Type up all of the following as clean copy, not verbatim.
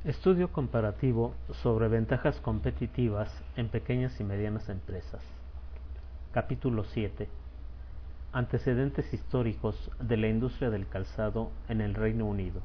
Estudio comparativo sobre ventajas competitivas en pequeñas y medianas empresas. Capítulo 7. Antecedentes históricos de la industria del calzado en el Reino Unido.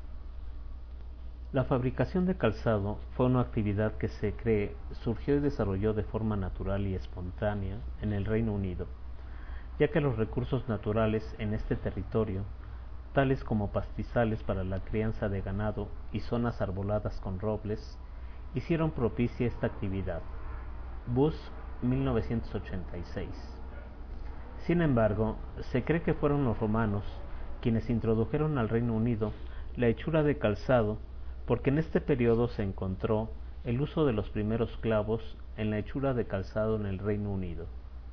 La fabricación de calzado fue una actividad que se cree surgió y desarrolló de forma natural y espontánea en el Reino Unido, ya que los recursos naturales en este territorio, tales como pastizales para la crianza de ganado y zonas arboladas con robles, hicieron propicia esta actividad. Bush, 1986. Sin embargo, se cree que fueron los romanos quienes introdujeron al Reino Unido la hechura de calzado, porque en este periodo se encontró el uso de los primeros clavos en la hechura de calzado en el Reino Unido,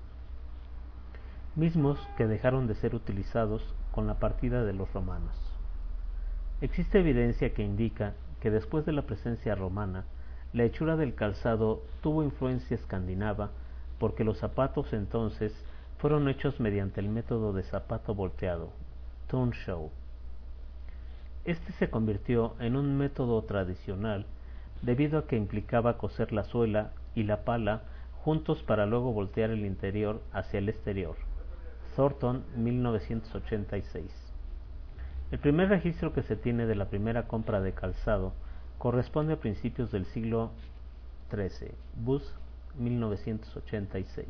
mismos que dejaron de ser utilizados con la partida de los romanos. Existe evidencia que indica que después de la presencia romana, la hechura del calzado tuvo influencia escandinava, porque los zapatos entonces fueron hechos mediante el método de zapato volteado, turnshoe. Este se convirtió en un método tradicional debido a que implicaba coser la suela y la pala juntos para luego voltear el interior hacia el exterior. Thornton, 1986. El primer registro que se tiene de la primera compra de calzado corresponde a principios del siglo XIII. Bush, 1986.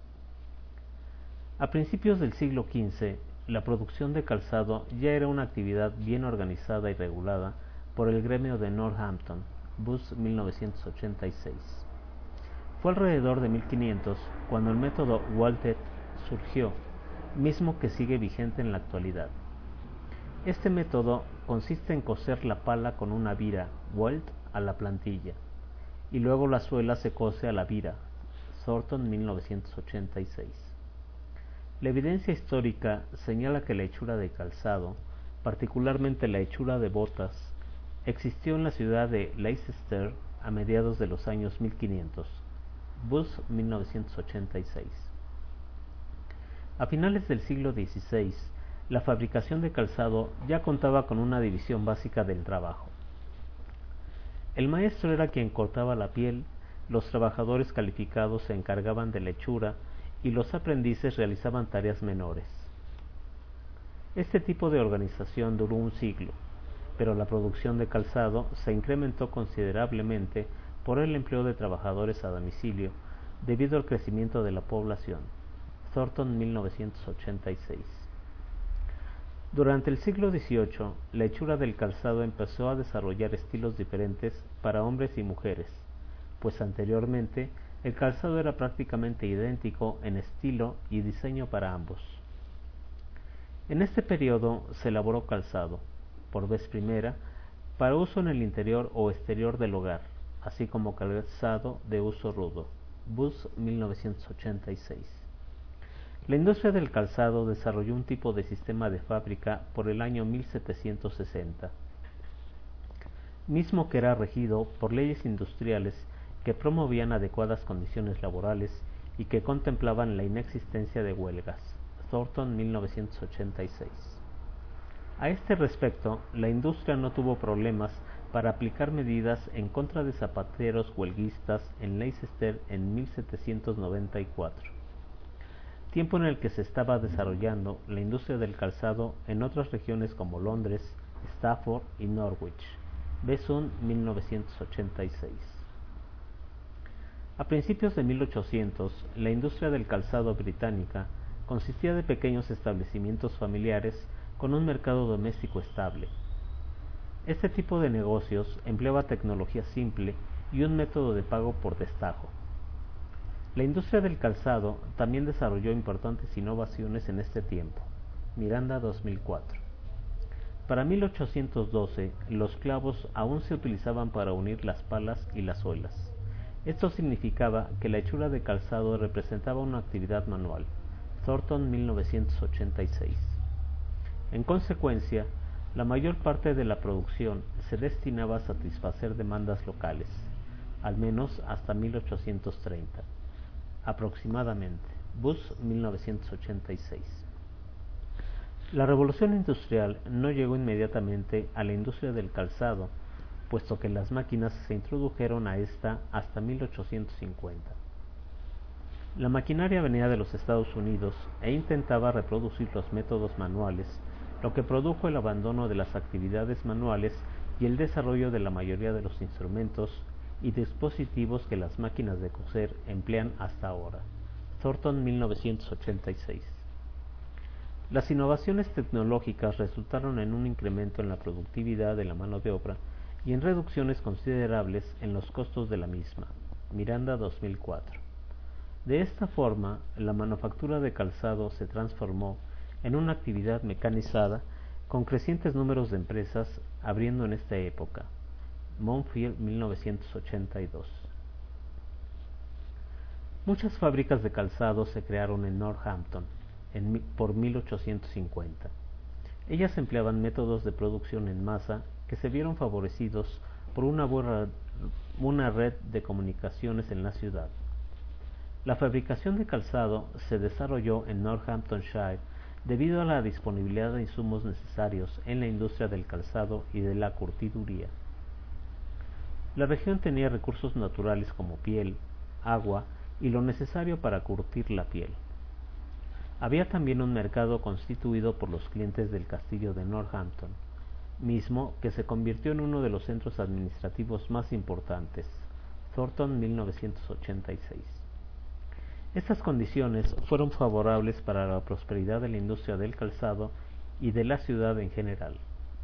A principios del siglo XV, la producción de calzado ya era una actividad bien organizada y regulada por el gremio de Northampton. Bush, 1986. Fue alrededor de 1500 cuando el método Waltet surgió, mismo que sigue vigente en la actualidad. Este método consiste en coser la pala con una vira, welt, a la plantilla, y luego la suela se cose a la vira. Thornton, 1986. La evidencia histórica señala que la hechura de calzado, particularmente la hechura de botas, existió en la ciudad de Leicester a mediados de los años 1500. Bush, 1986. A finales del siglo XVI, la fabricación de calzado ya contaba con una división básica del trabajo. El maestro era quien cortaba la piel, los trabajadores calificados se encargaban de la hechura y los aprendices realizaban tareas menores. Este tipo de organización duró un siglo, pero la producción de calzado se incrementó considerablemente por el empleo de trabajadores a domicilio debido al crecimiento de la población. Thornton, 1986. Durante el siglo XVIII, la hechura del calzado empezó a desarrollar estilos diferentes para hombres y mujeres, pues anteriormente el calzado era prácticamente idéntico en estilo y diseño para ambos. En este periodo se elaboró calzado, por vez primera, para uso en el interior o exterior del hogar, así como calzado de uso rudo. Bush, 1986. La industria del calzado desarrolló un tipo de sistema de fábrica por el año 1760, mismo que era regido por leyes industriales que promovían adecuadas condiciones laborales y que contemplaban la inexistencia de huelgas. Thornton, 1986. A este respecto, la industria no tuvo problemas para aplicar medidas en contra de zapateros huelguistas en Leicester en 1794, tiempo en el que se estaba desarrollando la industria del calzado en otras regiones como Londres, Stafford y Norwich. Besson, 1986. A principios de 1800, la industria del calzado británica consistía de pequeños establecimientos familiares con un mercado doméstico estable. Este tipo de negocios empleaba tecnología simple y un método de pago por destajo. La industria del calzado también desarrolló importantes innovaciones en este tiempo. Miranda, 2004. Para 1812, los clavos aún se utilizaban para unir las palas y las suelas. Esto significaba que la hechura de calzado representaba una actividad manual. Thornton, 1986. En consecuencia, la mayor parte de la producción se destinaba a satisfacer demandas locales, al menos hasta 1830. Aproximadamente. Bush, 1986. La revolución industrial no llegó inmediatamente a la industria del calzado, puesto que las máquinas se introdujeron a esta hasta 1850. La maquinaria venía de los Estados Unidos e intentaba reproducir los métodos manuales, lo que produjo el abandono de las actividades manuales y el desarrollo de la mayoría de los instrumentos y dispositivos que las máquinas de coser emplean hasta ahora. Thornton, 1986. Las innovaciones tecnológicas resultaron en un incremento en la productividad de la mano de obra y en reducciones considerables en los costos de la misma. Miranda, 2004. De esta forma, la manufactura de calzado se transformó en una actividad mecanizada con crecientes números de empresas abriendo en esta época. Monfield, 1982. Muchas fábricas de calzado se crearon en Northampton por 1850. Ellas empleaban métodos de producción en masa que se vieron favorecidos por una red de comunicaciones en la ciudad. La fabricación de calzado se desarrolló en Northamptonshire debido a la disponibilidad de insumos necesarios en la industria del calzado y de la curtiduría. La región tenía recursos naturales como piel, agua y lo necesario para curtir la piel. Había también un mercado constituido por los clientes del castillo de Northampton, mismo que se convirtió en uno de los centros administrativos más importantes. Thornton, 1986. Estas condiciones fueron favorables para la prosperidad de la industria del calzado y de la ciudad en general.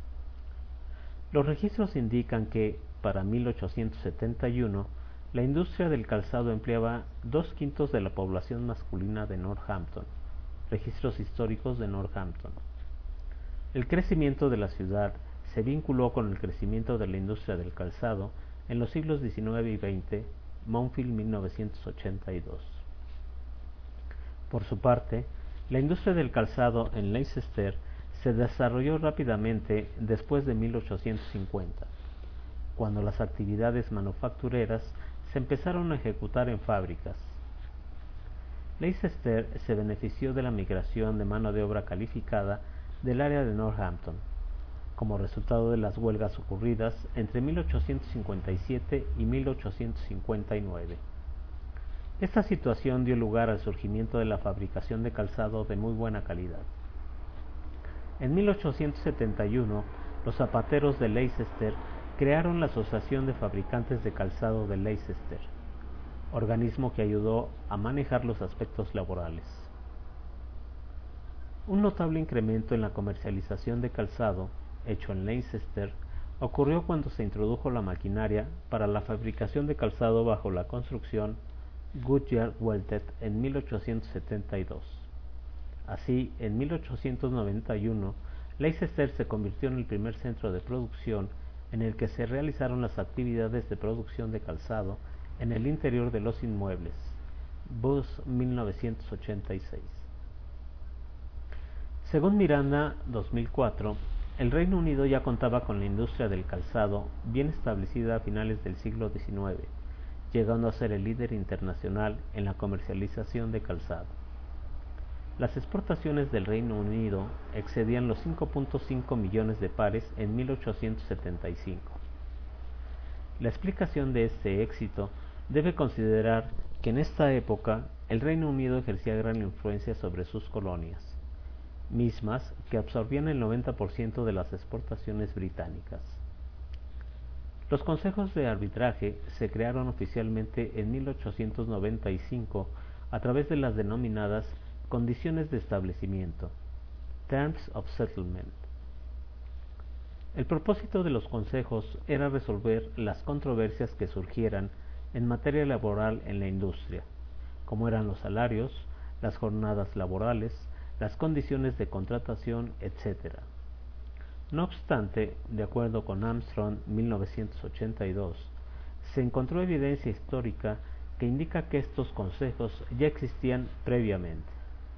Los registros indican que, para 1871, la industria del calzado empleaba 2/5 de la población masculina de Northampton. Registros históricos de Northampton. El crecimiento de la ciudad se vinculó con el crecimiento de la industria del calzado en los siglos XIX y XX. Monfield, 1982. Por su parte, la industria del calzado en Leicester se desarrolló rápidamente después de 1850, cuando las actividades manufactureras se empezaron a ejecutar en fábricas. Leicester se benefició de la migración de mano de obra calificada del área de Northampton, como resultado de las huelgas ocurridas entre 1857 y 1859. Esta situación dio lugar al surgimiento de la fabricación de calzado de muy buena calidad. En 1871, los zapateros de Leicester crearon la Asociación de Fabricantes de Calzado de Leicester, organismo que ayudó a manejar los aspectos laborales. Un notable incremento en la comercialización de calzado, hecho en Leicester, ocurrió cuando se introdujo la maquinaria para la fabricación de calzado bajo la construcción Goodyear Welted en 1872. Así, en 1891, Leicester se convirtió en el primer centro de producción en el que se realizaron las actividades de producción de calzado en el interior de los inmuebles. Buss, 1986. Según Miranda, 2004, el Reino Unido ya contaba con la industria del calzado bien establecida a finales del siglo XIX, llegando a ser el líder internacional en la comercialización de calzado. Las exportaciones del Reino Unido excedían los 5.5 millones de pares en 1875. La explicación de este éxito debe considerar que en esta época el Reino Unido ejercía gran influencia sobre sus colonias, mismas que absorbían el 90% de las exportaciones británicas. Los consejos de arbitraje se crearon oficialmente en 1895 a través de las denominadas condiciones de establecimiento, Terms of Settlement. El propósito de los consejos era resolver las controversias que surgieran en materia laboral en la industria, como eran los salarios, las jornadas laborales, las condiciones de contratación, etc. No obstante, de acuerdo con Armstrong, 1982, se encontró evidencia histórica que indica que estos consejos ya existían previamente.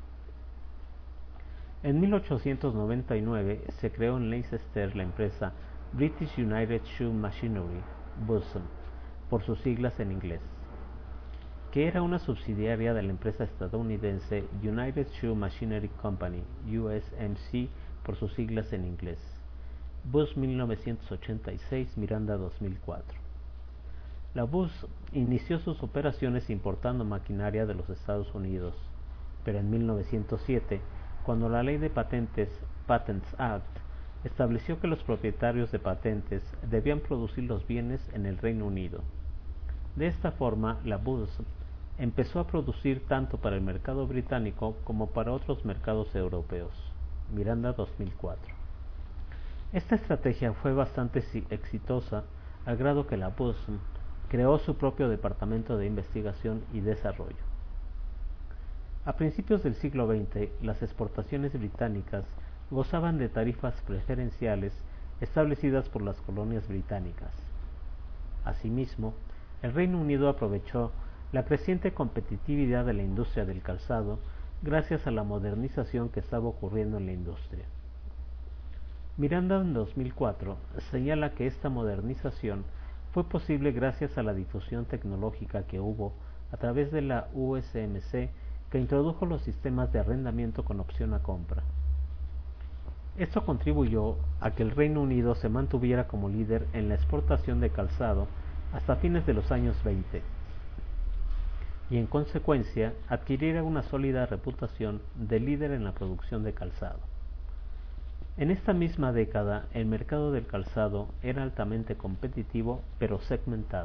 En 1899 se creó en Leicester la empresa British United Shoe Machinery, BUSM, por sus siglas en inglés, que era una subsidiaria de la empresa estadounidense United Shoe Machinery Company, USMC, por sus siglas en inglés, Bus 1986, Miranda 2004. La Bus inició sus operaciones importando maquinaria de los Estados Unidos, pero en 1907, cuando la Ley de Patentes, Patents Act, estableció que los propietarios de patentes debían producir los bienes en el Reino Unido. De esta forma, la Bus empezó a producir tanto para el mercado británico como para otros mercados europeos. Miranda 2004. Esta estrategia fue bastante exitosa, al grado que la Bus creó su propio departamento de investigación y desarrollo. A principios del siglo XX, las exportaciones británicas gozaban de tarifas preferenciales establecidas por las colonias británicas. Asimismo, el Reino Unido aprovechó la creciente competitividad de la industria del calzado gracias a la modernización que estaba ocurriendo en la industria. Miranda en 2004 señala que esta modernización fue posible gracias a la difusión tecnológica que hubo a través de la USMC, que introdujo los sistemas de arrendamiento con opción a compra. Esto contribuyó a que el Reino Unido se mantuviera como líder en la exportación de calzado hasta fines de los años 20 y en consecuencia adquiriera una sólida reputación de líder en la producción de calzado. En esta misma década, el mercado del calzado era altamente competitivo, pero segmentado.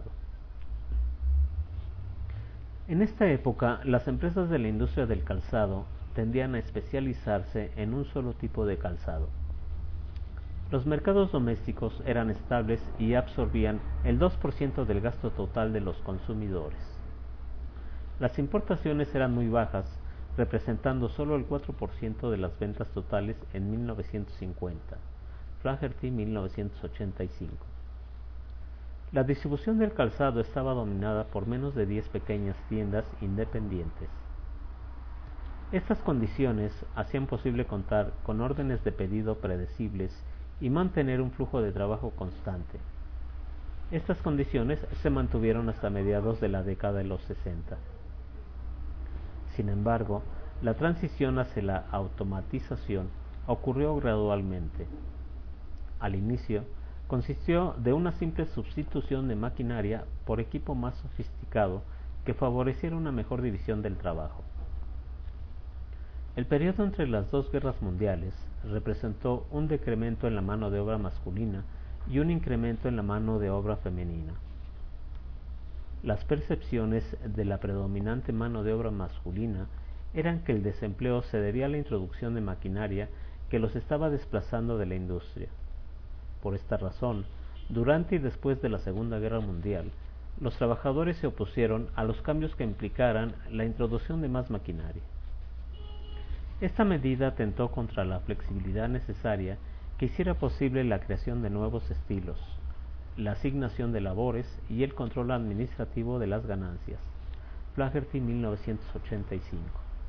En esta época, las empresas de la industria del calzado tendían a especializarse en un solo tipo de calzado. Los mercados domésticos eran estables y absorbían el 2% del gasto total de los consumidores. Las importaciones eran muy bajas, representando solo el 4% de las ventas totales en 1950. Flaherty, 1985. La distribución del calzado estaba dominada por menos de 10 pequeñas tiendas independientes. Estas condiciones hacían posible contar con órdenes de pedido predecibles y mantener un flujo de trabajo constante. Estas condiciones se mantuvieron hasta mediados de la década de los 60. Sin embargo, la transición hacia la automatización ocurrió gradualmente. Al inicio, consistió de una simple sustitución de maquinaria por equipo más sofisticado que favoreciera una mejor división del trabajo. El periodo entre las dos guerras mundiales representó un decremento en la mano de obra masculina y un incremento en la mano de obra femenina. Las percepciones de la predominante mano de obra masculina eran que el desempleo se debía a la introducción de maquinaria que los estaba desplazando de la industria. Por esta razón, durante y después de la Segunda Guerra Mundial, los trabajadores se opusieron a los cambios que implicaran la introducción de más maquinaria. Esta medida atentó contra la flexibilidad necesaria que hiciera posible la creación de nuevos estilos, la asignación de labores y el control administrativo de las ganancias. Flaherty, 1985.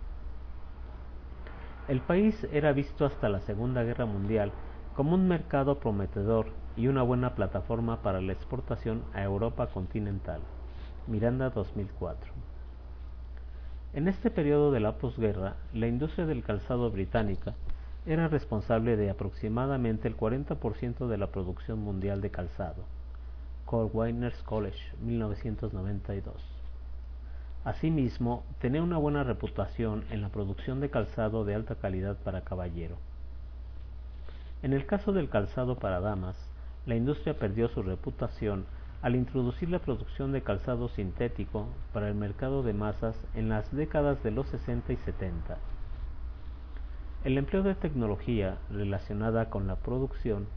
El país era visto hasta la Segunda Guerra Mundial como un mercado prometedor y una buena plataforma para la exportación a Europa continental. Miranda 2004. En este periodo de la posguerra, la industria del calzado británica era responsable de aproximadamente el 40% de la producción mundial de calzado. Cornwallis College, 1992. Asimismo, tenía una buena reputación en la producción de calzado de alta calidad para caballero. En el caso del calzado para damas, la industria perdió su reputación al introducir la producción de calzado sintético para el mercado de masas en las décadas de los 60 y 70. El empleo de tecnología relacionada con la producción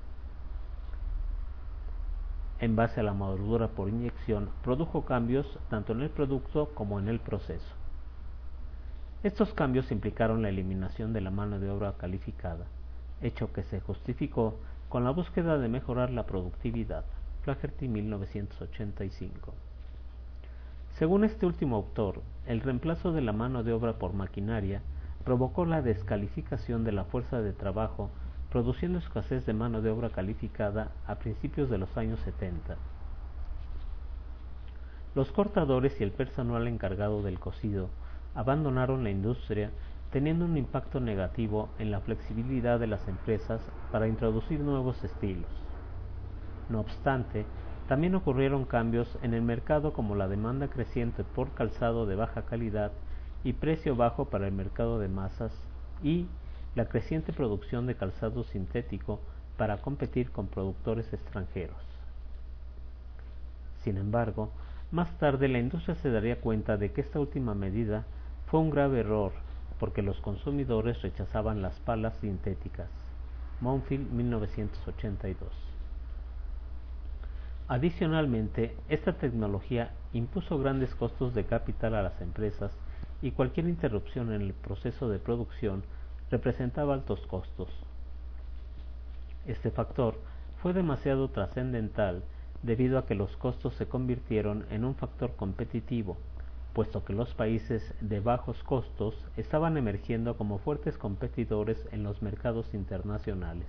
en base a la moldura por inyección produjo cambios tanto en el producto como en el proceso. Estos cambios implicaron la eliminación de la mano de obra calificada, hecho que se justificó con la búsqueda de mejorar la productividad. Flaherty, 1985. Según este último autor, el reemplazo de la mano de obra por maquinaria provocó la descalificación de la fuerza de trabajo, produciendo escasez de mano de obra calificada a principios de los años 70. Los cortadores y el personal encargado del cosido abandonaron la industria teniendo un impacto negativo en la flexibilidad de las empresas para introducir nuevos estilos. No obstante, también ocurrieron cambios en el mercado como la demanda creciente por calzado de baja calidad y precio bajo para el mercado de masas y la creciente producción de calzado sintético para competir con productores extranjeros. Sin embargo, más tarde la industria se daría cuenta de que esta última medida fue un grave error porque los consumidores rechazaban las palas sintéticas. Monfield, 1982. Adicionalmente, esta tecnología impuso grandes costos de capital a las empresas y cualquier interrupción en el proceso de producción representaba altos costos. Este factor fue demasiado trascendental debido a que los costos se convirtieron en un factor competitivo, puesto que los países de bajos costos estaban emergiendo como fuertes competidores en los mercados internacionales.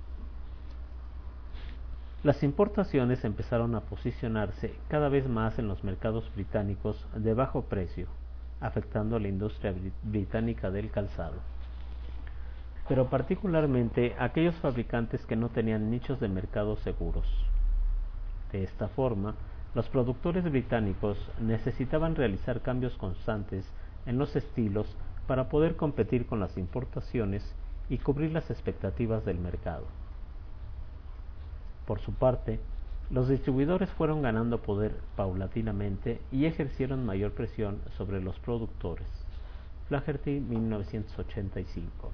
Las importaciones empezaron a posicionarse cada vez más en los mercados británicos de bajo precio, afectando a la industria británica del calzado, pero particularmente a aquellos fabricantes que no tenían nichos de mercado seguros. De esta forma, los productores británicos necesitaban realizar cambios constantes en los estilos para poder competir con las importaciones y cubrir las expectativas del mercado. Por su parte, los distribuidores fueron ganando poder paulatinamente y ejercieron mayor presión sobre los productores. Flaherty, 1985.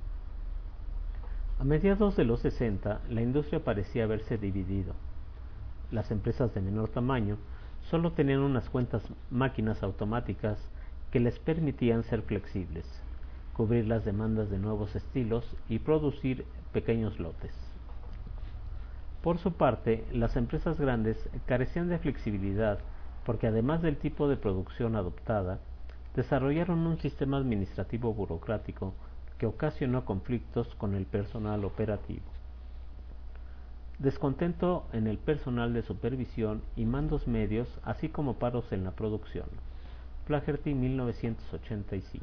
A mediados de los 60, la industria parecía haberse dividido. Las empresas de menor tamaño solo tenían unas cuantas máquinas automáticas que les permitían ser flexibles, cubrir las demandas de nuevos estilos y producir pequeños lotes. Por su parte, las empresas grandes carecían de flexibilidad porque además del tipo de producción adoptada, desarrollaron un sistema administrativo burocrático que ocasionó conflictos con el personal operativo. Descontento en el personal de supervisión y mandos medios, así como paros en la producción. Flaherty, 1985.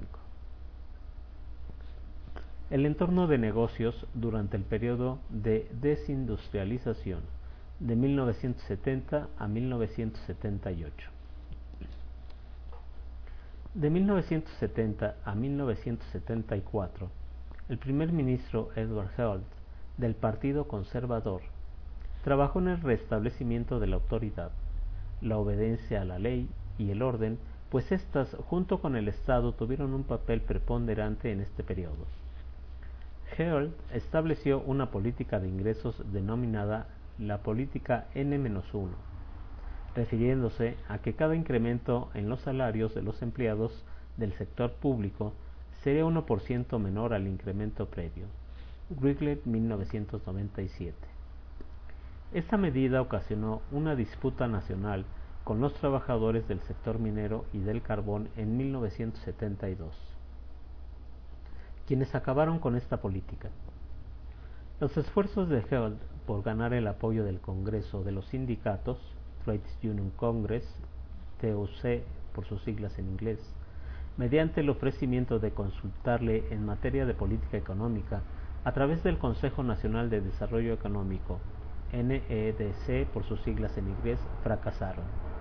El entorno de negocios durante el periodo de desindustrialización de 1970 a 1978. De 1970 a 1974, el primer ministro Edward Heath, del Partido Conservador, trabajó en el restablecimiento de la autoridad, la obediencia a la ley y el orden, pues éstas, junto con el Estado, tuvieron un papel preponderante en este periodo. Heath estableció una política de ingresos denominada la política N-1, refiriéndose a que cada incremento en los salarios de los empleados del sector público sería 1% menor al incremento previo. Wrigley, 1997. Esta medida ocasionó una disputa nacional con los trabajadores del sector minero y del carbón en 1972, quienes acabaron con esta política. Los esfuerzos de Heath por ganar el apoyo del Congreso de los sindicatos, Trades Union Congress, TUC por sus siglas en inglés, mediante el ofrecimiento de consultarle en materia de política económica a través del Consejo Nacional de Desarrollo Económico, NEDC por sus siglas en inglés, fracasaron.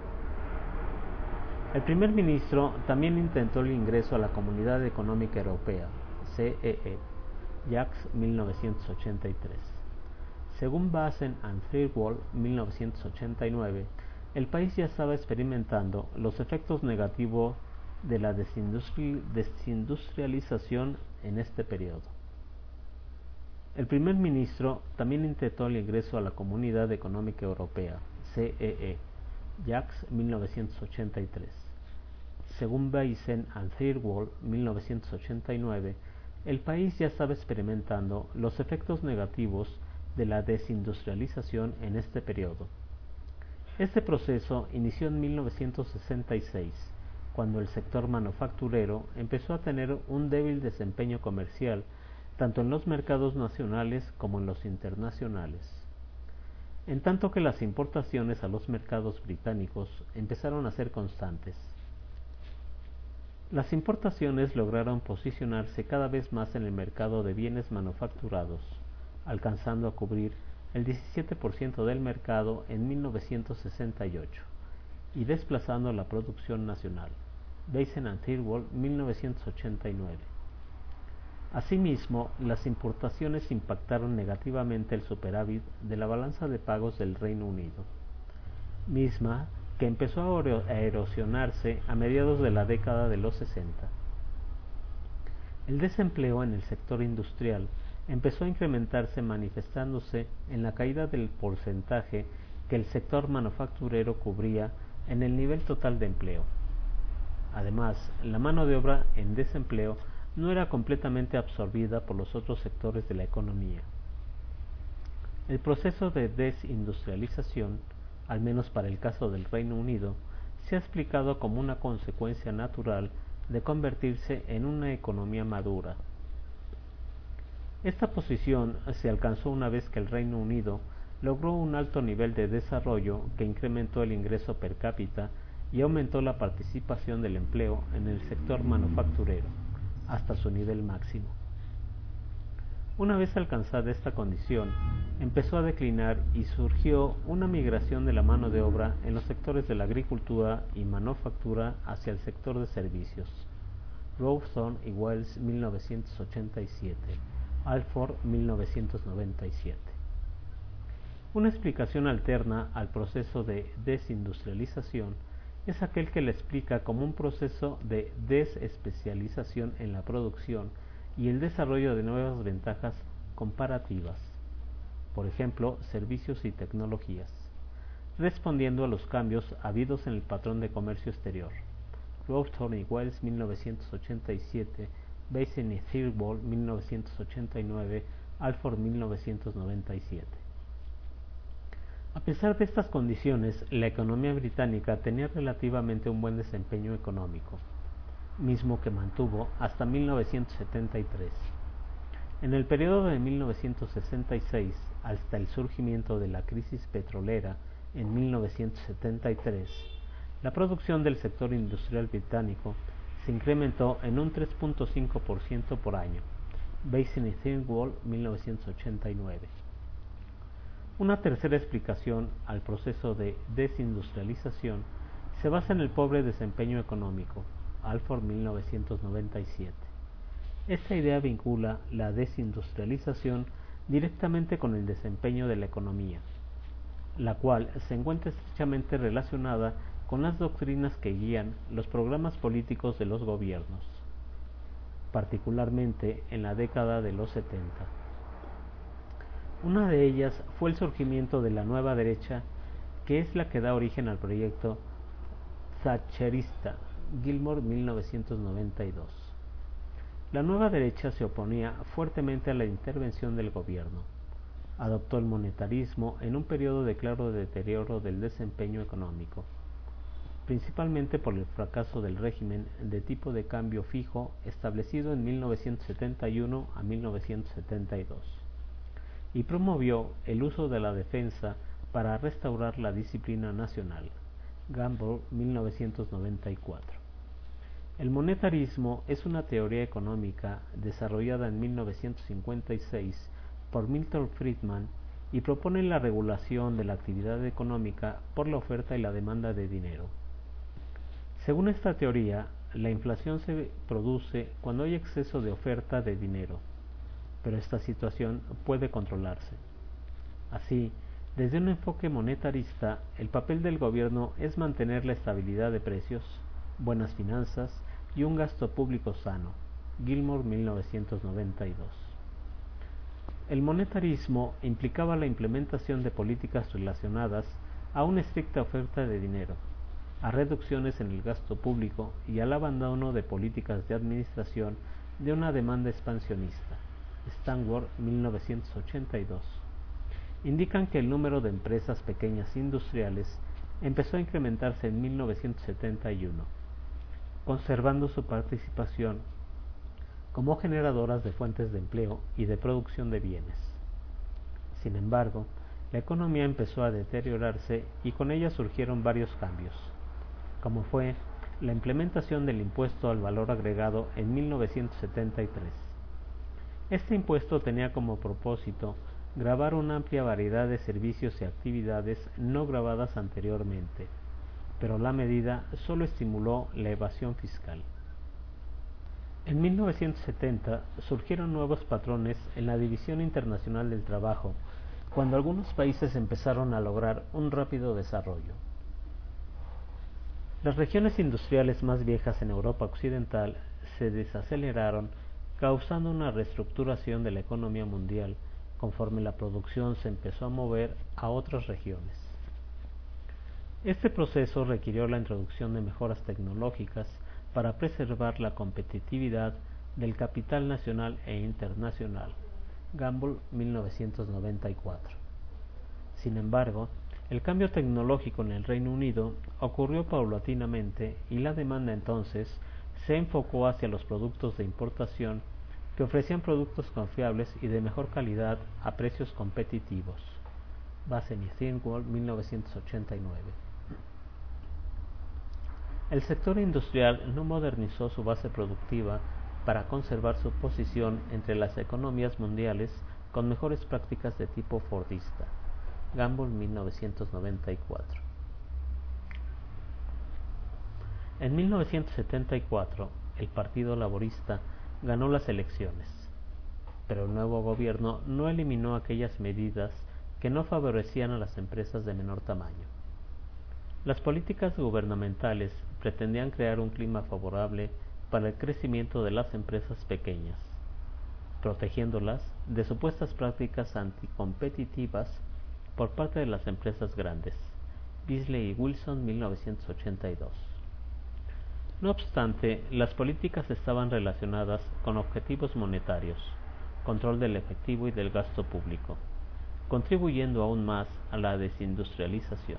El primer ministro también intentó el ingreso a la Comunidad Económica Europea, CEE, Jacques, 1983. Según Bassen and Thirlwall, 1989, el país ya estaba experimentando los efectos negativos de la desindustrialización en este periodo. El primer ministro también intentó el ingreso a la Comunidad Económica Europea, CEE, Jacques, 1983. Según Bassen and Thirlwall, 1989, el país ya estaba experimentando los efectos negativos de la desindustrialización en este periodo. Este proceso inició en 1966, cuando el sector manufacturero empezó a tener un débil desempeño comercial tanto en los mercados nacionales como en los internacionales, en tanto que las importaciones a los mercados británicos empezaron a ser constantes. Las importaciones lograron posicionarse cada vez más en el mercado de bienes manufacturados, alcanzando a cubrir el 17% del mercado en 1968 y desplazando la producción nacional. Basel and Thirlwall, 1989. Asimismo, las importaciones impactaron negativamente el superávit de la balanza de pagos del Reino Unido, misma que empezó a erosionarse a mediados de la década de los 60. El desempleo en el sector industrial empezó a incrementarse, manifestándose en la caída del porcentaje que el sector manufacturero cubría en el nivel total de empleo. Además, la mano de obra en desempleo no era completamente absorbida por los otros sectores de la economía. El proceso de desindustrialización, al menos para el caso del Reino Unido, se ha explicado como una consecuencia natural de convertirse en una economía madura. Esta posición se alcanzó una vez que el Reino Unido logró un alto nivel de desarrollo que incrementó el ingreso per cápita y aumentó la participación del empleo en el sector manufacturero hasta su nivel máximo. Una vez alcanzada esta condición, empezó a declinar y surgió una migración de la mano de obra en los sectores de la agricultura y manufactura hacia el sector de servicios. Rawson y Wells, 1987. Alford, 1997. Una explicación alterna al proceso de desindustrialización es aquel que le explica como un proceso de desespecialización en la producción y el desarrollo de nuevas ventajas comparativas, por ejemplo, servicios y tecnologías, respondiendo a los cambios habidos en el patrón de comercio exterior. Rawson y Wells, 1987, Basel y Thirlwall, 1989, Alford, 1997. A pesar de estas condiciones, la economía británica tenía relativamente un buen desempeño económico, mismo que mantuvo hasta 1973. En el periodo de 1966 hasta el surgimiento de la crisis petrolera en 1973, la producción del sector industrial británico se incrementó en un 3.5% por año. Basel y Thirlwall, 1989. Una tercera explicación al proceso de desindustrialización se basa en el pobre desempeño económico. Alford, 1997. Esta idea vincula la desindustrialización directamente con el desempeño de la economía, la cual se encuentra estrechamente relacionada con las doctrinas que guían los programas políticos de los gobiernos, particularmente en la década de los 70. Una de ellas fue el surgimiento de la nueva derecha, que es la que da origen al proyecto thatcherista. Gilmore, 1992. La nueva derecha se oponía fuertemente a la intervención del gobierno. Adoptó el monetarismo en un periodo de claro deterioro del desempeño económico, principalmente por el fracaso del régimen de tipo de cambio fijo establecido en 1971 a 1972, y promovió el uso de la defensa para restaurar la disciplina nacional. Gamble, 1994. El monetarismo es una teoría económica desarrollada en 1956 por Milton Friedman y propone la regulación de la actividad económica por la oferta y la demanda de dinero. Según esta teoría, la inflación se produce cuando hay exceso de oferta de dinero, pero esta situación puede controlarse. Así, desde un enfoque monetarista, el papel del gobierno es mantener la estabilidad de precios, buenas finanzas y un gasto público sano. Gilmore, 1992. El monetarismo implicaba la implementación de políticas relacionadas a una estricta oferta de dinero, a reducciones en el gasto público y al abandono de políticas de administración de una demanda expansionista. Stanward, 1982. Indican que el número de empresas pequeñas industriales empezó a incrementarse en 1971, conservando su participación como generadoras de fuentes de empleo y de producción de bienes. Sin embargo, la economía empezó a deteriorarse y con ella surgieron varios cambios, como fue la implementación del impuesto al valor agregado en 1973. Este impuesto tenía como propósito gravar una amplia variedad de servicios y actividades no grabadas anteriormente, pero la medida solo estimuló la evasión fiscal. En 1970 surgieron nuevos patrones en la División Internacional del Trabajo, cuando algunos países empezaron a lograr un rápido desarrollo. Las regiones industriales más viejas en Europa Occidental se desaceleraron, causando una reestructuración de la economía mundial conforme la producción se empezó a mover a otras regiones. Este proceso requirió la introducción de mejoras tecnológicas para preservar la competitividad del capital nacional e internacional. Gamble, 1994. Sin embargo, el cambio tecnológico en el Reino Unido ocurrió paulatinamente y la demanda entonces se enfocó hacia los productos de importación que ofrecían productos confiables y de mejor calidad a precios competitivos. Bassen y Thingwall, 1989. El sector industrial no modernizó su base productiva para conservar su posición entre las economías mundiales con mejores prácticas de tipo fordista. Gamble, 1994. En 1974, el Partido Laborista ganó las elecciones, pero el nuevo gobierno no eliminó aquellas medidas que no favorecían a las empresas de menor tamaño. Las políticas gubernamentales pretendían crear un clima favorable para el crecimiento de las empresas pequeñas, protegiéndolas de supuestas prácticas anticompetitivas por parte de las empresas grandes. Beasley y Wilson, 1982. No obstante, las políticas estaban relacionadas con objetivos monetarios, control del efectivo y del gasto público, contribuyendo aún más a la desindustrialización.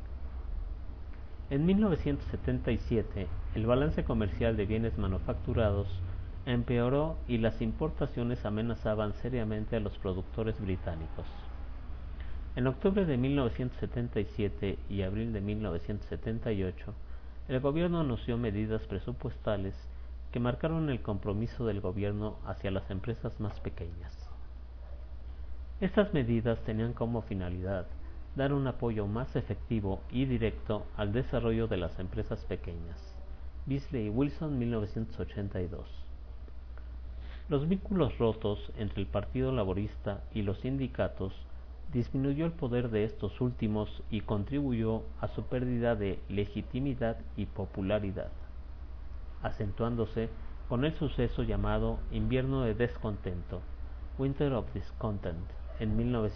En 1977, el balance comercial de bienes manufacturados empeoró y las importaciones amenazaban seriamente a los productores británicos. En octubre de 1977 y abril de 1978, el gobierno anunció medidas presupuestales que marcaron el compromiso del gobierno hacia las empresas más pequeñas. Estas medidas tenían como finalidad dar un apoyo más efectivo y directo al desarrollo de las empresas pequeñas. Beasley y Wilson, 1982. Los vínculos rotos entre el Partido Laborista y los sindicatos disminuyó el poder de estos últimos y contribuyó a su pérdida de legitimidad y popularidad, acentuándose con el suceso llamado Invierno de Descontento, Winter of Discontent, en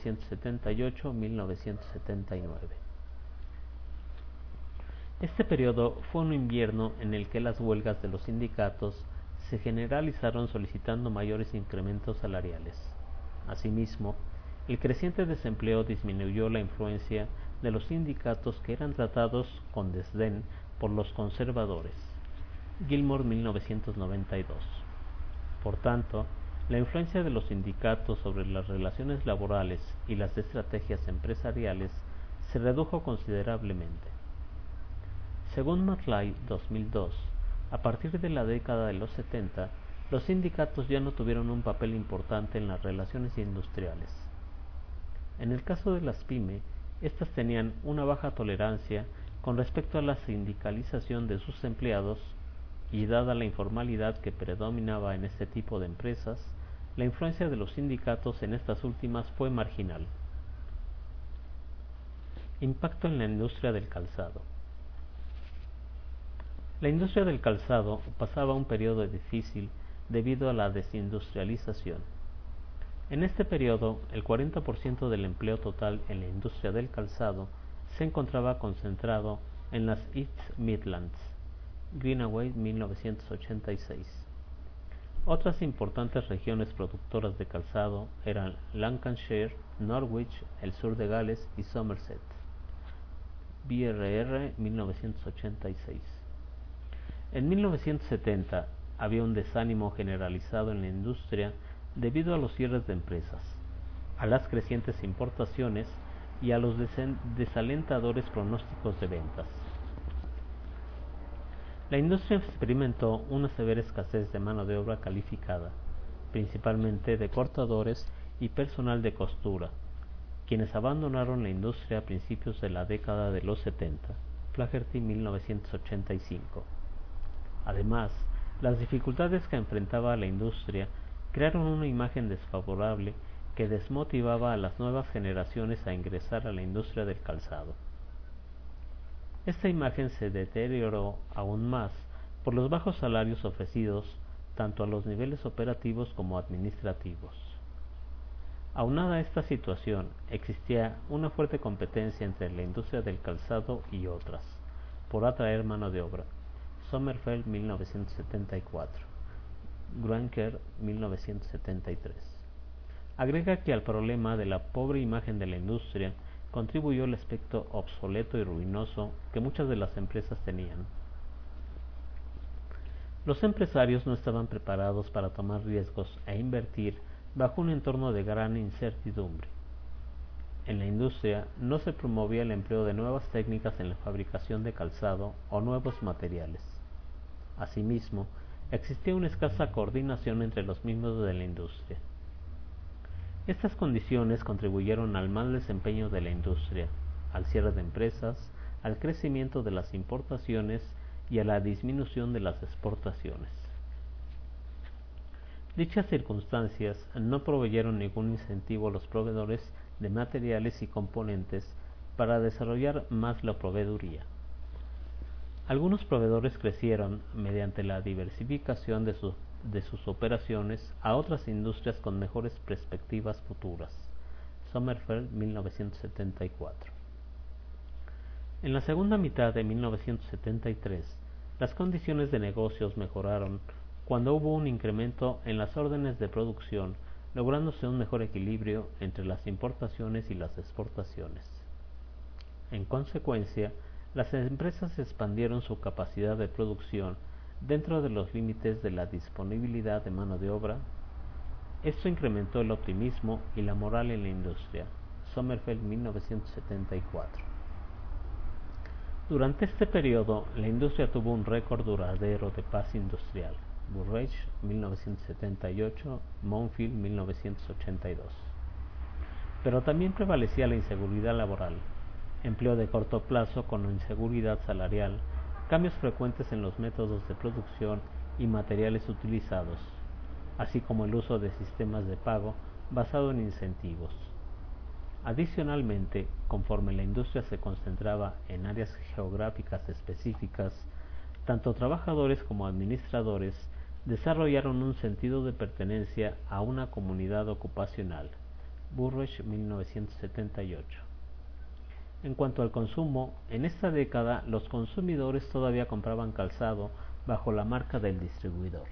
1978-1979. Este periodo fue un invierno en el que las huelgas de los sindicatos se generalizaron solicitando mayores incrementos salariales. Asimismo, el creciente desempleo disminuyó la influencia de los sindicatos que eran tratados con desdén por los conservadores. Gilmore, 1992. Por tanto, la influencia de los sindicatos sobre las relaciones laborales y las estrategias empresariales se redujo considerablemente. Según Matlay, 2002, a partir de la década de los 70, los sindicatos ya no tuvieron un papel importante en las relaciones industriales. En el caso de las PYME, estas tenían una baja tolerancia con respecto a la sindicalización de sus empleados y, dada la informalidad que predominaba en este tipo de empresas, la influencia de los sindicatos en estas últimas fue marginal. Impacto en la industria del calzado. La industria del calzado pasaba un periodo difícil debido a la desindustrialización. En este periodo, el 40% del empleo total en la industria del calzado se encontraba concentrado en las East Midlands. Greenaway, 1986. Otras importantes regiones productoras de calzado eran Lancashire, Norwich, el sur de Gales y Somerset. BRR, 1986. En 1970 había un desánimo generalizado en la industria debido a los cierres de empresas, a las crecientes importaciones y a los desalentadores pronósticos de ventas. La industria experimentó una severa escasez de mano de obra calificada, principalmente de cortadores y personal de costura, quienes abandonaron la industria a principios de la década de los 70, Flaherty 1985. Además, las dificultades que enfrentaba la industria crearon una imagen desfavorable que desmotivaba a las nuevas generaciones a ingresar a la industria del calzado. Esta imagen se deterioró aún más por los bajos salarios ofrecidos tanto a los niveles operativos como administrativos. Aunada a esta situación, existía una fuerte competencia entre la industria del calzado y otras, por atraer mano de obra. Sommerfeld 1974, Gruenker 1973. Agrega que al problema de la pobre imagen de la industria contribuyó el aspecto obsoleto y ruinoso que muchas de las empresas tenían. Los empresarios no estaban preparados para tomar riesgos e invertir bajo un entorno de gran incertidumbre. En la industria no se promovía el empleo de nuevas técnicas en la fabricación de calzado o nuevos materiales. Asimismo, existía una escasa coordinación entre los miembros de la industria. Estas condiciones contribuyeron al mal desempeño de la industria, al cierre de empresas, al crecimiento de las importaciones y a la disminución de las exportaciones. Dichas circunstancias no proveyeron ningún incentivo a los proveedores de materiales y componentes para desarrollar más la proveeduría. Algunos proveedores crecieron mediante la diversificación de sus operaciones a otras industrias con mejores perspectivas futuras. Sommerfeld 1974. En la segunda mitad de 1973, las condiciones de negocios mejoraron cuando hubo un incremento en las órdenes de producción, lográndose un mejor equilibrio entre las importaciones y las exportaciones. En consecuencia, las empresas expandieron su capacidad de producción dentro de los límites de la disponibilidad de mano de obra. Esto incrementó el optimismo y la moral en la industria. Sommerfeld 1974. Durante este periodo, la industria tuvo un récord duradero de paz industrial. Burrage 1978, Monfield 1982. Pero también prevalecía la inseguridad laboral, empleo de corto plazo con inseguridad salarial, cambios frecuentes en los métodos de producción y materiales utilizados, así como el uso de sistemas de pago basado en incentivos. Adicionalmente, conforme la industria se concentraba en áreas geográficas específicas, tanto trabajadores como administradores desarrollaron un sentido de pertenencia a una comunidad ocupacional. Burrage 1978. En cuanto al consumo, en esta década los consumidores todavía compraban calzado bajo la marca del distribuidor.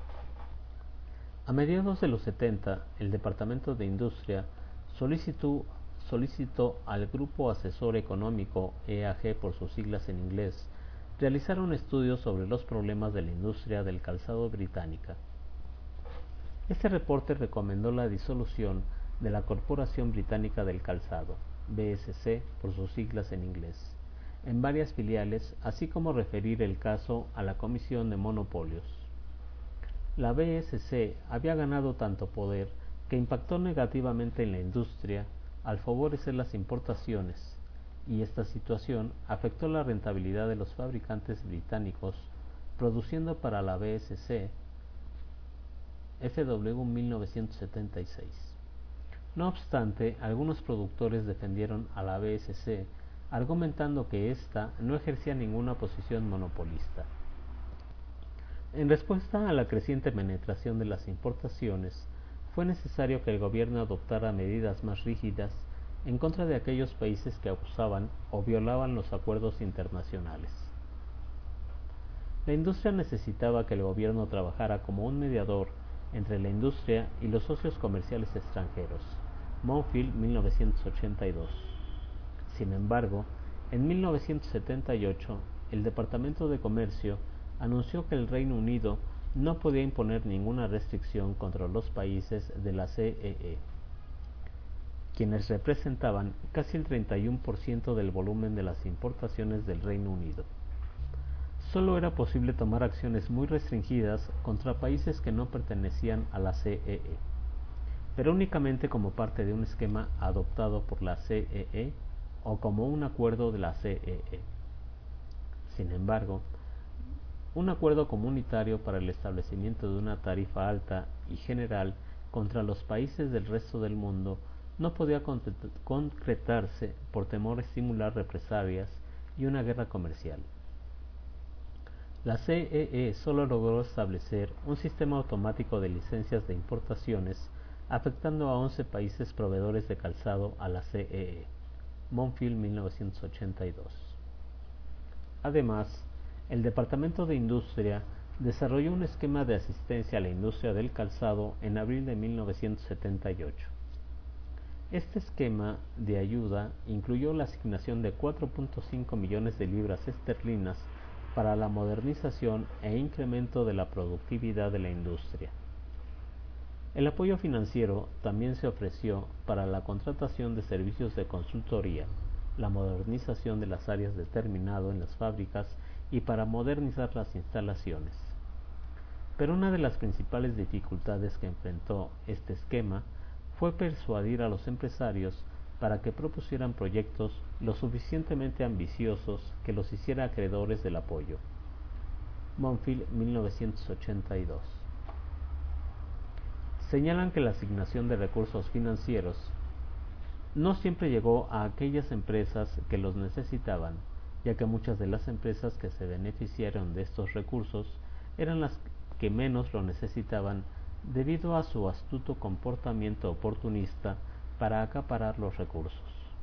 A mediados de los 70, el Departamento de Industria solicitó al Grupo Asesor Económico, EAG por sus siglas en inglés, realizar un estudio sobre los problemas de la industria del calzado británica. Este reporte recomendó la disolución de la Corporación Británica del Calzado, BSC por sus siglas en inglés, en varias filiales, así como referir el caso a la Comisión de Monopolios. La BSC había ganado tanto poder que impactó negativamente en la industria al favorecer las importaciones, y esta situación afectó la rentabilidad de los fabricantes británicos, produciendo para la BSC FW 1976. No obstante, algunos productores defendieron a la BSC, argumentando que ésta no ejercía ninguna posición monopolista. En respuesta a la creciente penetración de las importaciones, fue necesario que el gobierno adoptara medidas más rígidas en contra de aquellos países que abusaban o violaban los acuerdos internacionales. La industria necesitaba que el gobierno trabajara como un mediador entre la industria y los socios comerciales extranjeros. Monfield 1982. Sin embargo, en 1978, el Departamento de Comercio anunció que el Reino Unido no podía imponer ninguna restricción contra los países de la CEE, quienes representaban casi el 31% del volumen de las importaciones del Reino Unido. Solo era posible tomar acciones muy restringidas contra países que no pertenecían a la CEE, pero únicamente como parte de un esquema adoptado por la CEE o como un acuerdo de la CEE. Sin embargo, un acuerdo comunitario para el establecimiento de una tarifa alta y general contra los países del resto del mundo no podía concretarse por temor a estimular represalias y una guerra comercial. La CEE solo logró establecer un sistema automático de licencias de importaciones, afectando a 11 países proveedores de calzado a la CEE. Monfield, 1982. Además, el Departamento de Industria desarrolló un esquema de asistencia a la industria del calzado en abril de 1978. Este esquema de ayuda incluyó la asignación de 4.5 millones de libras esterlinas para la modernización e incremento de la productividad de la industria. El apoyo financiero también se ofreció para la contratación de servicios de consultoría, la modernización de las áreas de terminado en las fábricas y para modernizar las instalaciones. Pero una de las principales dificultades que enfrentó este esquema fue persuadir a los empresarios para que propusieran proyectos lo suficientemente ambiciosos que los hiciera acreedores del apoyo. Monfield, 1982. Señalan que la asignación de recursos financieros no siempre llegó a aquellas empresas que los necesitaban, ya que muchas de las empresas que se beneficiaron de estos recursos eran las que menos lo necesitaban debido a su astuto comportamiento oportunista para acaparar los recursos.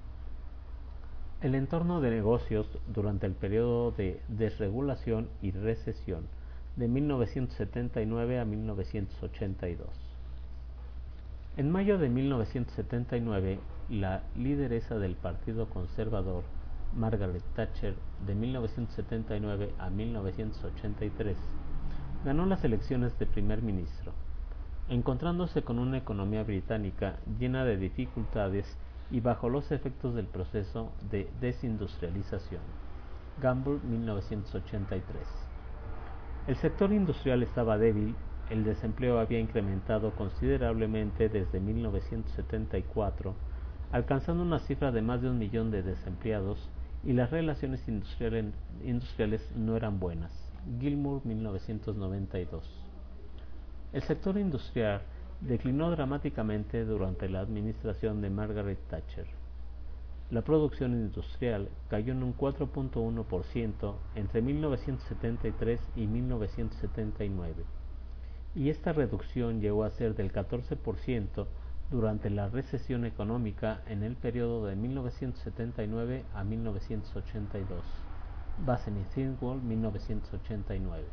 El entorno de negocios durante el periodo de desregulación y recesión de 1979 a 1982. En mayo de 1979, la lideresa del Partido Conservador, Margaret Thatcher, de 1979 a 1983, ganó las elecciones de primer ministro, encontrándose con una economía británica llena de dificultades y bajo los efectos del proceso de desindustrialización. Gamble, 1983. El sector industrial estaba débil, el desempleo había incrementado considerablemente desde 1974, alcanzando una cifra de más de 1 millón de desempleados, y las relaciones industriales no eran buenas. Gilmour, 1992. El sector industrial declinó dramáticamente durante la administración de Margaret Thatcher. La producción industrial cayó en un 4.1% entre 1973 y 1979, y esta reducción llegó a ser del 14% durante la recesión económica en el periodo de 1979 a 1982. Basseny-Thirlwall, 1989.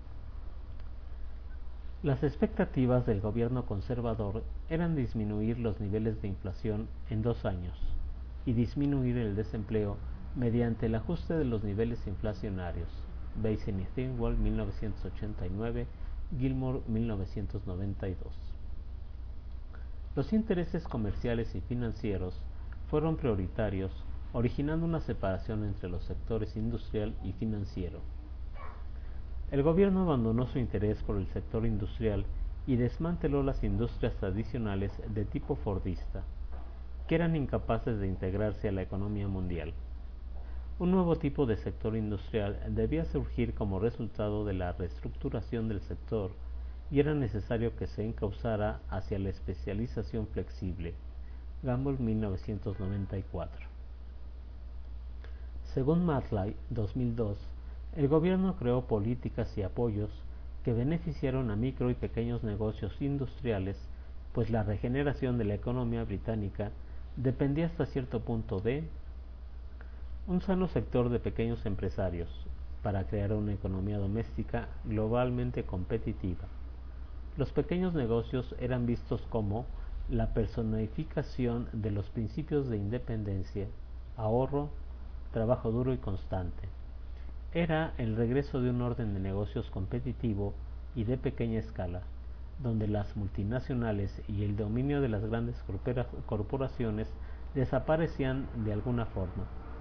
Las expectativas del gobierno conservador eran disminuir los niveles de inflación en 2 años y disminuir el desempleo mediante el ajuste de los niveles inflacionarios. Basseny-Thirlwall, 1989, Gilmour, 1992. Los intereses comerciales y financieros fueron prioritarios, originando una separación entre los sectores industrial y financiero. El gobierno abandonó su interés por el sector industrial y desmanteló las industrias tradicionales de tipo fordista, que eran incapaces de integrarse a la economía mundial. Un nuevo tipo de sector industrial debía surgir como resultado de la reestructuración del sector, y era necesario que se encauzara hacia la especialización flexible. Gamble, 1994. Según Matlay, 2002, el gobierno creó políticas y apoyos que beneficiaron a micro y pequeños negocios industriales, pues la regeneración de la economía británica dependía hasta cierto punto de un sano sector de pequeños empresarios para crear una economía doméstica globalmente competitiva. Los pequeños negocios eran vistos como la personificación de los principios de independencia, ahorro, trabajo duro y constante. Era el regreso de un orden de negocios competitivo y de pequeña escala, donde las multinacionales y el dominio de las grandes corporaciones desaparecían de alguna forma.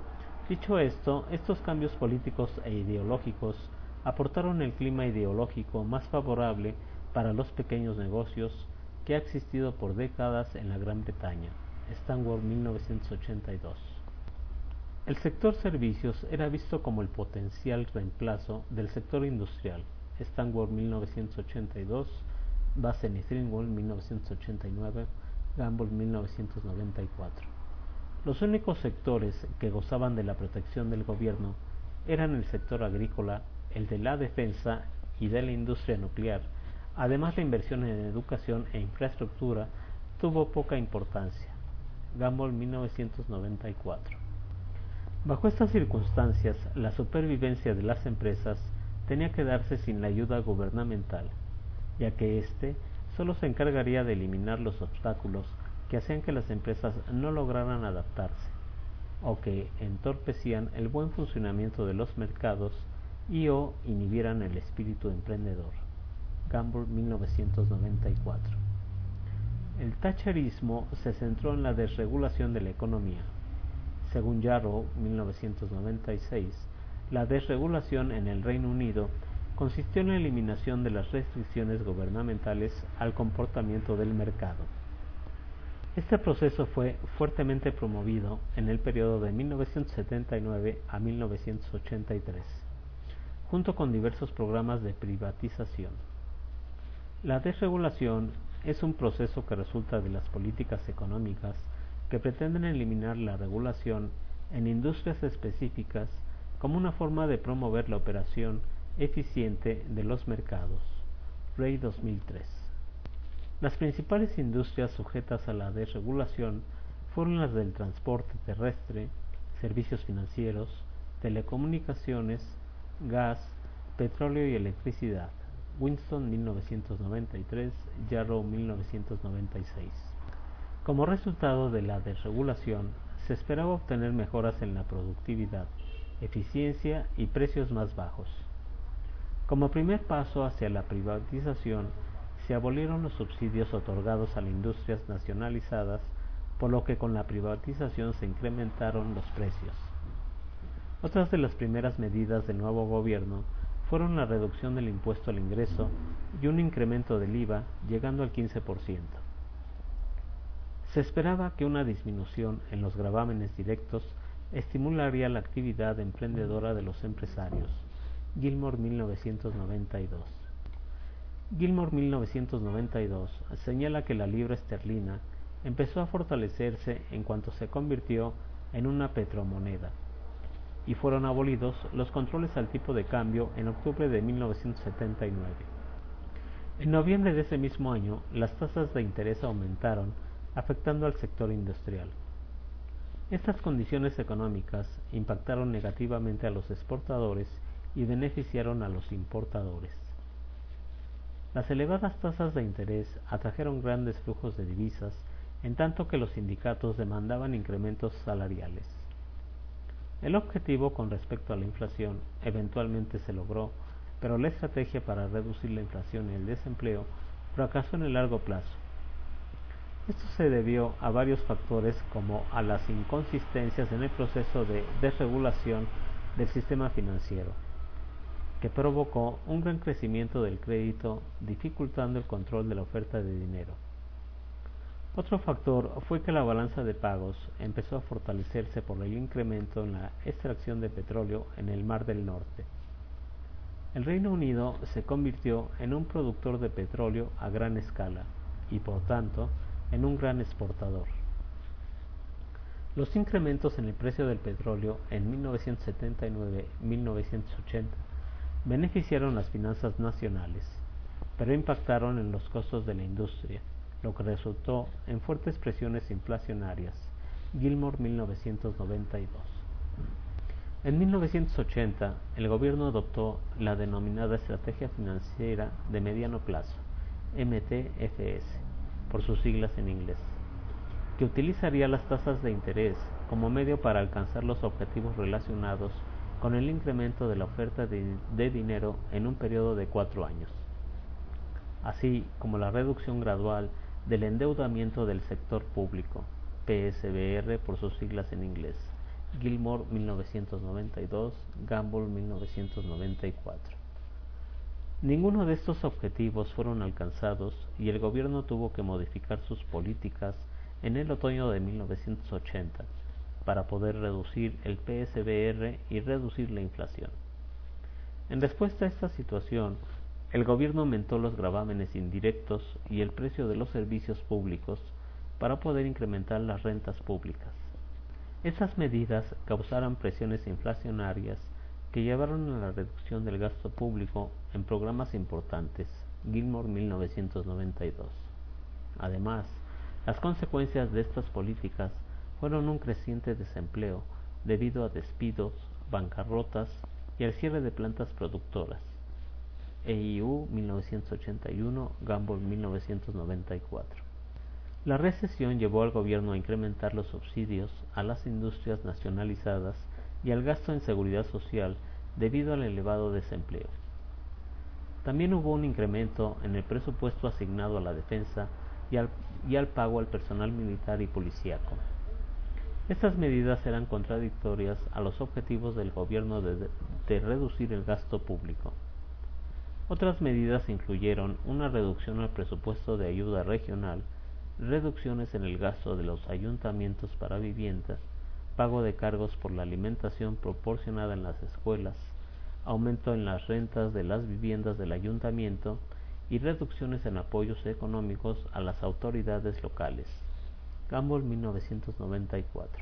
Dicho esto, estos cambios políticos e ideológicos aportaron el clima ideológico más favorable para los pequeños negocios que ha existido por décadas en la Gran Bretaña. Stanward, 1982. El sector servicios era visto como el potencial reemplazo del sector industrial. Stanward, 1982, Bassen y Thringwall, 1989, Gamble, 1994. Los únicos sectores que gozaban de la protección del gobierno eran el sector agrícola, el de la defensa y de la industria nuclear. Además, la inversión en educación e infraestructura tuvo poca importancia. Gamble, 1994. Bajo estas circunstancias, la supervivencia de las empresas tenía que darse sin la ayuda gubernamental, ya que éste solo se encargaría de eliminar los obstáculos que hacían que las empresas no lograran adaptarse o que entorpecían el buen funcionamiento de los mercados y o inhibieran el espíritu emprendedor. Gamble, 1994. El thatcherismo se centró en la desregulación de la economía. Según Yarrow, 1996, la desregulación en el Reino Unido consistió en la eliminación de las restricciones gubernamentales al comportamiento del mercado. Este proceso fue fuertemente promovido en el periodo de 1979 a 1983, junto con diversos programas de privatización. La desregulación es un proceso que resulta de las políticas económicas que pretenden eliminar la regulación en industrias específicas como una forma de promover la operación eficiente de los mercados. Ray, 2003. Las principales industrias sujetas a la desregulación fueron las del transporte terrestre, servicios financieros, telecomunicaciones, gas, petróleo y electricidad. Winston, 1993, Yarrow, 1996. Como resultado de la desregulación, se esperaba obtener mejoras en la productividad, eficiencia y precios más bajos. Como primer paso hacia la privatización, se abolieron los subsidios otorgados a las industrias nacionalizadas, por lo que con la privatización se incrementaron los precios. Otras de las primeras medidas del nuevo gobierno fueron la reducción del impuesto al ingreso y un incremento del IVA llegando al 15%. Se esperaba que una disminución en los gravámenes directos estimularía la actividad emprendedora de los empresarios. Gilmore, 1992. Gilmore, 1992, señala que la libra esterlina empezó a fortalecerse en cuanto se convirtió en una petromoneda y fueron abolidos los controles al tipo de cambio en octubre de 1979. En noviembre de ese mismo año, las tasas de interés aumentaron, afectando al sector industrial. Estas condiciones económicas impactaron negativamente a los exportadores y beneficiaron a los importadores. Las elevadas tasas de interés atrajeron grandes flujos de divisas, en tanto que los sindicatos demandaban incrementos salariales. El objetivo con respecto a la inflación eventualmente se logró, pero la estrategia para reducir la inflación y el desempleo fracasó en el largo plazo. Esto se debió a varios factores, como a las inconsistencias en el proceso de desregulación del sistema financiero, que provocó un gran crecimiento del crédito, dificultando el control de la oferta de dinero. Otro factor fue que la balanza de pagos empezó a fortalecerse por el incremento en la extracción de petróleo en el Mar del Norte. El Reino Unido se convirtió en un productor de petróleo a gran escala y, por tanto, en un gran exportador. Los incrementos en el precio del petróleo en 1979-1980 beneficiaron las finanzas nacionales, pero impactaron en los costos de la industria, lo que resultó en fuertes presiones inflacionarias. Gilmore, 1992. En 1980, el gobierno adoptó la denominada Estrategia Financiera de Mediano Plazo, MTFS, por sus siglas en inglés, que utilizaría las tasas de interés como medio para alcanzar los objetivos relacionados con el incremento de la oferta de dinero en un periodo de 4 años, así como la reducción gradual del endeudamiento del sector público, PSBR por sus siglas en inglés, Gilmore 1992, Gamble 1994. Ninguno de estos objetivos fueron alcanzados y el gobierno tuvo que modificar sus políticas en el otoño de 1980 para poder reducir el PSBR y reducir la inflación. En respuesta a esta situación, el gobierno aumentó los gravámenes indirectos y el precio de los servicios públicos para poder incrementar las rentas públicas. Esas medidas causaron presiones inflacionarias que llevaron a la reducción del gasto público en programas importantes, Gilmore 1992. Además, las consecuencias de estas políticas fueron un creciente desempleo debido a despidos, bancarrotas y al cierre de plantas productoras. EIU 1981, Gamble 1994. La recesión llevó al gobierno a incrementar los subsidios a las industrias nacionalizadas y al gasto en seguridad social debido al elevado desempleo. También hubo un incremento en el presupuesto asignado a la defensa y al pago al personal militar y policíaco. Estas medidas eran contradictorias a los objetivos del gobierno de reducir el gasto público. Otras medidas incluyeron una reducción al presupuesto de ayuda regional, reducciones en el gasto de los ayuntamientos para viviendas, pago de cargos por la alimentación proporcionada en las escuelas, aumento en las rentas de las viviendas del ayuntamiento y reducciones en apoyos económicos a las autoridades locales. Gamble 1994.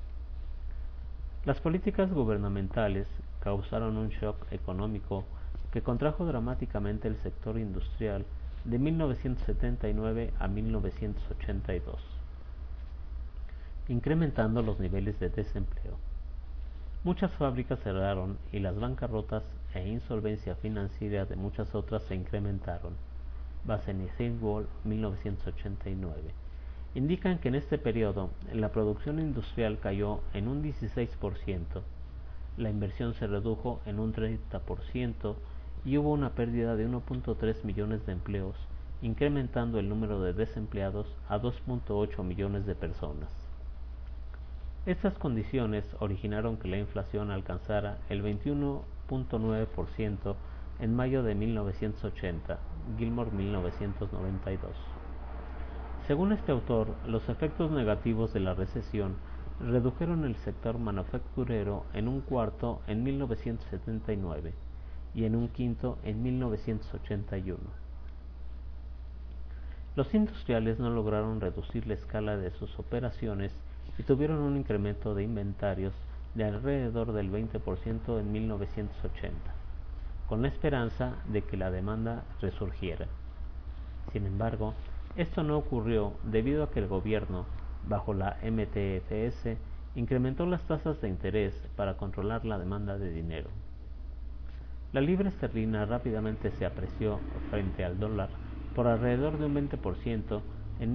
Las políticas gubernamentales causaron un shock económico que contrajo dramáticamente el sector industrial de 1979 a 1982, incrementando los niveles de desempleo. Muchas fábricas cerraron y las bancarrotas e insolvencia financiera de muchas otras se incrementaron. Basseny-Hillwall 1989. Indican que en este periodo la producción industrial cayó en un 16%, la inversión se redujo en un 30% y hubo una pérdida de 1.3 millones de empleos, incrementando el número de desempleados a 2.8 millones de personas. Estas condiciones originaron que la inflación alcanzara el 21.9% en mayo de 1980, Gilmore 1992. Según este autor, los efectos negativos de la recesión redujeron el sector manufacturero en un cuarto en 1979 y en un quinto en 1981. Los industriales no lograron reducir la escala de sus operaciones y tuvieron un incremento de inventarios de alrededor del 20% en 1980, con la esperanza de que la demanda resurgiera. Sin embargo, esto no ocurrió debido a que el gobierno, bajo la MTFS, incrementó las tasas de interés para controlar la demanda de dinero. La libra esterlina rápidamente se apreció frente al dólar por alrededor de un 20% en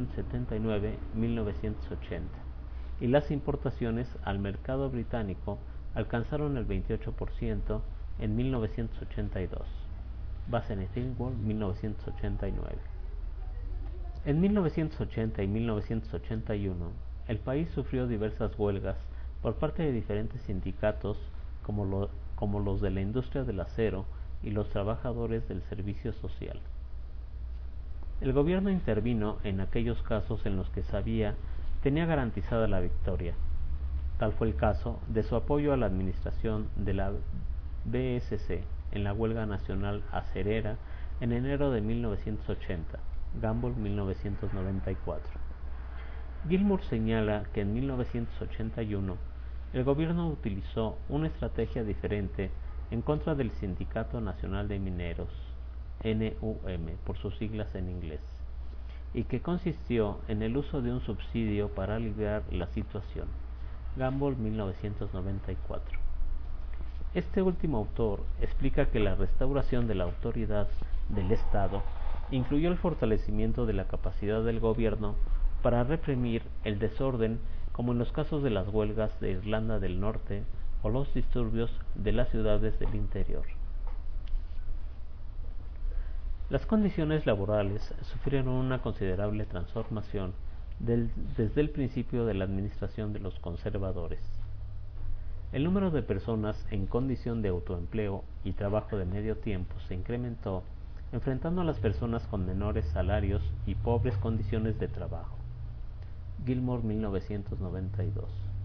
1979-1980 y las importaciones al mercado británico alcanzaron el 28% en 1982. Basseny-Hillwall 1989. En 1980 y 1981, el país sufrió diversas huelgas por parte de diferentes sindicatos como los de la industria del acero y los trabajadores del servicio social. El gobierno intervino en aquellos casos en los que sabía tenía garantizada la victoria. Tal fue el caso de su apoyo a la administración de la BSC en la huelga nacional acerera en enero de 1980, Gamble 1994. Gilmour señala que en 1981 el gobierno utilizó una estrategia diferente en contra del Sindicato Nacional de Mineros, NUM por sus siglas en inglés, y que consistió en el uso de un subsidio para aliviar la situación, Gamble 1994. Este último autor explica que la restauración de la autoridad del Estado incluyó el fortalecimiento de la capacidad del gobierno para reprimir el desorden, como en los casos de las huelgas de Irlanda del Norte o los disturbios de las ciudades del interior. Las condiciones laborales sufrieron una considerable transformación desde el principio de la administración de los conservadores. El número de personas en condición de autoempleo y trabajo de medio tiempo se incrementó, enfrentando a las personas con menores salarios y pobres condiciones de trabajo. Gilmore, 1992.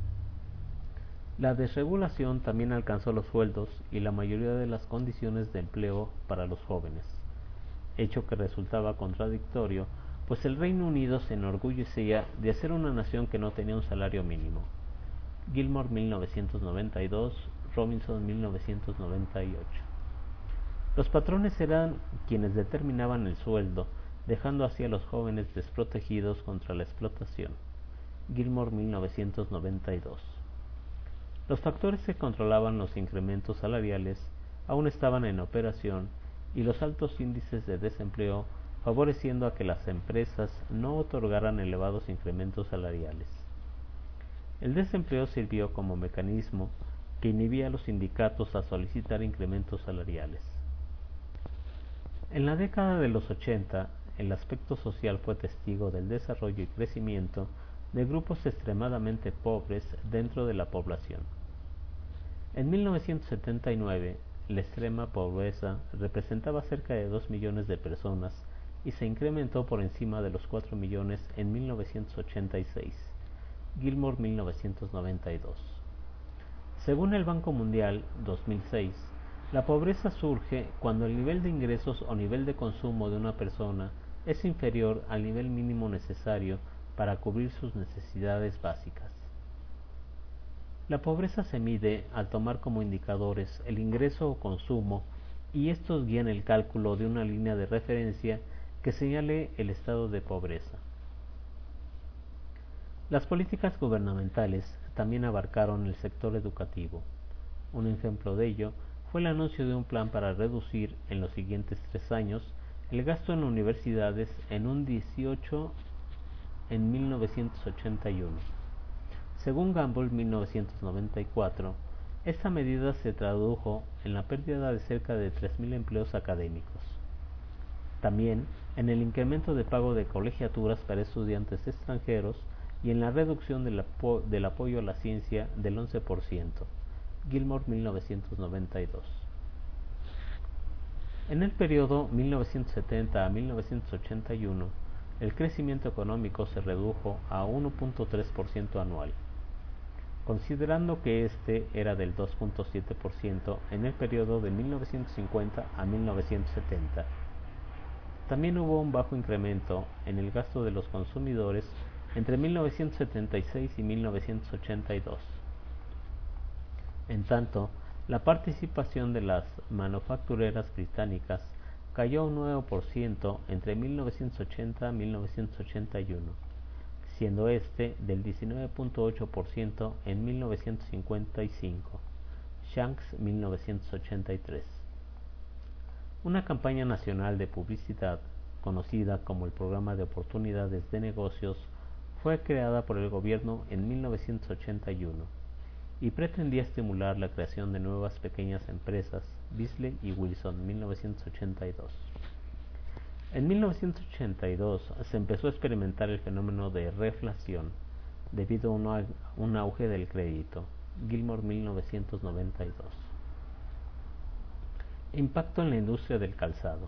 La desregulación también alcanzó los sueldos y la mayoría de las condiciones de empleo para los jóvenes, hecho que resultaba contradictorio, pues el Reino Unido se enorgullecía de ser una nación que no tenía un salario mínimo. Gilmore, 1992, Robinson, 1998. Los patrones eran quienes determinaban el sueldo, dejando así a los jóvenes desprotegidos contra la explotación. Gilmore, 1992. Los factores que controlaban los incrementos salariales aún estaban en operación y los altos índices de desempleo favoreciendo a que las empresas no otorgaran elevados incrementos salariales. El desempleo sirvió como mecanismo que inhibía a los sindicatos a solicitar incrementos salariales. En la década de los 80, el aspecto social fue testigo del desarrollo y crecimiento de grupos extremadamente pobres dentro de la población. En 1979, la extrema pobreza representaba cerca de 2 millones de personas y se incrementó por encima de los 4 millones en 1986. Gilmore, 1992. Según el Banco Mundial, 2006, la pobreza surge cuando el nivel de ingresos o nivel de consumo de una persona es inferior al nivel mínimo necesario para cubrir sus necesidades básicas. La pobreza se mide al tomar como indicadores el ingreso o consumo y estos guían el cálculo de una línea de referencia que señale el estado de pobreza. Las políticas gubernamentales también abarcaron el sector educativo. Un ejemplo de ello fue el anuncio de un plan para reducir en los siguientes 3 años el gasto en universidades en un 18 en 1981. Según Gamble, 1994, esta medida se tradujo en la pérdida de cerca de 3.000 empleos académicos. También en el incremento de pago de colegiaturas para estudiantes extranjeros y en la reducción del apoyo a la ciencia del 11%. Gilmore, 1992. En el periodo 1970 a 1981, el crecimiento económico se redujo a 1.3% anual, considerando que este era del 2.7% en el periodo de 1950 a 1970. También hubo un bajo incremento en el gasto de los consumidores entre 1976 y 1982. En tanto, la participación de las manufactureras británicas cayó a un 9% entre 1980 y 1981, siendo este del 19.8% en 1955. Shanks, 1983. Una campaña nacional de publicidad, conocida como el Programa de Oportunidades de Negocios, fue creada por el gobierno en 1981 y pretendía estimular la creación de nuevas pequeñas empresas. Beasley y Wilson, 1982. En 1982 se empezó a experimentar el fenómeno de reflación debido a un auge del crédito. Gilmore, 1992. Impacto en la industria del calzado.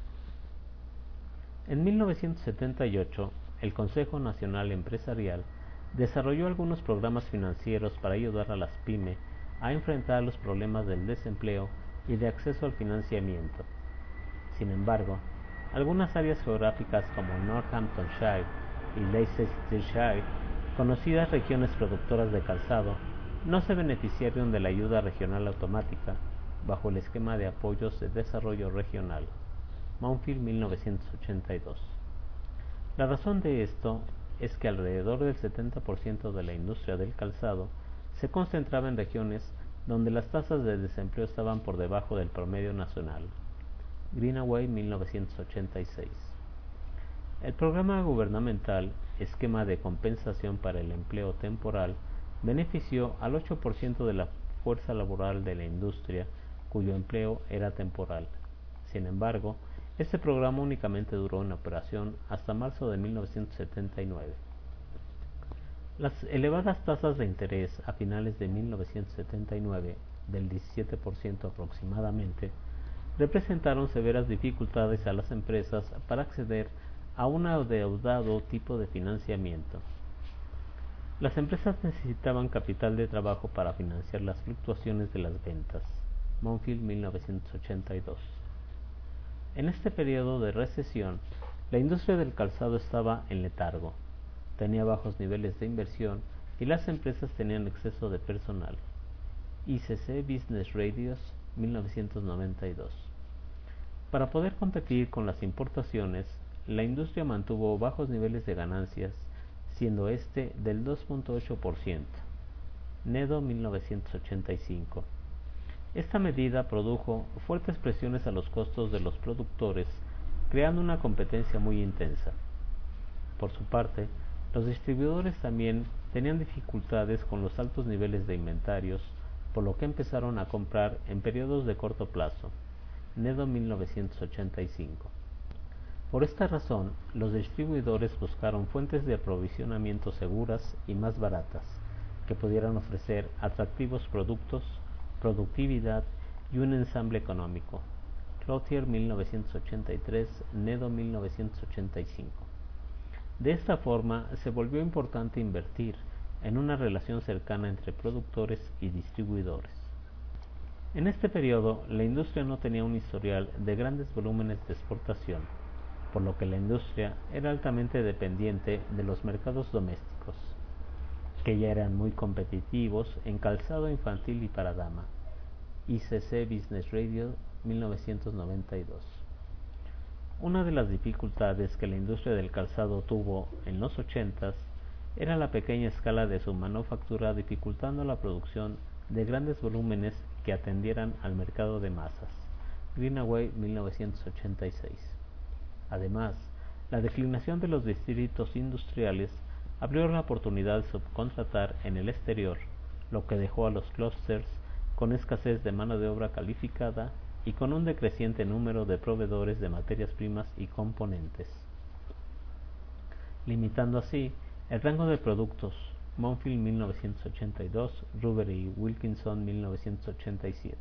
En 1978, el Consejo Nacional Empresarial desarrolló algunos programas financieros para ayudar a las pymes a enfrentar los problemas del desempleo y de acceso al financiamiento. Sin embargo, algunas áreas geográficas como Northamptonshire y Leicestershire, conocidas regiones productoras de calzado, no se beneficiaron de la ayuda regional automática bajo el esquema de apoyos de desarrollo regional. Mountfield, 1982. La razón de esto es que alrededor del 70% de la industria del calzado se concentraba en regiones donde las tasas de desempleo estaban por debajo del promedio nacional. Greenaway, 1986. El programa gubernamental Esquema de Compensación para el Empleo Temporal benefició al 8% de la fuerza laboral de la industria cuyo empleo era temporal. Sin embargo, este programa únicamente duró en operación hasta marzo de 1979. Las elevadas tasas de interés a finales de 1979, del 17% aproximadamente, representaron severas dificultades a las empresas para acceder a un adeudado tipo de financiamiento. Las empresas necesitaban capital de trabajo para financiar las fluctuaciones de las ventas. Monfield, 1982. En este periodo de recesión, la industria del calzado estaba en letargo, tenía bajos niveles de inversión y las empresas tenían exceso de personal. ICC Business Radios, 1992. Para poder competir con las importaciones, la industria mantuvo bajos niveles de ganancias, siendo este del 2.8%. Nedo, 1985. Esta medida produjo fuertes presiones a los costos de los productores, creando una competencia muy intensa. Por su parte, los distribuidores también tenían dificultades con los altos niveles de inventarios, por lo que empezaron a comprar en periodos de corto plazo. Nedo, 1985. Por esta razón, los distribuidores buscaron fuentes de aprovisionamiento seguras y más baratas, que pudieran ofrecer atractivos productos, productividad y un ensamble económico. Cloutier, 1983, Nedo, 1985. De esta forma, se volvió importante invertir en una relación cercana entre productores y distribuidores. En este periodo, la industria no tenía un historial de grandes volúmenes de exportación, por lo que la industria era altamente dependiente de los mercados domésticos, que ya eran muy competitivos en calzado infantil y para dama. ICC Business Radio, 1992. Una de las dificultades que la industria del calzado tuvo en los 80s era la pequeña escala de su manufactura, dificultando la producción de grandes volúmenes que atendieran al mercado de masas. Greenaway, 1986. Además, la declinación de los distritos industriales abrió la oportunidad de subcontratar en el exterior, lo que dejó a los clústers con escasez de mano de obra calificada y con un decreciente número de proveedores de materias primas y componentes, limitando así el rango de productos. Monfield, 1982, Ruber y Wilkinson, 1987.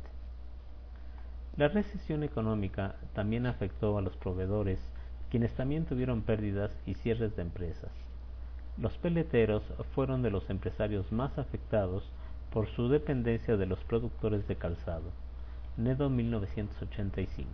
La recesión económica también afectó a los proveedores, quienes también tuvieron pérdidas y cierres de empresas. Los peleteros fueron de los empresarios más afectados por su dependencia de los productores de calzado. Nedo, 1985.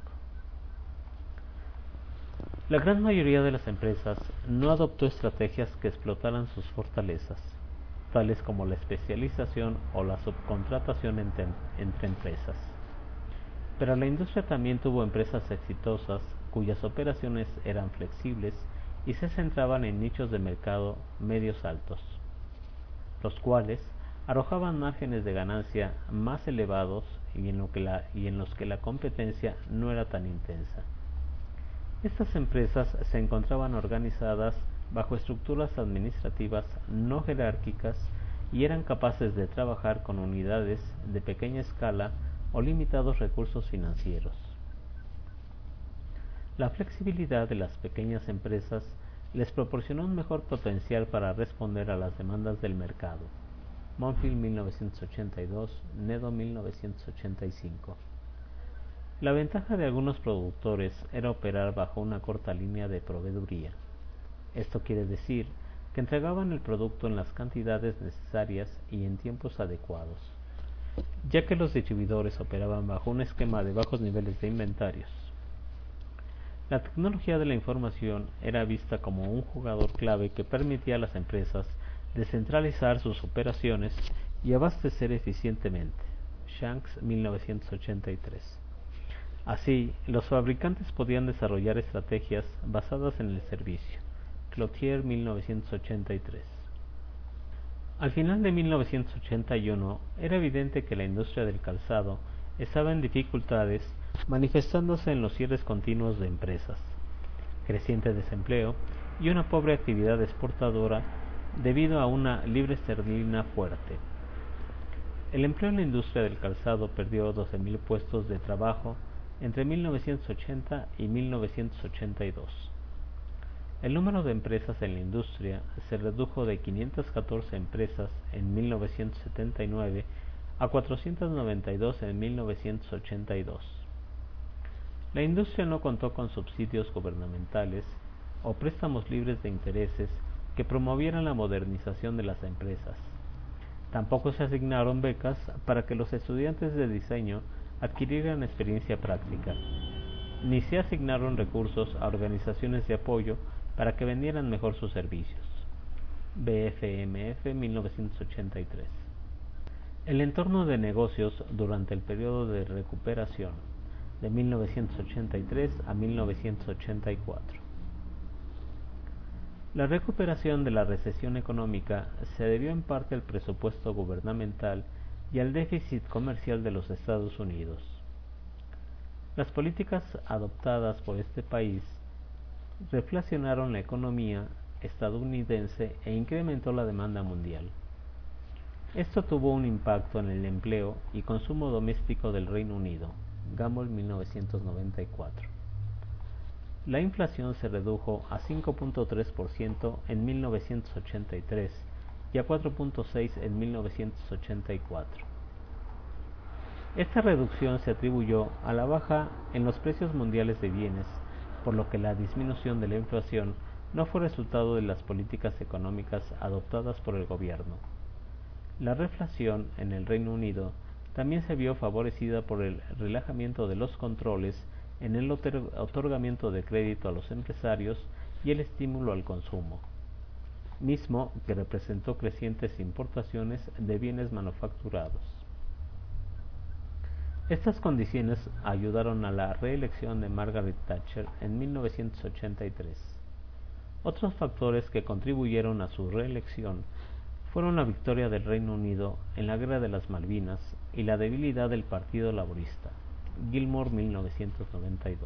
La gran mayoría de las empresas no adoptó estrategias que explotaran sus fortalezas, tales como la especialización o la subcontratación entre empresas. Pero la industria también tuvo empresas exitosas cuyas operaciones eran flexibles y se centraban en nichos de mercado medios altos, los cuales arrojaban márgenes de ganancia más elevados y en los que la competencia no era tan intensa. Estas empresas se encontraban organizadas bajo estructuras administrativas no jerárquicas y eran capaces de trabajar con unidades de pequeña escala o limitados recursos financieros. La flexibilidad de las pequeñas empresas les proporcionó un mejor potencial para responder a las demandas del mercado. Monfield, 1982, Nedo, 1985. La ventaja de algunos productores era operar bajo una corta línea de proveeduría. Esto quiere decir que entregaban el producto en las cantidades necesarias y en tiempos adecuados, ya que los distribuidores operaban bajo un esquema de bajos niveles de inventarios. La tecnología de la información era vista como un jugador clave que permitía a las empresas descentralizar sus operaciones y abastecer eficientemente. Shanks, 1983. Así, los fabricantes podían desarrollar estrategias basadas en el servicio. Cloutier, 1983. Al final de 1981, era evidente que la industria del calzado estaba en dificultades, manifestándose en los cierres continuos de empresas, creciente desempleo y una pobre actividad exportadora debido a una libra esterlina fuerte. El empleo en la industria del calzado perdió 12.000 puestos de trabajo entre 1980 y 1982. El número de empresas en la industria se redujo de 514 empresas en 1979 a 492 en 1982. La industria no contó con subsidios gubernamentales o préstamos libres de intereses que promovieran la modernización de las empresas. Tampoco se asignaron becas para que los estudiantes de diseño adquirieran experiencia práctica, ni se asignaron recursos a organizaciones de apoyo para que vendieran mejor sus servicios. BFMF 1983. El entorno de negocios durante el periodo de recuperación de 1983 a 1984. La recuperación de la recesión económica se debió en parte al presupuesto gubernamental y al déficit comercial de los Estados Unidos. Las políticas adoptadas por este país reflacionaron la economía estadounidense e incrementó la demanda mundial. Esto tuvo un impacto en el empleo y consumo doméstico del Reino Unido. Gamble 1994. La inflación se redujo a 5.3% en 1983 y a 4.6% en 1984. Esta reducción se atribuyó a la baja en los precios mundiales de bienes, por lo que la disminución de la inflación no fue resultado de las políticas económicas adoptadas por el gobierno. La reflación en el Reino Unido también se vio favorecida por el relajamiento de los controles en el otorgamiento de crédito a los empresarios y el estímulo al consumo, mismo que representó crecientes importaciones de bienes manufacturados. Estas condiciones ayudaron a la reelección de Margaret Thatcher en 1983. Otros factores que contribuyeron a su reelección fueron la victoria del Reino Unido en la Guerra de las Malvinas y la debilidad del Partido Laborista. Gilmore 1992.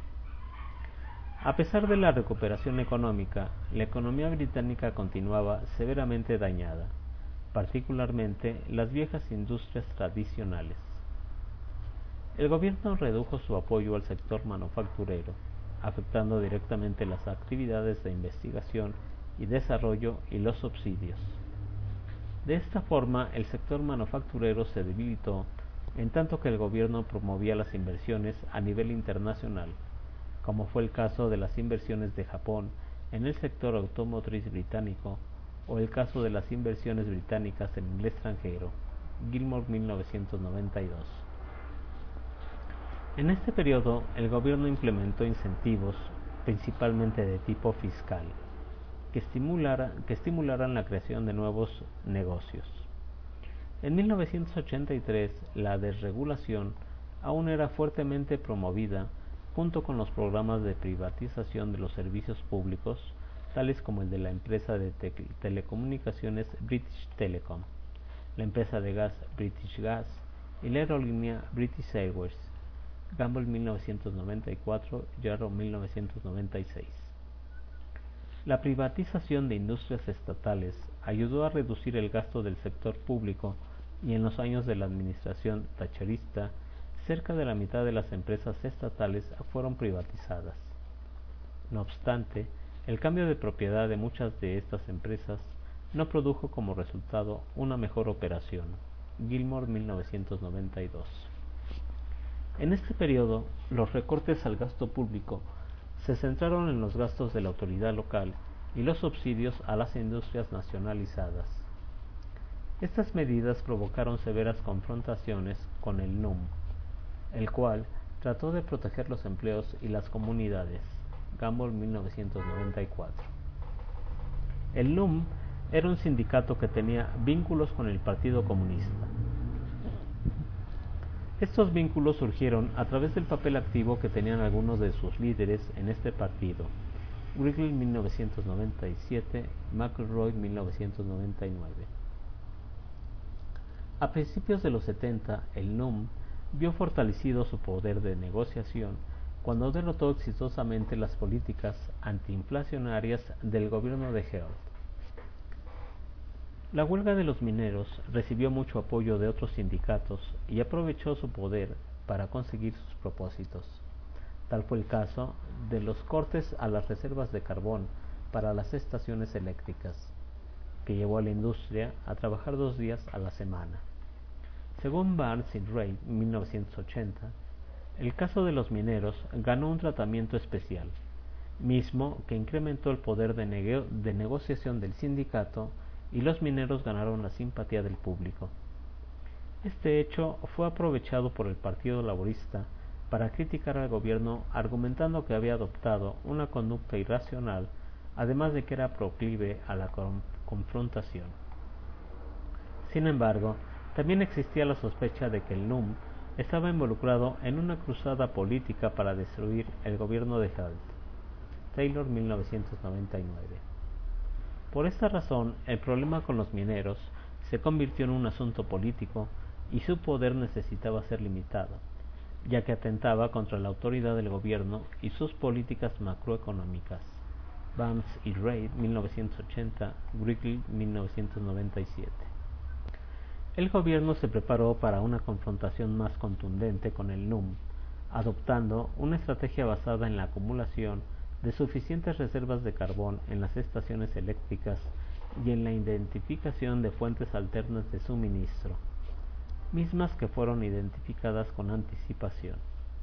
A pesar de la recuperación económica, la economía británica continuaba severamente dañada, particularmente las viejas industrias tradicionales. El gobierno redujo su apoyo al sector manufacturero, afectando directamente las actividades de investigación y desarrollo y los subsidios. De esta forma, el sector manufacturero se debilitó, en tanto que el gobierno promovía las inversiones a nivel internacional, como fue el caso de las inversiones de Japón en el sector automotriz británico o el caso de las inversiones británicas en el extranjero. Gilmore 1992. En este periodo, el gobierno implementó incentivos, principalmente de tipo fiscal, que estimularan la creación de nuevos negocios. En 1983, la desregulación aún era fuertemente promovida junto con los programas de privatización de los servicios públicos, tales como el de la empresa de telecomunicaciones British Telecom, la empresa de gas British Gas y la aerolínea British Airways. Gamble 1994, Yarrow 1996. La privatización de industrias estatales ayudó a reducir el gasto del sector público y en los años de la administración thatcherista, cerca de la mitad de las empresas estatales fueron privatizadas. No obstante, el cambio de propiedad de muchas de estas empresas no produjo como resultado una mejor operación. Gilmore 1992. En este periodo, los recortes al gasto público se centraron en los gastos de la autoridad local y los subsidios a las industrias nacionalizadas. Estas medidas provocaron severas confrontaciones con el NUM, el cual trató de proteger los empleos y las comunidades. Gamble 1994. El NUM era un sindicato que tenía vínculos con el Partido Comunista. Estos vínculos surgieron a través del papel activo que tenían algunos de sus líderes en este partido. Wrigley 1997, McElroy 1999. A principios de los 70, el NUM vio fortalecido su poder de negociación cuando derrotó exitosamente las políticas antiinflacionarias del gobierno de Heath. La huelga de los mineros recibió mucho apoyo de otros sindicatos y aprovechó su poder para conseguir sus propósitos. Tal fue el caso de los cortes a las reservas de carbón para las estaciones eléctricas, que llevó a la industria a trabajar 2 días a la semana. Según Barnes y Reid, 1980, el caso de los mineros ganó un tratamiento especial, mismo que incrementó el poder de negociación del sindicato, y los mineros ganaron la simpatía del público. Este hecho fue aprovechado por el Partido Laborista para criticar al gobierno, argumentando que había adoptado una conducta irracional, además de que era proclive a la confrontación. Sin embargo, también existía la sospecha de que el NUM estaba involucrado en una cruzada política para destruir el gobierno de Heath. Taylor, 1999. Por esta razón, el problema con los mineros se convirtió en un asunto político y su poder necesitaba ser limitado, ya que atentaba contra la autoridad del gobierno y sus políticas macroeconómicas. Barnes y Reid, 1980, Wrigley, 1997. El gobierno se preparó para una confrontación más contundente con el NUM, adoptando una estrategia basada en la acumulación de suficientes reservas de carbón en las estaciones eléctricas y en la identificación de fuentes alternas de suministro, mismas que fueron identificadas con anticipación.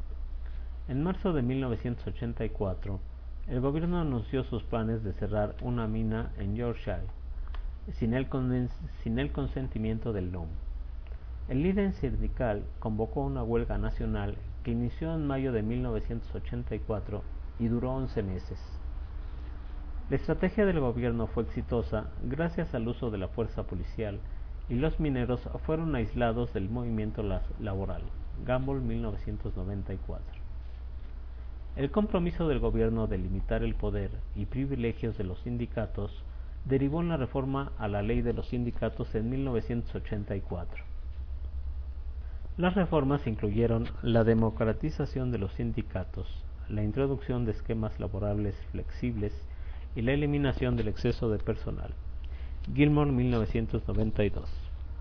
En marzo de 1984, el gobierno anunció sus planes de cerrar una mina en Yorkshire, sin el consentimiento del NUM. El líder sindical convocó una huelga nacional que inició en mayo de 1984 y duró 11 meses. La estrategia del gobierno fue exitosa gracias al uso de la fuerza policial, y los mineros fueron aislados del movimiento laboral. Gamble, 1994. El compromiso del gobierno de limitar el poder y privilegios de los sindicatos derivó en la reforma a la ley de los sindicatos en 1984. Las reformas incluyeron la democratización de los sindicatos, la introducción de esquemas laborales flexibles y la eliminación del exceso de personal. Gilmore, 1992.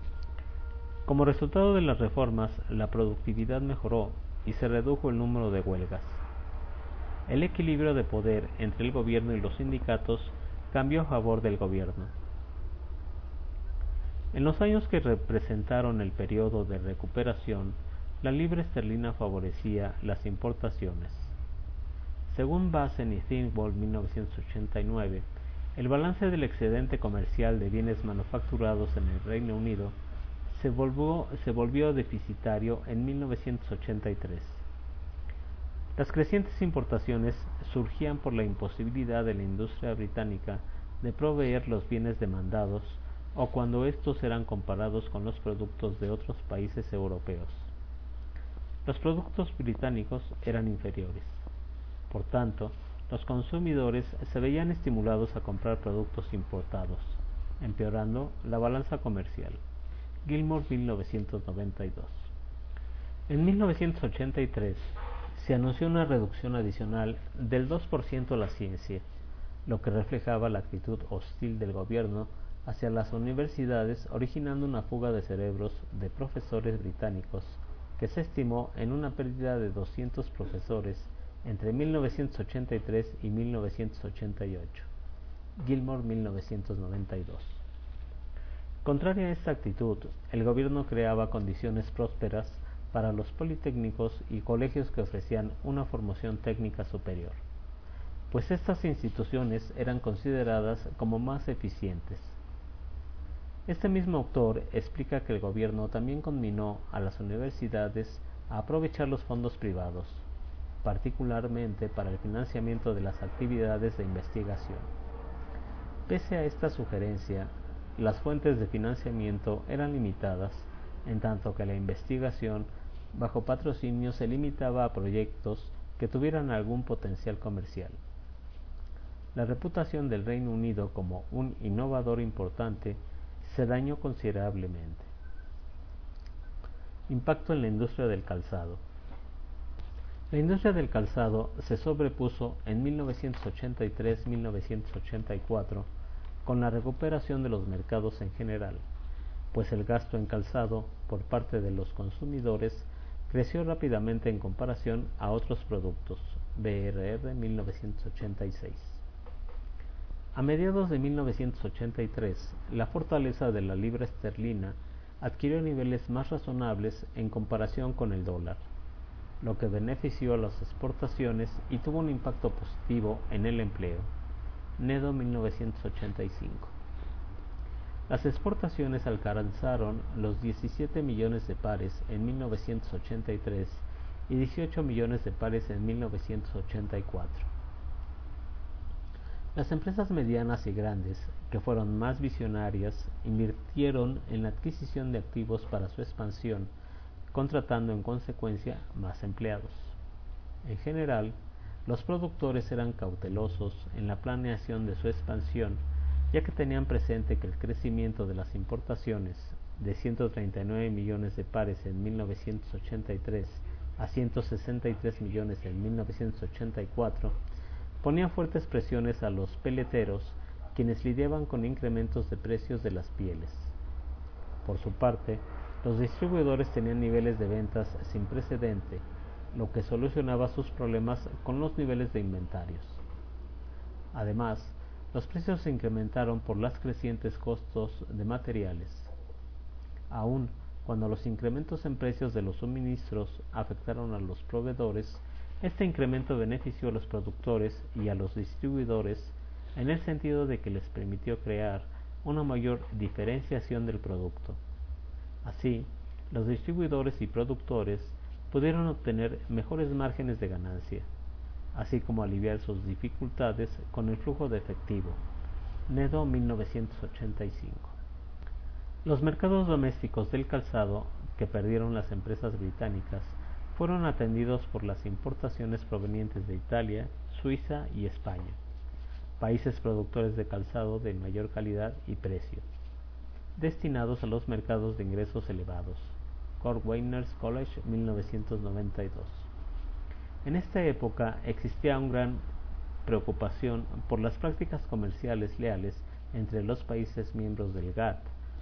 Como resultado de las reformas, la productividad mejoró y se redujo el número de huelgas. El equilibrio de poder entre el gobierno y los sindicatos cambió a favor del gobierno. En los años que representaron el periodo de recuperación, la libra esterlina favorecía las importaciones. Según Bassen y Thingwall, 1989, el balance del excedente comercial de bienes manufacturados en el Reino Unido se volvió deficitario en 1983. Las crecientes importaciones surgían por la imposibilidad de la industria británica de proveer los bienes demandados, o cuando estos eran comparados con los productos de otros países europeos. Los productos británicos eran inferiores. Por tanto, los consumidores se veían estimulados a comprar productos importados, empeorando la balanza comercial. Gilmore, 1992. En 1983 se anunció una reducción adicional del 2% a la ciencia, lo que reflejaba la actitud hostil del gobierno hacia las universidades, originando una fuga de cerebros de profesores británicos que se estimó en una pérdida de 200 profesores entre 1983 y 1988. Gilmore, 1992. Contraria a esta actitud, el gobierno creaba condiciones prósperas para los politécnicos y colegios que ofrecían una formación técnica superior, pues estas instituciones eran consideradas como más eficientes. Este mismo autor explica que el gobierno también conminó a las universidades a aprovechar los fondos privados, particularmente para el financiamiento de las actividades de investigación. Pese a esta sugerencia, las fuentes de financiamiento eran limitadas, en tanto que la investigación bajo patrocinio se limitaba a proyectos que tuvieran algún potencial comercial. La reputación del Reino Unido como un innovador importante se dañó considerablemente. Impacto en la industria del calzado. La industria del calzado se sobrepuso en 1983-1984 con la recuperación de los mercados en general, pues el gasto en calzado por parte de los consumidores creció rápidamente en comparación a otros productos. BRR 1986. A mediados de 1983, la fortaleza de la libra esterlina adquirió niveles más razonables en comparación con el dólar, lo que benefició a las exportaciones y tuvo un impacto positivo en el empleo. Nedo 1985. Las exportaciones alcanzaron los 17 millones de pares en 1983 y 18 millones de pares en 1984. Las empresas medianas y grandes, que fueron más visionarias, invirtieron en la adquisición de activos para su expansión, contratando en consecuencia más empleados. En general, los productores eran cautelosos en la planeación de su expansión, ya que tenían presente que el crecimiento de las importaciones de 139 millones de pares en 1983 a 163 millones en 1984 ponía fuertes presiones a los peleteros, quienes lidiaban con incrementos de precios de las pieles. Por su parte, los distribuidores tenían niveles de ventas sin precedente, lo que solucionaba sus problemas con los niveles de inventarios. Además, los precios se incrementaron por los crecientes costos de materiales. Aun cuando los incrementos en precios de los suministros afectaron a los proveedores, este incremento benefició a los productores y a los distribuidores en el sentido de que les permitió crear una mayor diferenciación del producto. Así, los distribuidores y productores pudieron obtener mejores márgenes de ganancia, así como aliviar sus dificultades con el flujo de efectivo. Nedo 1985. Los mercados domésticos del calzado que perdieron las empresas británicas fueron atendidos por las importaciones provenientes de Italia, Suiza y España, países productores de calzado de mayor calidad y precio, destinados a los mercados de ingresos elevados. Cordwainers College 1992. En esta época existía una gran preocupación por las prácticas comerciales leales entre los países miembros del GATT.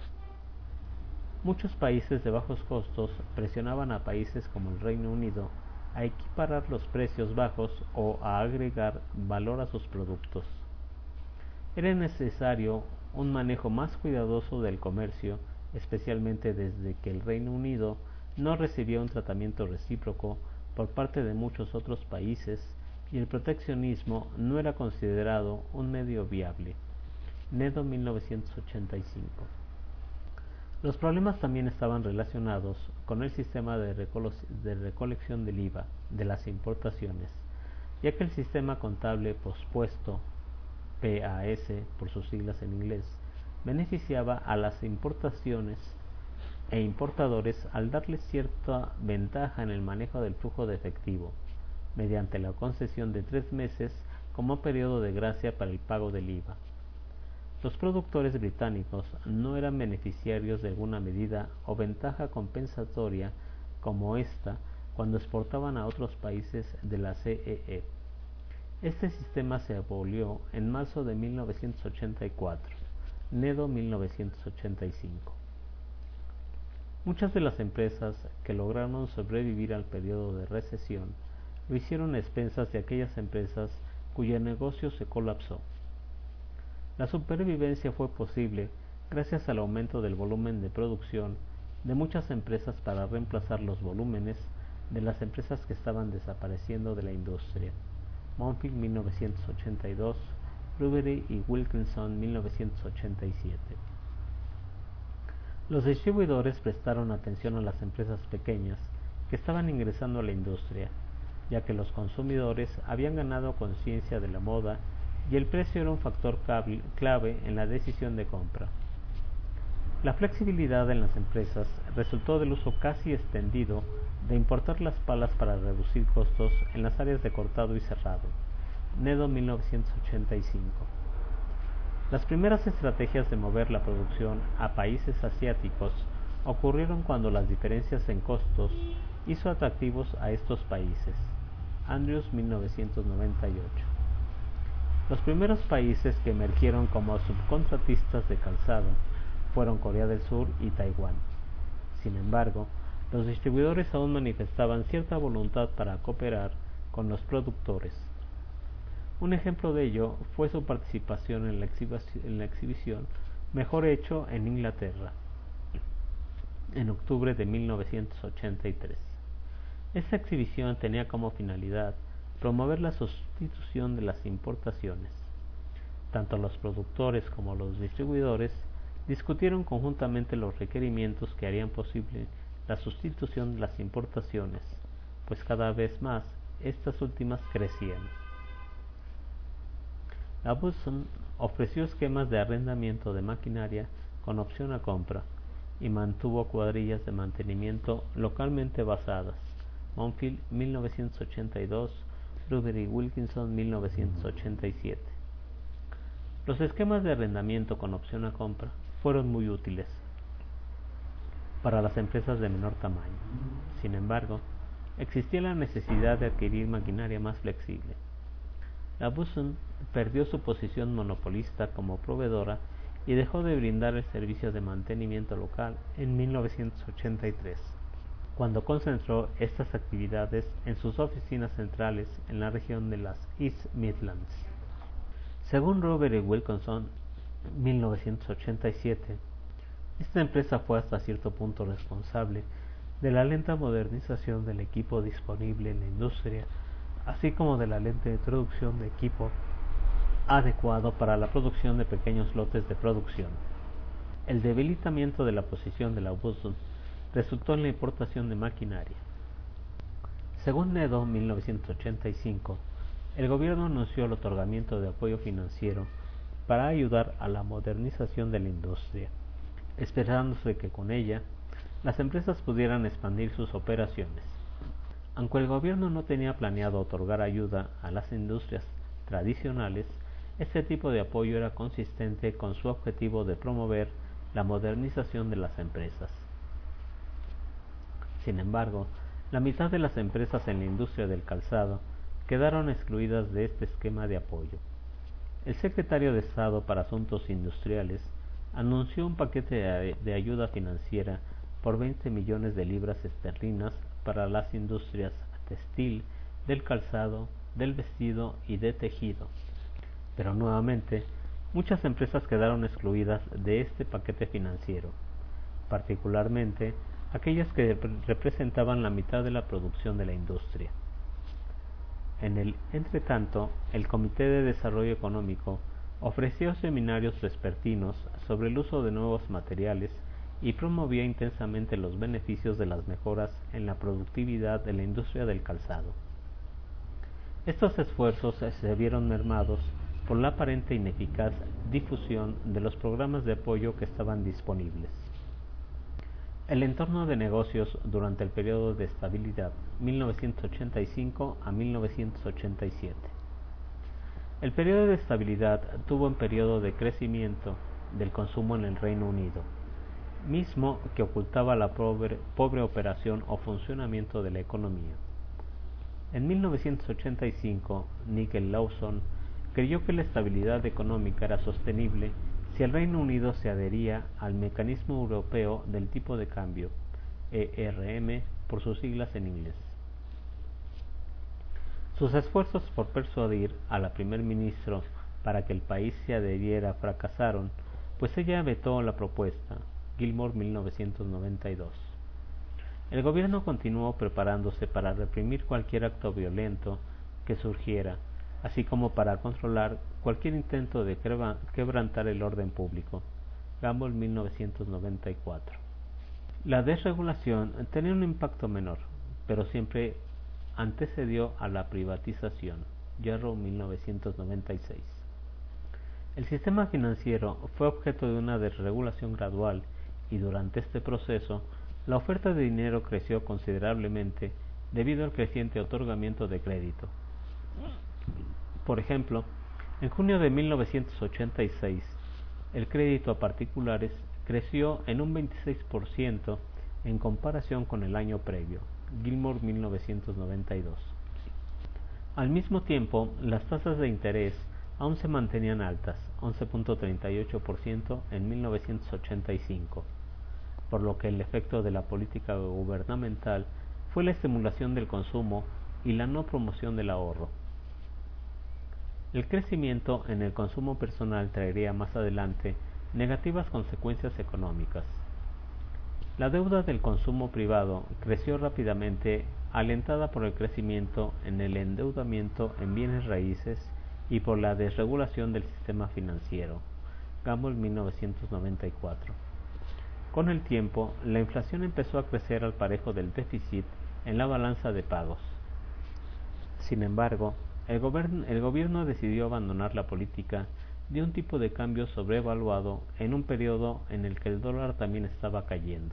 Muchos países de bajos costos presionaban a países como el Reino Unido a equiparar los precios bajos o a agregar valor a sus productos. Era necesario un manejo más cuidadoso del comercio, especialmente desde que el Reino Unido no recibía un tratamiento recíproco por parte de muchos otros países y el proteccionismo no era considerado un medio viable. Nedo 1985. Los problemas también estaban relacionados con el sistema de recolección del IVA de las importaciones, ya que el sistema contable pospuesto, PAS por sus siglas en inglés, beneficiaba a las importaciones e importadores al darles cierta ventaja en el manejo del flujo de efectivo, mediante la concesión de 3 meses como periodo de gracia para el pago del IVA. Los productores británicos no eran beneficiarios de alguna medida o ventaja compensatoria como esta cuando exportaban a otros países de la CEE. Este sistema se abolió en marzo de 1984. Nedo 1985. Muchas de las empresas que lograron sobrevivir al periodo de recesión lo hicieron a expensas de aquellas empresas cuyo negocio se colapsó. La supervivencia fue posible gracias al aumento del volumen de producción de muchas empresas para reemplazar los volúmenes de las empresas que estaban desapareciendo de la industria. Monfield 1982, Rubery y Wilkinson 1987. Los distribuidores prestaron atención a las empresas pequeñas que estaban ingresando a la industria, ya que los consumidores habían ganado conciencia de la moda y el precio era un factor clave en la decisión de compra. La flexibilidad en las empresas resultó del uso casi extendido de importar las palas para reducir costos en las áreas de cortado y cerrado. Nedo 1985. Las primeras estrategias de mover la producción a países asiáticos ocurrieron cuando las diferencias en costos hizo atractivos a estos países. Andrews 1998. Los primeros países que emergieron como subcontratistas de calzado fueron Corea del Sur y Taiwán. Sin embargo, Los distribuidores aún manifestaban cierta voluntad para cooperar con los productores. Un ejemplo de ello fue su participación en la exhibición Mejor Hecho en Inglaterra, en octubre de 1983. Esta exhibición tenía como finalidad promover la sustitución de las importaciones. Tanto los productores como los distribuidores discutieron conjuntamente los requerimientos que harían posible la sustitución de las importaciones, pues cada vez más estas últimas crecían. La Busson ofreció esquemas de arrendamiento de maquinaria con opción a compra y mantuvo cuadrillas de mantenimiento localmente basadas. Monfield 1982, Ruber y Wilkinson 1987. Los esquemas de arrendamiento con opción a compra fueron muy útiles para las empresas de menor tamaño. Sin embargo, existía la necesidad de adquirir maquinaria más flexible. La Busson perdió su posición monopolista como proveedora y dejó de brindar el servicio de mantenimiento local en 1983, cuando concentró estas actividades en sus oficinas centrales en la región de las East Midlands. Según Ruber y Wilkinson, 1987, esta empresa fue hasta cierto punto responsable de la lenta modernización del equipo disponible en la industria, así como de la lenta introducción de equipo adecuado para la producción de pequeños lotes de producción. El debilitamiento de la posición de la Busson resultó en la importación de maquinaria. Según Nedo, 1985, el gobierno anunció el otorgamiento de apoyo financiero para ayudar a la modernización de la industria, esperándose que con ella las empresas pudieran expandir sus operaciones. Aunque el gobierno no tenía planeado otorgar ayuda a las industrias tradicionales, este tipo de apoyo era consistente con su objetivo de promover la modernización de las empresas. Sin embargo, la mitad de las empresas en la industria del calzado quedaron excluidas de este esquema de apoyo. El secretario de Estado para Asuntos Industriales anunció un paquete de ayuda financiera por 20 millones de libras esterlinas para las industrias textil, del calzado, del vestido y de tejido. Pero nuevamente, muchas empresas quedaron excluidas de este paquete financiero, particularmente aquellas que representaban la mitad de la producción de la industria. En el entretanto, el Comité de Desarrollo Económico ofreció seminarios vespertinos sobre el uso de nuevos materiales y promovía intensamente los beneficios de las mejoras en la productividad de la industria del calzado. Estos esfuerzos se vieron mermados por la aparente ineficaz difusión de los programas de apoyo que estaban disponibles. El entorno de negocios durante el periodo de estabilidad 1985 a 1987. El periodo de estabilidad tuvo un periodo de crecimiento del consumo en el Reino Unido, mismo que ocultaba la pobre operación o funcionamiento de la economía. En 1985, Nigel Lawson creyó que la estabilidad económica era sostenible si el Reino Unido se adhería al Mecanismo Europeo del Tipo de Cambio, ERM por sus siglas en inglés. Sus esfuerzos por persuadir a la primer ministro para que el país se adheriera fracasaron, pues ella vetó la propuesta. Gilmore 1992. El gobierno continuó preparándose para reprimir cualquier acto violento que surgiera, así como para controlar cualquier intento de quebrantar el orden público. Gamble 1994. La desregulación tenía un impacto menor, pero siempre antecedió a la privatización. Yarrow 1996. El sistema financiero fue objeto de una desregulación gradual y durante este proceso la oferta de dinero creció considerablemente debido al creciente otorgamiento de crédito. Por ejemplo, en junio de 1986, el crédito a particulares creció en un 26% en comparación con el año previo. Gilmore 1992. Al mismo tiempo, las tasas de interés aún se mantenían altas, 11.38% en 1985. por lo que el efecto de la política gubernamental fue la estimulación del consumo y la no promoción del ahorro. El crecimiento en el consumo personal traería más adelante negativas consecuencias económicas. La deuda del consumo privado creció rápidamente, alentada por el crecimiento en el endeudamiento en bienes raíces y por la desregulación del sistema financiero. Gamble, 1994. Con el tiempo, la inflación empezó a crecer al parejo del déficit en la balanza de pagos. Sin embargo, el gobierno decidió abandonar la política de un tipo de cambio sobrevaluado en un periodo en el que el dólar también estaba cayendo.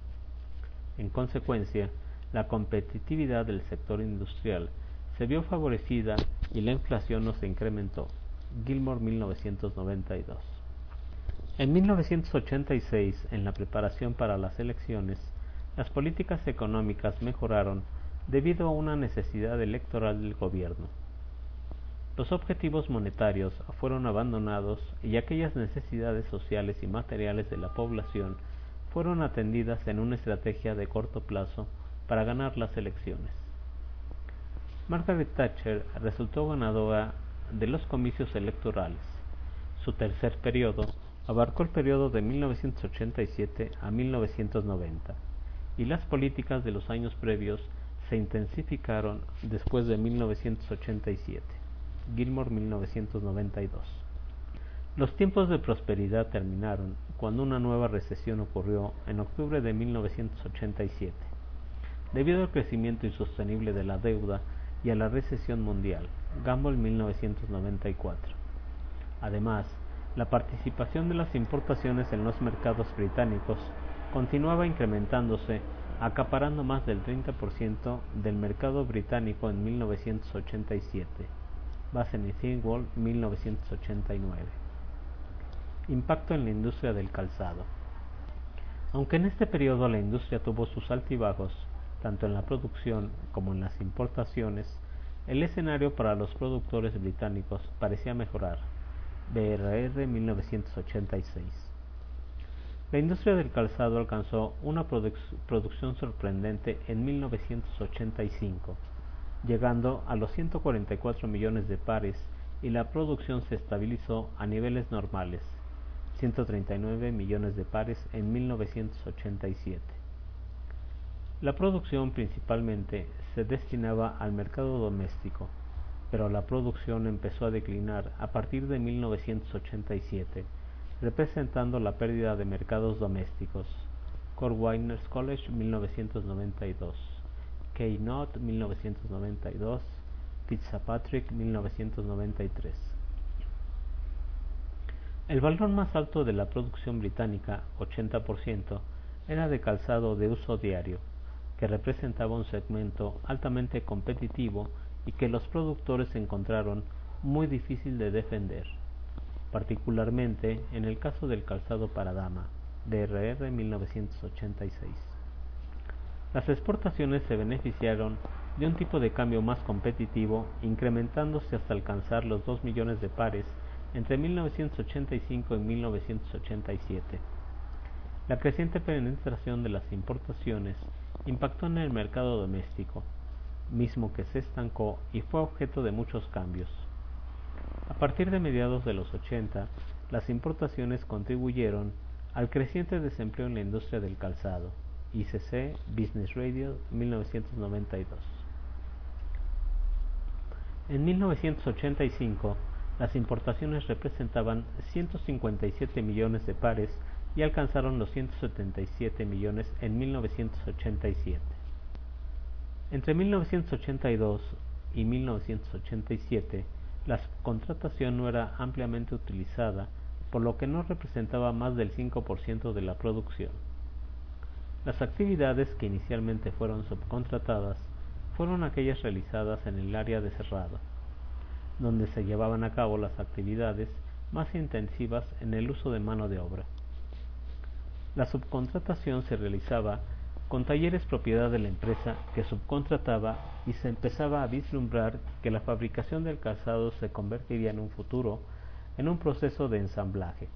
En consecuencia, la competitividad del sector industrial se vio favorecida y la inflación no se incrementó. Gilmore, 1992. En 1986, en la preparación para las elecciones, las políticas económicas mejoraron debido a una necesidad electoral del gobierno. Los objetivos monetarios fueron abandonados y aquellas necesidades sociales y materiales de la población fueron atendidas en una estrategia de corto plazo para ganar las elecciones. Margaret Thatcher resultó ganadora de los comicios electorales. Su tercer periodo abarcó el periodo de 1987 a 1990, y las políticas de los años previos se intensificaron después de 1987. Gilmore, 1992. Los tiempos de prosperidad terminaron cuando una nueva recesión ocurrió en octubre de 1987, debido al crecimiento insostenible de la deuda y a la recesión mundial. Gamble, 1994. Además, la participación de las importaciones en los mercados británicos continuaba incrementándose, acaparando más del 30% del mercado británico en 1987. Bassett-Thingwall, 1989. Impacto en la industria del calzado. Aunque en este periodo la industria tuvo sus altibajos, tanto en la producción como en las importaciones, el escenario para los productores británicos parecía mejorar. BRR, 1986. La industria del calzado alcanzó una producción sorprendente en 1985, llegando a los 144 millones de pares, y la producción se estabilizó a niveles normales, 139 millones de pares en 1987. La producción principalmente se destinaba al mercado doméstico, pero la producción empezó a declinar a partir de 1987, representando la pérdida de mercados domésticos. Corvinus College, 1992. Keynote, 1992. Fitzpatrick, 1993. El valor más alto de la producción británica, 80%, era de calzado de uso diario, que representaba un segmento altamente competitivo y que los productores encontraron muy difícil de defender, particularmente en el caso del calzado para dama. DRR, 1986. Las exportaciones se beneficiaron de un tipo de cambio más competitivo, incrementándose hasta alcanzar los 2 millones de pares entre 1985 y 1987. La creciente penetración de las importaciones impactó en el mercado doméstico, mismo que se estancó y fue objeto de muchos cambios. A partir de mediados de los 80, las importaciones contribuyeron al creciente desempleo en la industria del calzado. ICC, Business Radio, 1992. En 1985, las importaciones representaban 157 millones de pares y alcanzaron los 177 millones en 1987. Entre 1982 y 1987, la subcontratación no era ampliamente utilizada, por lo que no representaba más del 5% de la producción. Las actividades que inicialmente fueron subcontratadas fueron aquellas realizadas en el área de cerrado, donde se llevaban a cabo las actividades más intensivas en el uso de mano de obra. La subcontratación se realizaba con talleres propiedad de la empresa que subcontrataba, y se empezaba a vislumbrar que la fabricación del calzado se convertiría en un futuro en un proceso de ensamblaje,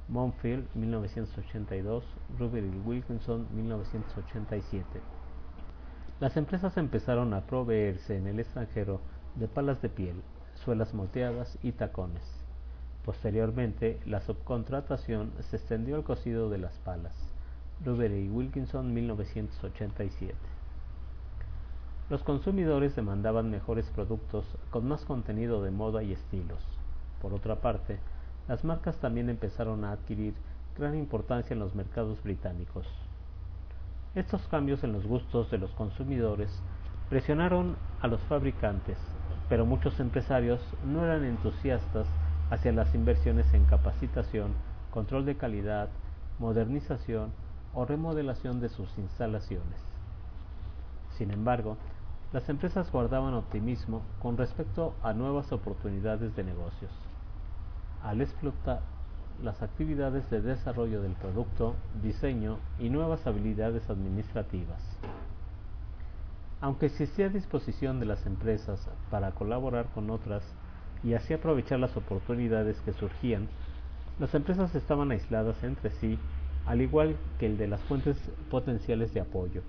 Monfield 1982, Rubber y Wilkinson 1987. Las empresas empezaron a proveerse en el extranjero de palas de piel, suelas moldeadas y tacones. Posteriormente, la subcontratación se extendió al cosido de las palas. Rubber y Wilkinson 1987. Los consumidores demandaban mejores productos con más contenido de moda y estilos. Por otra parte, las marcas también empezaron a adquirir gran importancia en los mercados británicos. Estos cambios en los gustos de los consumidores presionaron a los fabricantes, pero muchos empresarios no eran entusiastas hacia las inversiones en capacitación, control de calidad, modernización o remodelación de sus instalaciones. Sin embargo, las empresas guardaban optimismo con respecto a nuevas oportunidades de negocios. Al explotar las actividades de desarrollo del producto, diseño y nuevas habilidades administrativas. Aunque existía disposición de las empresas para colaborar con otras y así aprovechar las oportunidades que surgían, las empresas estaban aisladas entre sí, al igual que el de las fuentes potenciales de apoyo.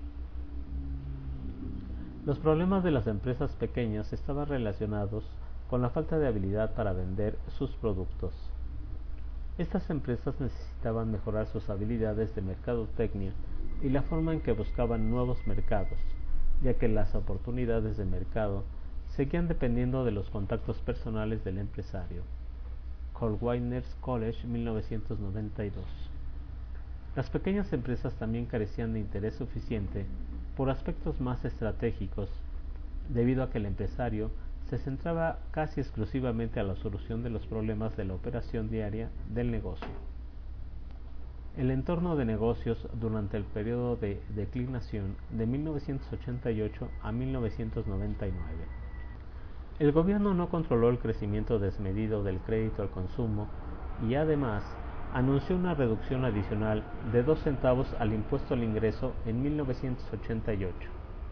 Los problemas de las empresas pequeñas estaban relacionados con la falta de habilidad para vender sus productos. Estas empresas necesitaban mejorar sus habilidades de mercadotecnia y la forma en que buscaban nuevos mercados, ya que las oportunidades de mercado seguían dependiendo de los contactos personales del empresario. Goldwyners College, 1992. Las pequeñas empresas también carecían de interés suficiente por aspectos más estratégicos, debido a que el empresario se centraba casi exclusivamente a la solución de los problemas de la operación diaria del negocio. El entorno de negocios durante el periodo de declinación de 1988 a 1999. El gobierno no controló el crecimiento desmedido del crédito al consumo y además anunció una reducción adicional de 2 centavos al impuesto al ingreso en 1988.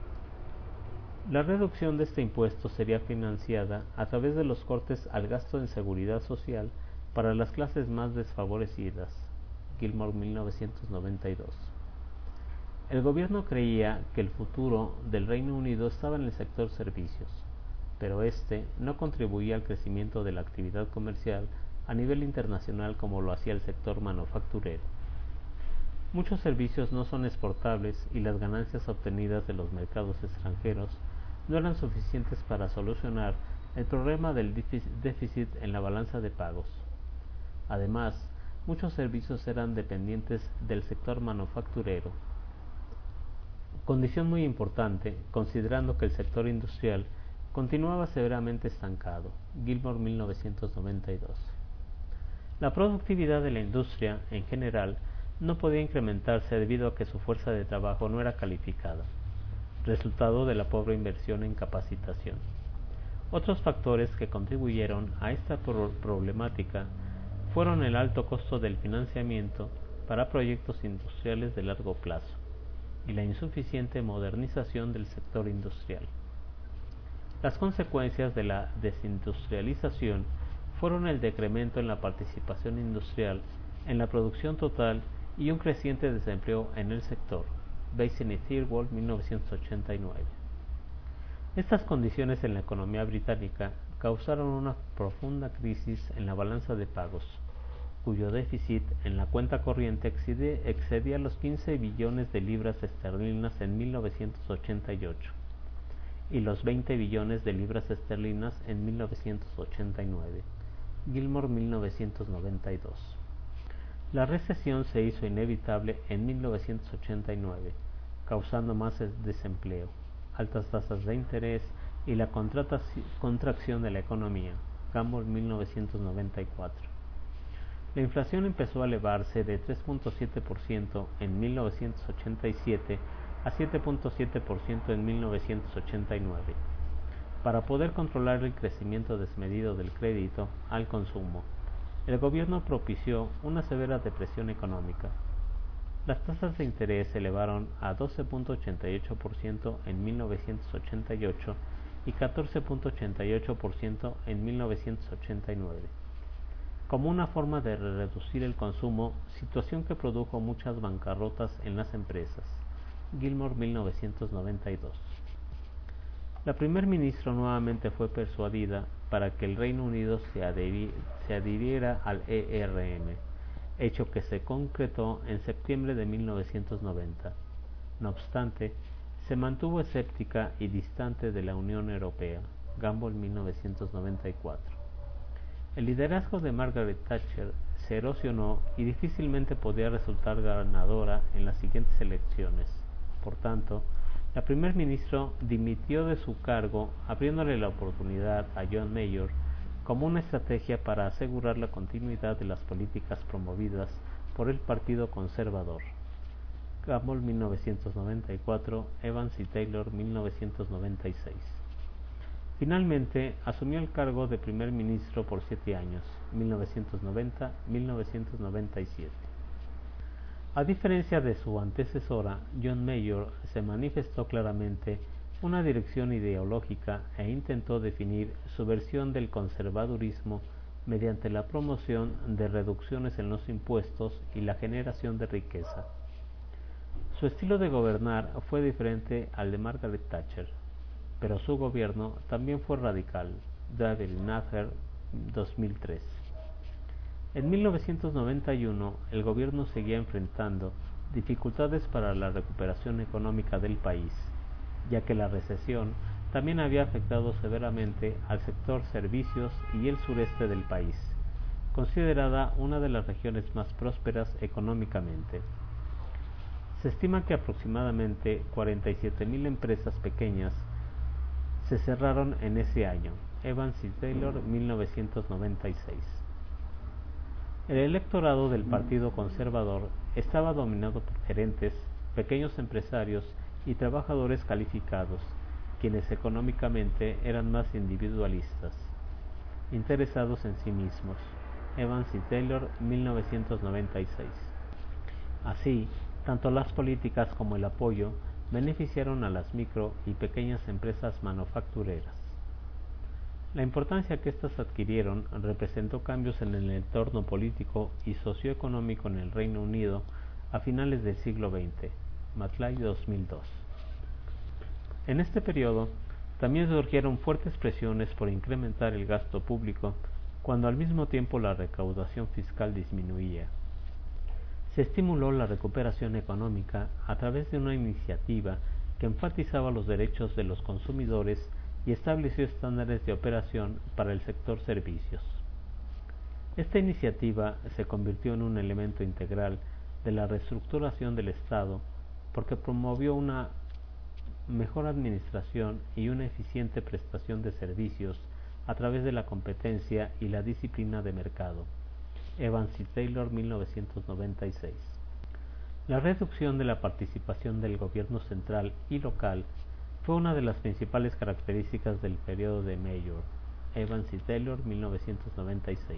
La reducción de este impuesto sería financiada a través de los cortes al gasto en seguridad social para las clases más desfavorecidas. Gilmore, 1992. El gobierno creía que el futuro del Reino Unido estaba en el sector servicios, pero este no contribuía al crecimiento de la actividad comercial a nivel internacional como lo hacía el sector manufacturero. Muchos servicios no son exportables y las ganancias obtenidas de los mercados extranjeros no eran suficientes para solucionar el problema del déficit en la balanza de pagos. Además, muchos servicios eran dependientes del sector manufacturero, condición muy importante considerando que el sector industrial continuaba severamente estancado. Gilmore, 1992. La productividad de la industria, en general, no podía incrementarse debido a que su fuerza de trabajo no era calificada, resultado de la pobre inversión en capacitación. Otros factores que contribuyeron a esta problemática fueron el alto costo del financiamiento para proyectos industriales de largo plazo y la insuficiente modernización del sector industrial. Las consecuencias de la desindustrialización fueron el decremento en la participación industrial en la producción total y un creciente desempleo en el sector. Basin y Thirlwall, 1989. Estas condiciones en la economía británica causaron una profunda crisis en la balanza de pagos, cuyo déficit en la cuenta corriente excedía los 15 billones de libras esterlinas en 1988 y los 20 billones de libras esterlinas en 1989. Gilmore, 1992. La recesión se hizo inevitable en 1989, causando más desempleo, altas tasas de interés y la contracción de la economía. Campbell, 1994. La inflación empezó a elevarse de 3.7% en 1987 a 7.7% en 1989, para poder controlar el crecimiento desmedido del crédito al consumo. El gobierno propició una severa depresión económica. Las tasas de interés se elevaron a 12.88% en 1988 y 14.88% en 1989. como una forma de reducir el consumo, situación que produjo muchas bancarrotas en las empresas. Gilmore, 1992. La primer ministro nuevamente fue persuadida para que el Reino Unido se adhiriera al ERM, hecho que se concretó en septiembre de 1990. No obstante, se mantuvo escéptica y distante de la Unión Europea. Gamble, 1994. El liderazgo de Margaret Thatcher se erosionó y difícilmente podía resultar ganadora en las siguientes elecciones. Por tanto, la primer ministro dimitió de su cargo, abriéndole la oportunidad a John Major como una estrategia para asegurar la continuidad de las políticas promovidas por el Partido Conservador. Gamble, 1994, Evans y Taylor, 1996. Finalmente, asumió el cargo de primer ministro por 7 años, 1990-1997. A diferencia de su antecesora, John Major se manifestó claramente una dirección ideológica e intentó definir su versión del conservadurismo mediante la promoción de reducciones en los impuestos y la generación de riqueza. Su estilo de gobernar fue diferente al de Margaret Thatcher, pero su gobierno también fue radical. David Nather, 2003. En 1991, el gobierno seguía enfrentando dificultades para la recuperación económica del país, ya que la recesión también había afectado severamente al sector servicios y el sureste del país, considerada una de las regiones más prósperas económicamente. Se estima que aproximadamente 47,000 empresas pequeñas se cerraron en ese año. Evans y Taylor, 1996. El electorado del Partido Conservador estaba dominado por gerentes, pequeños empresarios y trabajadores calificados, quienes económicamente eran más individualistas, interesados en sí mismos. Evans y Taylor, 1996. Así, tanto las políticas como el apoyo beneficiaron a las micro y pequeñas empresas manufactureras. La importancia que éstas adquirieron representó cambios en el entorno político y socioeconómico en el Reino Unido a finales del siglo XX. Matlay, 2002. En este periodo, también surgieron fuertes presiones por incrementar el gasto público, cuando al mismo tiempo la recaudación fiscal disminuía. Se estimuló la recuperación económica a través de una iniciativa que enfatizaba los derechos de los consumidores y estableció estándares de operación para el sector servicios. Esta iniciativa se convirtió en un elemento integral de la reestructuración del Estado porque promovió una mejor administración y una eficiente prestación de servicios a través de la competencia y la disciplina de mercado. Evans y Taylor, 1996. La reducción de la participación del gobierno central y local fue una de las principales características del periodo de Major. Evans y Taylor, 1996.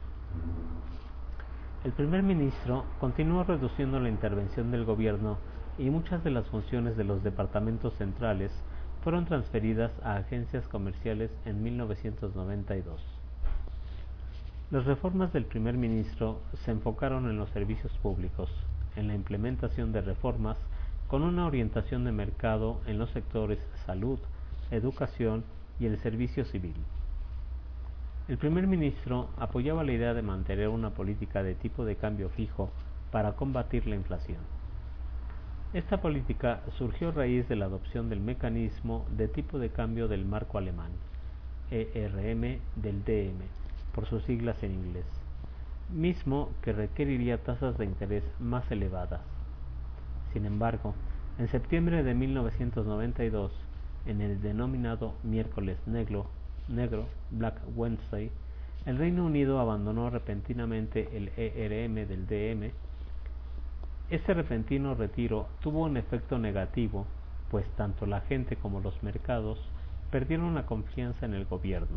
El primer ministro continuó reduciendo la intervención del gobierno y muchas de las funciones de los departamentos centrales fueron transferidas a agencias comerciales en 1992. Las reformas del primer ministro se enfocaron en los servicios públicos, en la implementación de reformas con una orientación de mercado en los sectores salud, educación y el servicio civil. El primer ministro apoyaba la idea de mantener una política de tipo de cambio fijo para combatir la inflación. Esta política surgió a raíz de la adopción del mecanismo de tipo de cambio del marco alemán, ERM del DM, por sus siglas en inglés, mismo que requeriría tasas de interés más elevadas. Sin embargo, en septiembre de 1992, en el denominado Miércoles Negro, Black Wednesday, el Reino Unido abandonó repentinamente el ERM del DM. Este repentino retiro tuvo un efecto negativo, pues tanto la gente como los mercados perdieron la confianza en el gobierno.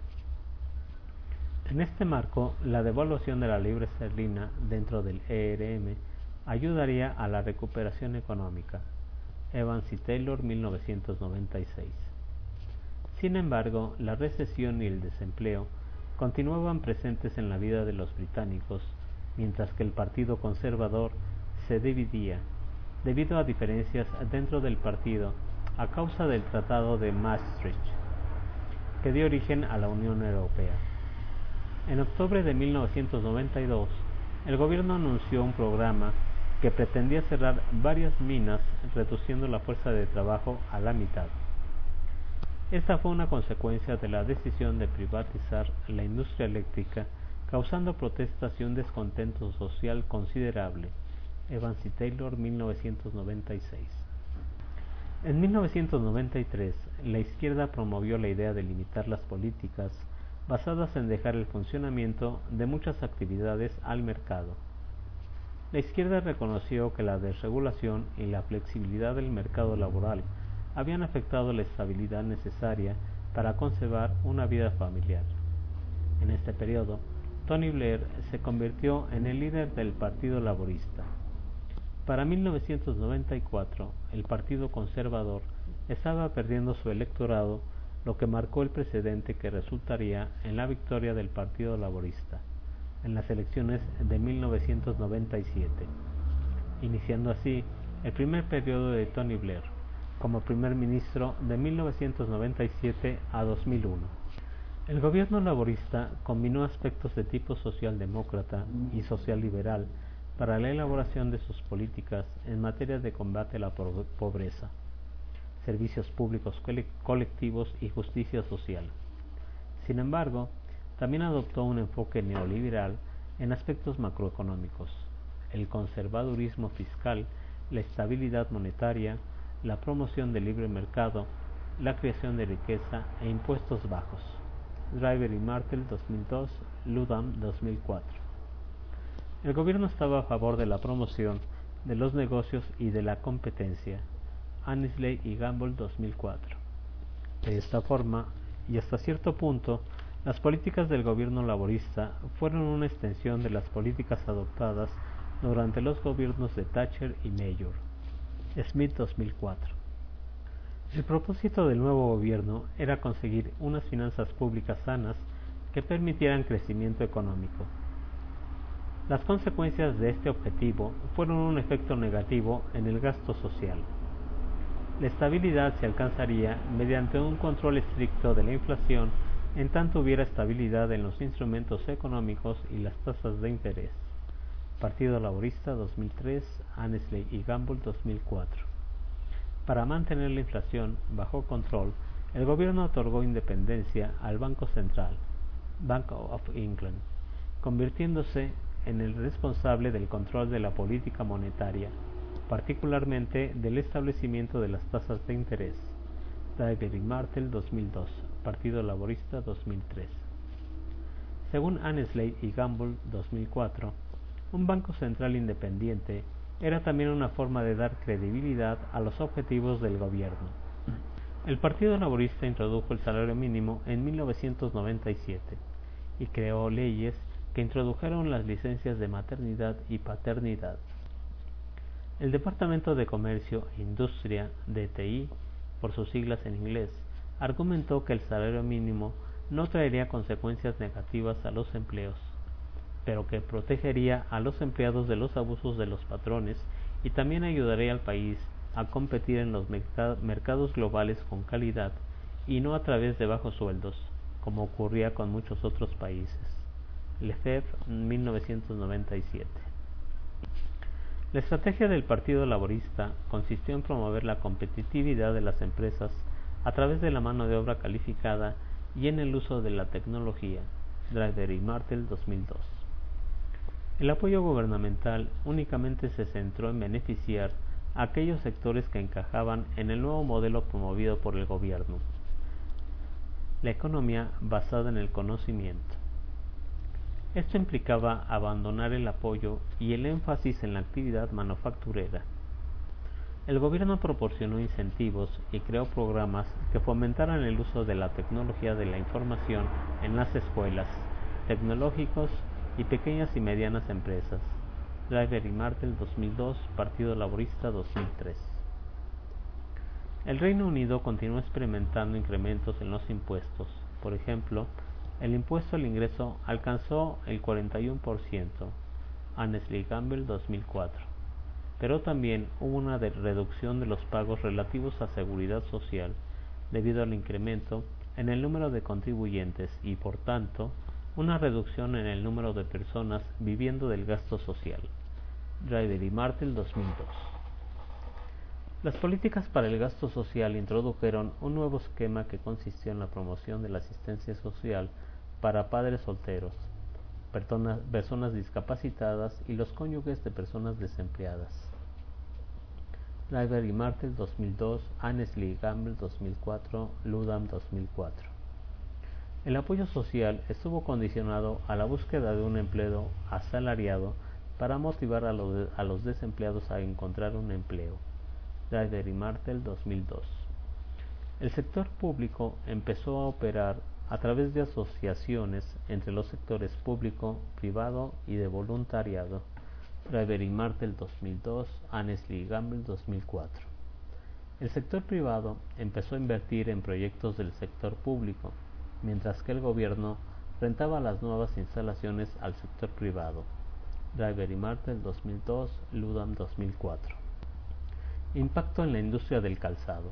En este marco, la devaluación de la libra esterlina dentro del ERM ayudaría a la recuperación económica. Evans y Taylor, 1996. Sin embargo, la recesión y el desempleo continuaban presentes en la vida de los británicos, mientras que el Partido Conservador se dividía, debido a diferencias dentro del partido a causa del Tratado de Maastricht, que dio origen a la Unión Europea. En octubre de 1992, el gobierno anunció un programa que pretendía cerrar varias minas, reduciendo la fuerza de trabajo a la mitad. Esta fue una consecuencia de la decisión de privatizar la industria eléctrica, causando protestas y un descontento social considerable. Evans y Taylor, 1996. En 1993, la izquierda promovió la idea de limitar las políticas basadas en dejar el funcionamiento de muchas actividades al mercado. La izquierda reconoció que la desregulación y la flexibilidad del mercado laboral habían afectado la estabilidad necesaria para conservar una vida familiar. En este periodo, Tony Blair se convirtió en el líder del Partido Laborista. Para 1994, el Partido Conservador estaba perdiendo su electorado, lo que marcó el precedente que resultaría en la victoria del Partido Laborista en las elecciones de 1997, iniciando así el primer periodo de Tony Blair como primer ministro de 1997 a 2001. El gobierno laborista combinó aspectos de tipo socialdemócrata y socialliberal para la elaboración de sus políticas en materia de combate a la pobreza, servicios públicos colectivos y justicia social. Sin embargo, también adoptó un enfoque neoliberal en aspectos macroeconómicos, el conservadurismo fiscal, la estabilidad monetaria, la promoción del libre mercado, la creación de riqueza e impuestos bajos. Driver y Martel, 2002, Ludham, 2004. El gobierno estaba a favor de la promoción de los negocios y de la competencia. Annesley y Gamble, 2004. De esta forma, y hasta cierto punto, las políticas del gobierno laborista fueron una extensión de las políticas adoptadas durante los gobiernos de Thatcher y Major. Smith, 2004. El propósito del nuevo gobierno era conseguir unas finanzas públicas sanas que permitieran crecimiento económico. Las consecuencias de este objetivo fueron un efecto negativo en el gasto social. La estabilidad se alcanzaría mediante un control estricto de la inflación, en tanto hubiera estabilidad en los instrumentos económicos y las tasas de interés. Partido Laborista, 2003, Annesley y Gamble, 2004. Para mantener la inflación bajo control, el gobierno otorgó independencia al Banco Central, Bank of England, convirtiéndose en el responsable del control de la política monetaria, particularmente del establecimiento de las tasas de interés. Driver y Martel, 2002, Partido Laborista, 2003. Según Annesley y Gamble, 2004, un banco central independiente era también una forma de dar credibilidad a los objetivos del gobierno. El Partido Laborista introdujo el salario mínimo en 1997 y creó leyes que introdujeron las licencias de maternidad y paternidad. El Departamento de Comercio e Industria, DTI, por sus siglas en inglés, argumentó que el salario mínimo no traería consecuencias negativas a los empleos, pero que protegería a los empleados de los abusos de los patrones y también ayudaría al país a competir en los mercados globales con calidad y no a través de bajos sueldos, como ocurría con muchos otros países. Lefebvre, 1997. La estrategia del Partido Laborista consistió en promover la competitividad de las empresas a través de la mano de obra calificada y en el uso de la tecnología. Driver y Martel, 2002. El apoyo gubernamental únicamente se centró en beneficiar a aquellos sectores que encajaban en el nuevo modelo promovido por el gobierno, la economía basada en el conocimiento. Esto implicaba abandonar el apoyo y el énfasis en la actividad manufacturera. El gobierno proporcionó incentivos y creó programas que fomentaran el uso de la tecnología de la información en las escuelas, tecnológicos y pequeñas y medianas empresas. Driver y Martel, 2002, Partido Laborista, 2003. El Reino Unido continuó experimentando incrementos en los impuestos. Por ejemplo, El impuesto al ingreso alcanzó el 41%, Annesley Campbell 2004, pero también hubo una reducción de los pagos relativos a seguridad social debido al incremento en el número de contribuyentes y, por tanto, una reducción en el número de personas viviendo del gasto social. Driver y Martel 2002. Las políticas para el gasto social introdujeron un nuevo esquema que consistió en la promoción de la asistencia social para padres solteros, personas discapacitadas y los cónyuges de personas desempleadas. Driver y Martel 2002, Annesley Campbell 2004, Ludham 2004. El apoyo social estuvo condicionado a la búsqueda de un empleo asalariado para motivar a los desempleados a encontrar un empleo. Driver y Martel 2002. El sector público empezó a operar a través de asociaciones entre los sectores público, privado y de voluntariado. Driver y Martel 2002, Annesley y Campbell 2004. El sector privado empezó a invertir en proyectos del sector público, mientras que el gobierno rentaba las nuevas instalaciones al sector privado. Driver y Martel 2002, Ludham 2004. Impacto en la industria del calzado.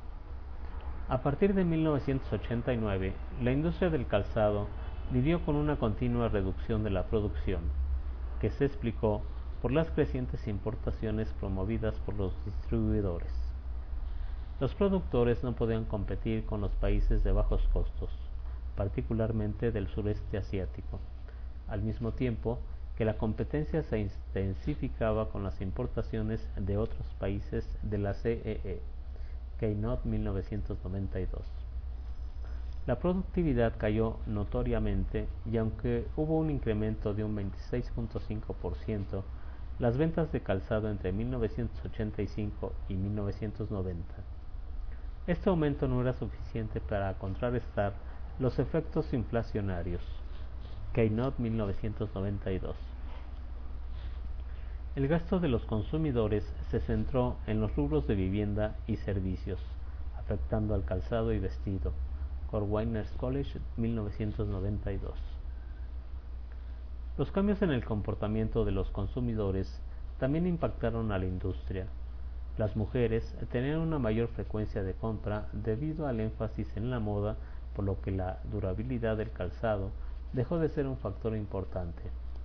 A partir de 1989, la industria del calzado lidió con una continua reducción de la producción, que se explicó por las crecientes importaciones promovidas por los distribuidores. Los productores no podían competir con los países de bajos costos, particularmente del sureste asiático, al mismo tiempo que la competencia se intensificaba con las importaciones de otros países de la CEE. Keynote 1992. La productividad cayó notoriamente y aunque hubo un incremento de un 26.5%, las ventas de calzado entre 1985 y 1990. Este aumento no era suficiente para contrarrestar los efectos inflacionarios. Keynote 1992. El gasto de los consumidores se centró en los rubros de vivienda y servicios, afectando al calzado y vestido. Corviners College 1992. Los cambios en el comportamiento de los consumidores también impactaron a la industria. Las mujeres tenían una mayor frecuencia de compra debido al énfasis en la moda, por lo que la durabilidad del calzado dejó de ser un factor importante.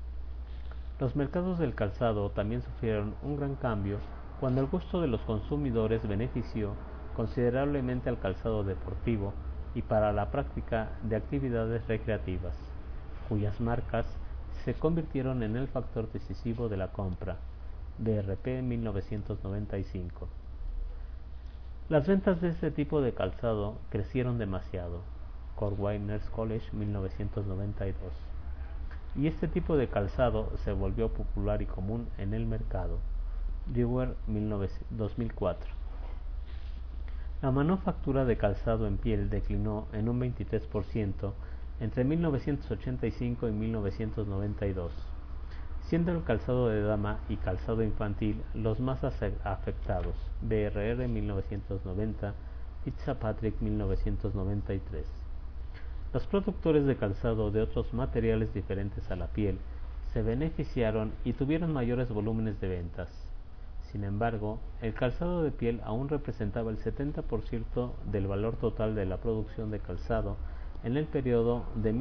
Los mercados del calzado también sufrieron un gran cambio cuando el gusto de los consumidores benefició considerablemente al calzado deportivo y para la práctica de actividades recreativas, cuyas marcas se convirtieron en el factor decisivo de la compra. BRP 1995. Las ventas de este tipo de calzado crecieron demasiado. Corviners College 1992. Y este tipo de calzado se volvió popular y común en el mercado. Dewar 2004. La manufactura de calzado en piel declinó en un 23% entre 1985 y 1992, siendo el calzado de dama y calzado infantil los más afectados. BRR 1990, Fitzpatrick 1993. Los productores de calzado de otros materiales diferentes a la piel se beneficiaron y tuvieron mayores volúmenes de ventas. Sin embargo, el calzado de piel aún representaba el 70% del valor total de la producción de calzado en el periodo de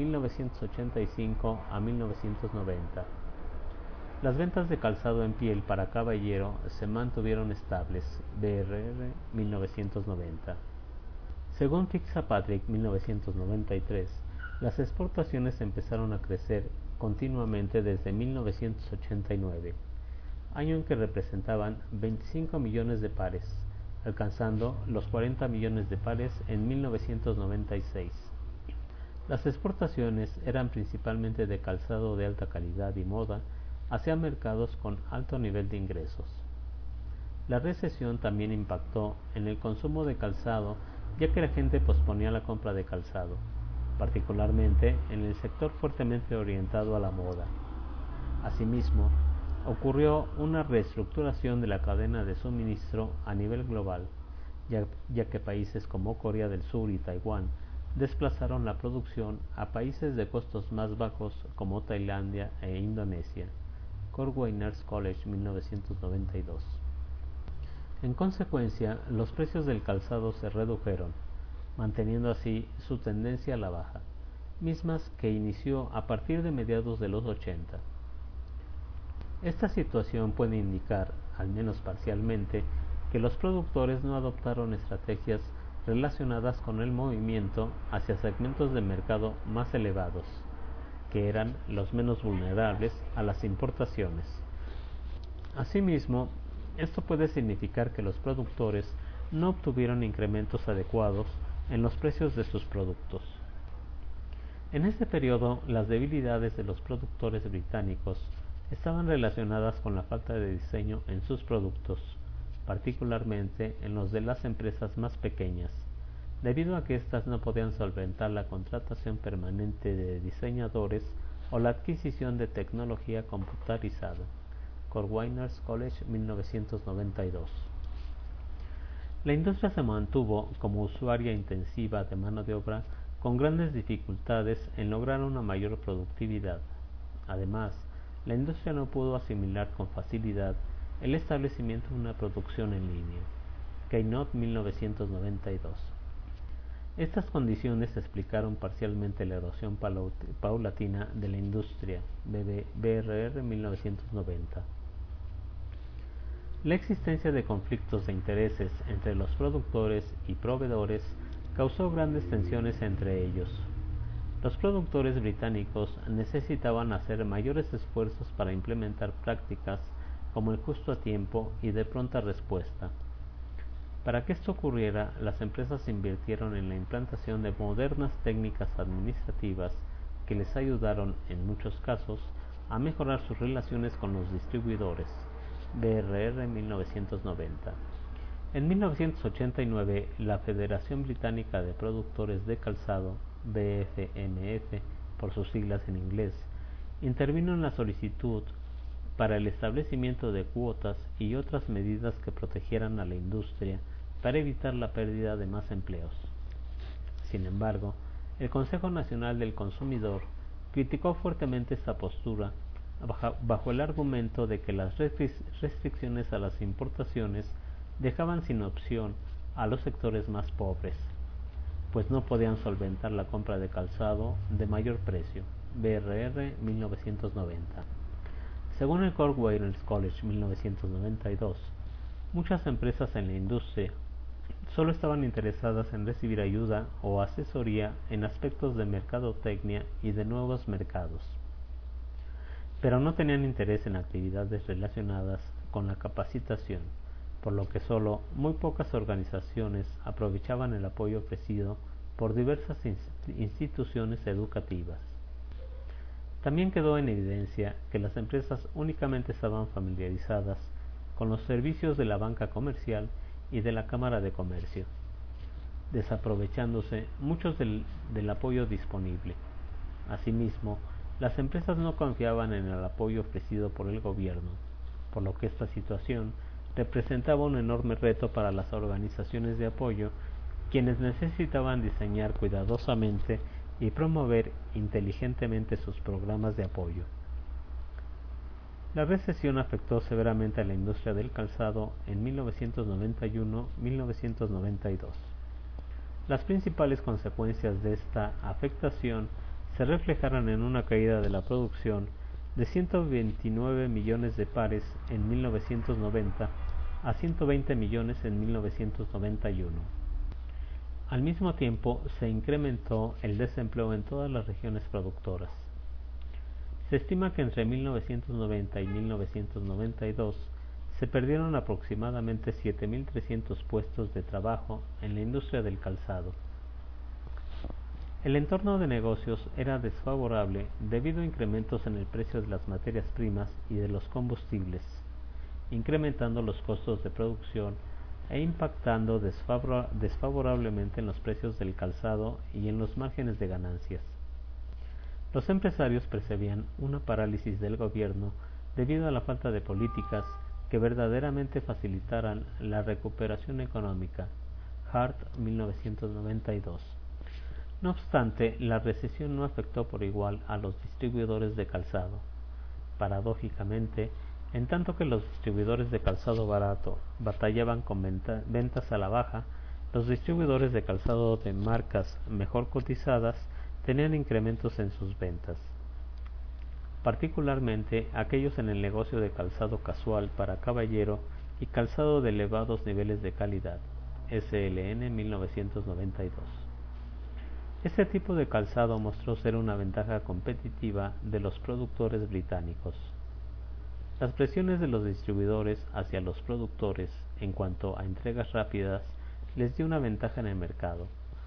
1985 a 1990. Las ventas de calzado en piel para caballero se mantuvieron estables. BRR 1990. Según Fitzpatrick 1993, las exportaciones empezaron a crecer continuamente desde 1989, año en que representaban 25 millones de pares, alcanzando los 40 millones de pares en 1996. Las exportaciones eran principalmente de calzado de alta calidad y moda hacia mercados con alto nivel de ingresos. La recesión también impactó en el consumo de calzado, ya que la gente posponía la compra de calzado, particularmente en el sector fuertemente orientado a la moda. Asimismo, ocurrió una reestructuración de la cadena de suministro a nivel global, ya que países como Corea del Sur y Taiwán desplazaron la producción a países de costos más bajos como Tailandia e Indonesia. Cornwall College, 1992. En consecuencia, los precios del calzado se redujeron, manteniendo así su tendencia a la baja, mismas que inició a partir de mediados de los 80. Esta situación puede indicar, al menos parcialmente, que los productores no adoptaron estrategias relacionadas con el movimiento hacia segmentos de mercado más elevados, que eran los menos vulnerables a las importaciones. Asimismo, esto puede significar que los productores no obtuvieron incrementos adecuados en los precios de sus productos. En este periodo, las debilidades de los productores británicos estaban relacionadas con la falta de diseño en sus productos, particularmente en los de las empresas más pequeñas, debido a que éstas no podían solventar la contratación permanente de diseñadores o la adquisición de tecnología computarizada. Cornwall College, 1992. La industria se mantuvo como usuaria intensiva de mano de obra con grandes dificultades en lograr una mayor productividad. Además, la industria no pudo asimilar con facilidad el establecimiento de una producción en línea. Keynote, 1992. Estas condiciones explicaron parcialmente la erosión paulatina de la industria. BRR, 1990. La existencia de conflictos de intereses entre los productores y proveedores causó grandes tensiones entre ellos. Los productores británicos necesitaban hacer mayores esfuerzos para implementar prácticas como el justo a tiempo y de pronta respuesta. Para que esto ocurriera, las empresas invirtieron en la implantación de modernas técnicas administrativas que les ayudaron, en muchos casos, a mejorar sus relaciones con los distribuidores. BRR, 1990. En 1989, la Federación Británica de Productores de Calzado, BFMF, por sus siglas en inglés, intervino en la solicitud para el establecimiento de cuotas y otras medidas que protegieran a la industria para evitar la pérdida de más empleos. Sin embargo, el Consejo Nacional del Consumidor criticó fuertemente esta postura bajo el argumento de que las restricciones a las importaciones dejaban sin opción a los sectores más pobres, pues no podían solventar la compra de calzado de mayor precio. BRR, 1990. Según el Cornwall College, 1992, muchas empresas en la industria solo estaban interesadas en recibir ayuda o asesoría en aspectos de mercadotecnia y de nuevos mercados, pero no tenían interés en actividades relacionadas con la capacitación, por lo que solo muy pocas organizaciones aprovechaban el apoyo ofrecido por diversas instituciones educativas. También quedó en evidencia que las empresas únicamente estaban familiarizadas con los servicios de la banca comercial y de la Cámara de Comercio, desaprovechándose muchos del apoyo disponible. Asimismo, las empresas no confiaban en el apoyo ofrecido por el gobierno, por lo que esta situación representaba un enorme reto para las organizaciones de apoyo, quienes necesitaban diseñar cuidadosamente y promover inteligentemente sus programas de apoyo. La recesión afectó severamente a la industria del calzado en 1991-1992. Las principales consecuencias de esta afectación se reflejaron en una caída de la producción de 129 millones de pares en 1990 a 120 millones en 1991. Al mismo tiempo, se incrementó el desempleo en todas las regiones productoras. Se estima que entre 1990 y 1992 se perdieron aproximadamente 7.300 puestos de trabajo en la industria del calzado. El entorno de negocios era desfavorable debido a incrementos en el precio de las materias primas y de los combustibles, incrementando los costos de producción e impactando desfavorablemente en los precios del calzado y en los márgenes de ganancias. Los empresarios percibían una parálisis del gobierno debido a la falta de políticas que verdaderamente facilitaran la recuperación económica. Hart, 1992. No obstante, la recesión no afectó por igual a los distribuidores de calzado. Paradójicamente, en tanto que los distribuidores de calzado barato batallaban con ventas a la baja, los distribuidores de calzado de marcas mejor cotizadas tenían incrementos en sus ventas, particularmente aquellos en el negocio de calzado casual para caballero y calzado de elevados niveles de calidad, SLN 1992. Este tipo de calzado mostró ser una ventaja competitiva de los productores británicos. Las presiones de los distribuidores hacia los productores en cuanto a entregas rápidas les dio una ventaja en el mercado,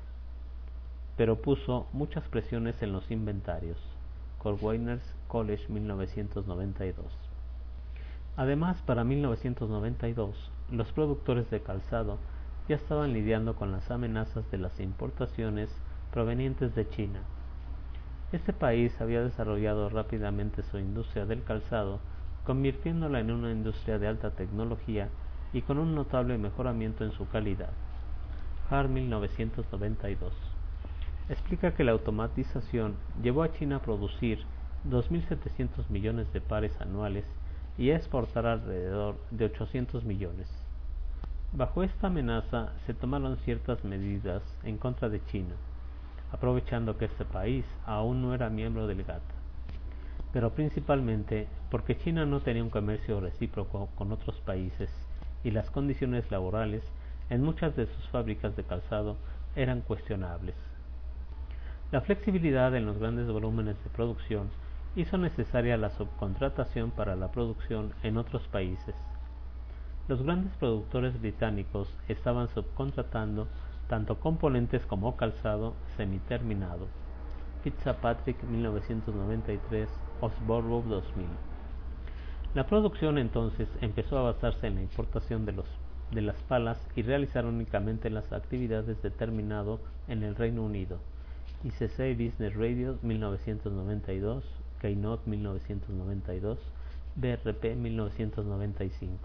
pero puso muchas presiones en los inventarios. Cornwallis College 1992. Además, para 1992, los productores de calzado ya estaban lidiando con las amenazas de las importaciones provenientes de China. Este país había desarrollado rápidamente su industria del calzado, convirtiéndola en una industria de alta tecnología y con un notable mejoramiento en su calidad. Hart 1992 explica que la automatización llevó a China a producir 2.700 millones de pares anuales y a exportar alrededor de 800 millones. Bajo esta amenaza se tomaron ciertas medidas en contra de China, aprovechando que este país aún no era miembro del GATT, pero principalmente porque China no tenía un comercio recíproco con otros países y las condiciones laborales en muchas de sus fábricas de calzado eran cuestionables. La flexibilidad en los grandes volúmenes de producción hizo necesaria la subcontratación para la producción en otros países. Los grandes productores británicos estaban subcontratando tanto componentes como calzado semiterminado. Fitzpatrick 1993, Osborne 2000. La producción entonces empezó a basarse en la importación de las palas y realizar únicamente las actividades de terminado en el Reino Unido. ICC Business Radio 1992, Keynote 1992, BRP 1995.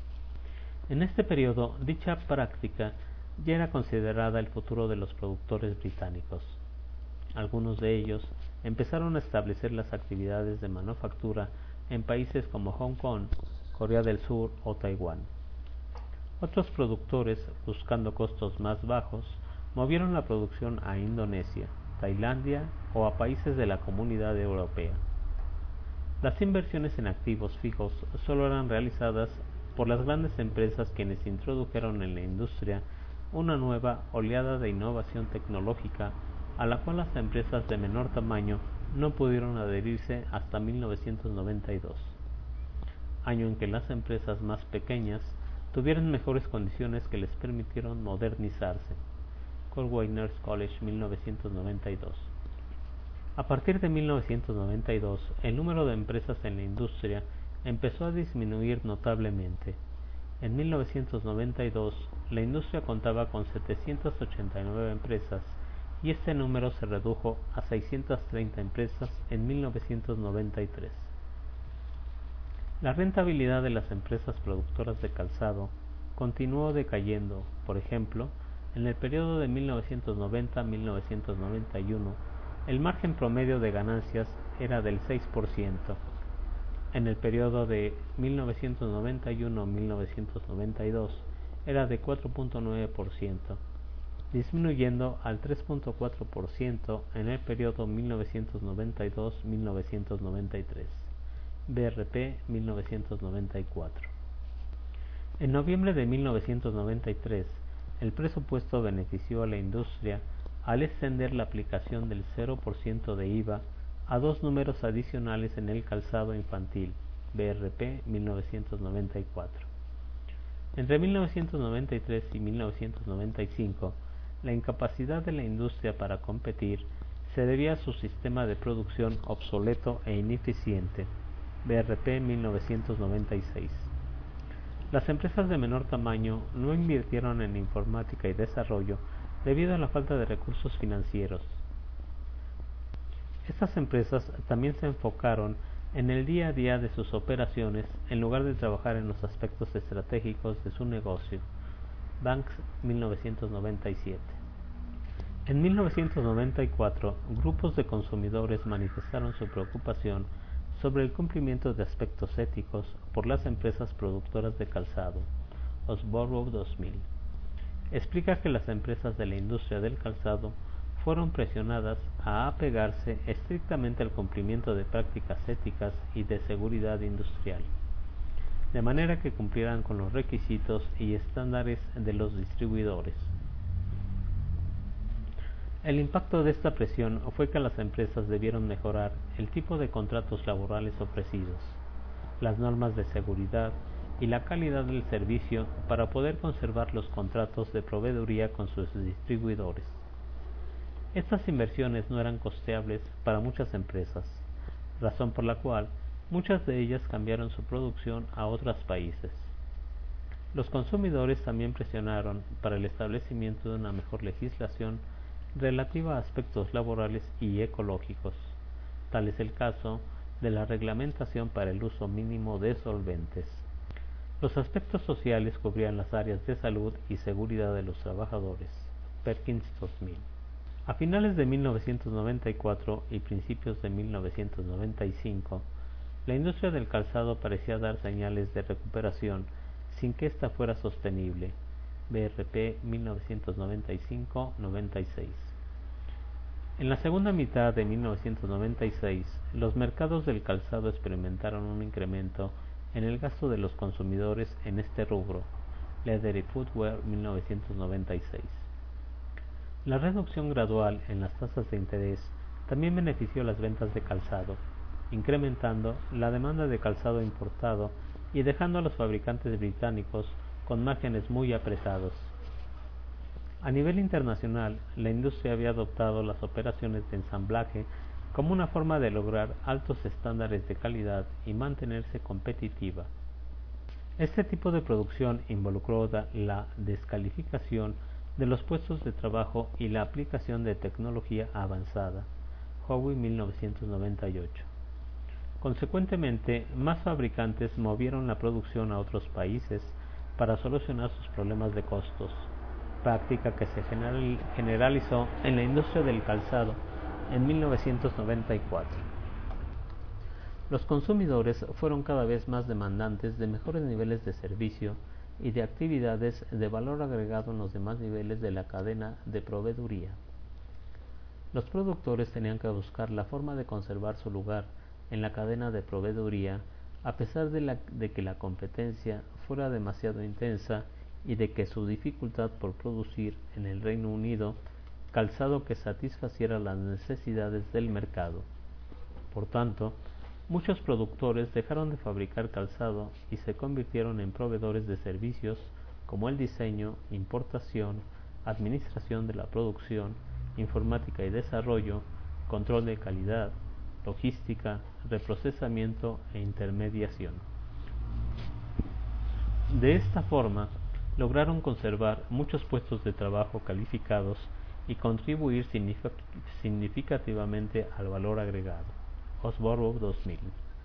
En este periodo, dicha práctica ya era considerada el futuro de los productores británicos. Algunos de ellos empezaron a establecer las actividades de manufactura en países como Hong Kong, Corea del Sur o Taiwán. Otros productores, buscando costos más bajos, movieron la producción a Indonesia, Tailandia o a países de la Comunidad Europea. Las inversiones en activos fijos solo eran realizadas por las grandes empresas quienes introdujeron en la industria una nueva oleada de innovación tecnológica a la cual las empresas de menor tamaño no pudieron adherirse hasta 1992, año en que las empresas más pequeñas tuvieron mejores condiciones que les permitieron modernizarse. Cornwallis College 1992. A partir de 1992, el número de empresas en la industria empezó a disminuir notablemente. En 1992, la industria contaba con 789 empresas y este número se redujo a 630 empresas en 1993. La rentabilidad de las empresas productoras de calzado continuó decayendo. Por ejemplo, en el periodo de 1990 a 1991, el margen promedio de ganancias era del 6%. En el periodo de 1991 a 1992 era de 4.9%, disminuyendo al 3.4% en el periodo 1992-1993. BRP 1994. En noviembre de 1993, el presupuesto benefició a la industria al extender la aplicación del 0% de IVA a dos números adicionales en el calzado infantil, BRP 1994. Entre 1993 y 1995, la incapacidad de la industria para competir se debía a su sistema de producción obsoleto e ineficiente, BRP 1996. Las empresas de menor tamaño no invirtieron en informática y desarrollo debido a la falta de recursos financieros. Estas empresas también se enfocaron en el día a día de sus operaciones en lugar de trabajar en los aspectos estratégicos de su negocio. Banks 1997. En 1994, grupos de consumidores manifestaron su preocupación sobre el cumplimiento de aspectos éticos por las empresas productoras de calzado. Osborough 2000 explica que las empresas de la industria del calzado fueron presionadas a apegarse estrictamente al cumplimiento de prácticas éticas y de seguridad industrial, de manera que cumplieran con los requisitos y estándares de los distribuidores. El impacto de esta presión fue que las empresas debieron mejorar el tipo de contratos laborales ofrecidos, las normas de seguridad y la calidad del servicio para poder conservar los contratos de proveeduría con sus distribuidores. Estas inversiones no eran costeables para muchas empresas, razón por la cual muchas de ellas cambiaron su producción a otros países. Los consumidores también presionaron para el establecimiento de una mejor legislación relativa a aspectos laborales y ecológicos. Tal es el caso de la reglamentación para el uso mínimo de solventes. Los aspectos sociales cubrían las áreas de salud y seguridad de los trabajadores. Perkins 2000. A finales de 1994 y principios de 1995, la industria del calzado parecía dar señales de recuperación sin que ésta fuera sostenible. BRP 1995-96. En la segunda mitad de 1996, los mercados del calzado experimentaron un incremento en el gasto de los consumidores en este rubro. Leather y Footwear 1996. La reducción gradual en las tasas de interés también benefició las ventas de calzado, incrementando la demanda de calzado importado y dejando a los fabricantes británicos con márgenes muy apretados. A nivel internacional, la industria había adoptado las operaciones de ensamblaje como una forma de lograr altos estándares de calidad y mantenerse competitiva. Este tipo de producción involucró la descalificación de los puestos de trabajo y la aplicación de tecnología avanzada. Howe 1998. Consecuentemente, más fabricantes movieron la producción a otros países para solucionar sus problemas de costos, práctica que se generalizó en la industria del calzado en 1994. Los consumidores fueron cada vez más demandantes de mejores niveles de servicio y de actividades de valor agregado en los demás niveles de la cadena de proveeduría. Los productores tenían que buscar la forma de conservar su lugar en la cadena de proveeduría a pesar de que la competencia fuera demasiado intensa y de que su dificultad por producir en el Reino Unido calzado que satisfaciera las necesidades del mercado. Por tanto, muchos productores dejaron de fabricar calzado y se convirtieron en proveedores de servicios como el diseño, importación, administración de la producción, informática y desarrollo, control de calidad, logística, reprocesamiento e intermediación. De esta forma, lograron conservar muchos puestos de trabajo calificados y contribuir significativamente al valor agregado. Osborough 2000.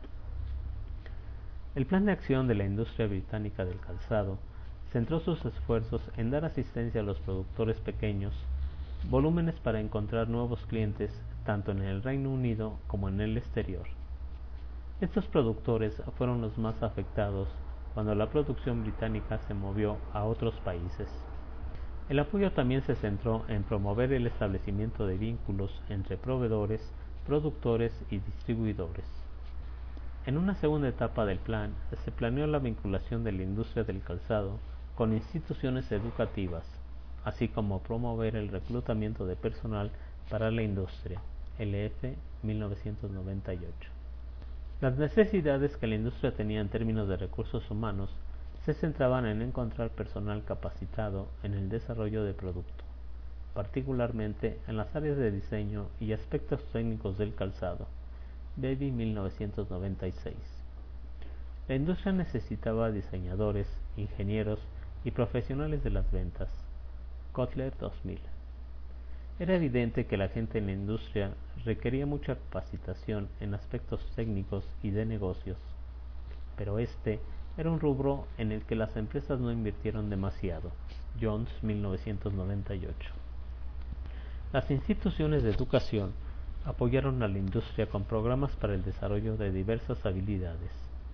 El plan de acción de la industria británica del calzado centró sus esfuerzos en dar asistencia a los productores pequeños, volúmenes para encontrar nuevos clientes tanto en el Reino Unido como en el exterior. Estos productores fueron los más afectados cuando la producción británica se movió a otros países. El apoyo también se centró en promover el establecimiento de vínculos entre proveedores, productores y distribuidores. En una segunda etapa del plan, se planeó la vinculación de la industria del calzado con instituciones educativas, así como promover el reclutamiento de personal para la industria. LF 1998. Las necesidades que la industria tenía en términos de recursos humanos se centraban en encontrar personal capacitado en el desarrollo de producto, particularmente en las áreas de diseño y aspectos técnicos del calzado. Baby 1996. La industria necesitaba diseñadores, ingenieros y profesionales de las ventas. Kotler 2000. Era evidente que la gente en la industria requería mucha capacitación en aspectos técnicos y de negocios, pero este era un rubro en el que las empresas no invirtieron demasiado. Jones 1998. Las instituciones de educación apoyaron a la industria con programas para el desarrollo de diversas habilidades.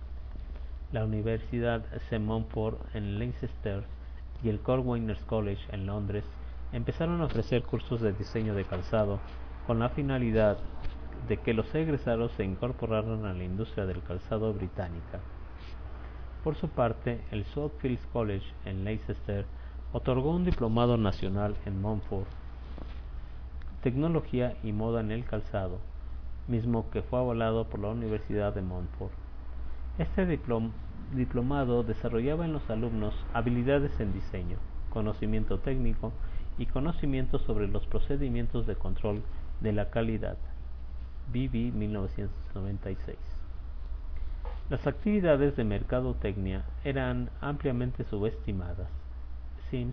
La Universidad St. Montfort en Leicester y el Cornwall College en Londres empezaron a ofrecer cursos de diseño de calzado con la finalidad de que los egresados se incorporaran a la industria del calzado británica. Por su parte, el Southfields College en Leicester otorgó un diplomado nacional en Montfort, tecnología y moda en el calzado, mismo que fue avalado por la Universidad de Montfort. Este diplomado desarrollaba en los alumnos habilidades en diseño, conocimiento técnico y conocimiento sobre los procedimientos de control de la calidad. BB 1996. Las actividades de mercadotecnia eran ampliamente subestimadas. Sims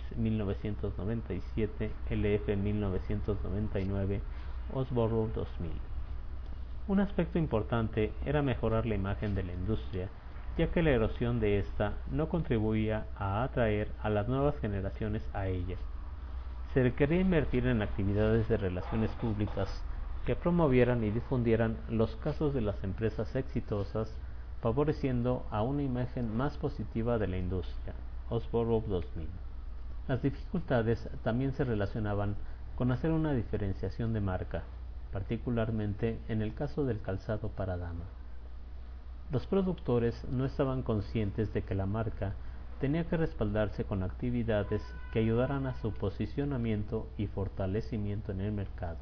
1997, LF 1999, Osborne 2000. Un aspecto importante era mejorar la imagen de la industria, ya que la erosión de esta no contribuía a atraer a las nuevas generaciones a ella. Se requería invertir en actividades de relaciones públicas que promovieran y difundieran los casos de las empresas exitosas, favoreciendo a una imagen más positiva de la industria. Osborne 2000. Las dificultades también se relacionaban con hacer una diferenciación de marca, particularmente en el caso del calzado para dama. Los productores no estaban conscientes de que la marca tenía que respaldarse con actividades que ayudaran a su posicionamiento y fortalecimiento en el mercado.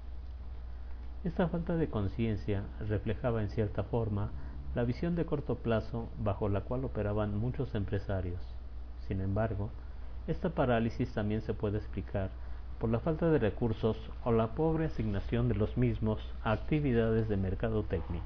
Esta falta de conciencia reflejaba en cierta forma la visión de corto plazo bajo la cual operaban muchos empresarios. Sin embargo, esta parálisis también se puede explicar por la falta de recursos o la pobre asignación de los mismos a actividades de mercadotecnia.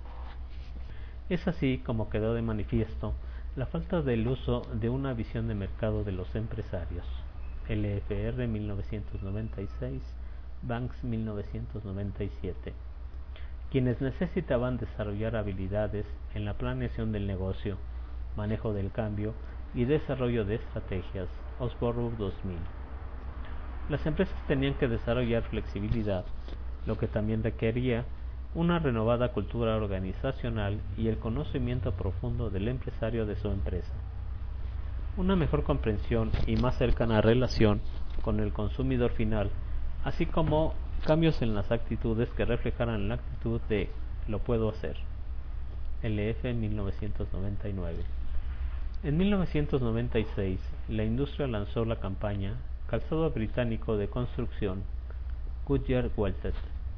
Es así como quedó de manifiesto la falta del uso de una visión de mercado de los empresarios. LFR 1996, Banks 1997, quienes necesitaban desarrollar habilidades en la planeación del negocio, manejo del cambio y desarrollo de estrategias. Osborne 2000. Las empresas tenían que desarrollar flexibilidad, lo que también requería una renovada cultura organizacional y el conocimiento profundo del empresario de su empresa. Una mejor comprensión y más cercana relación con el consumidor final, así como cambios en las actitudes que reflejaran la actitud de "lo puedo hacer". LF 1999. En 1996, la industria lanzó la campaña Calzado británico de construcción Goodyear Welted,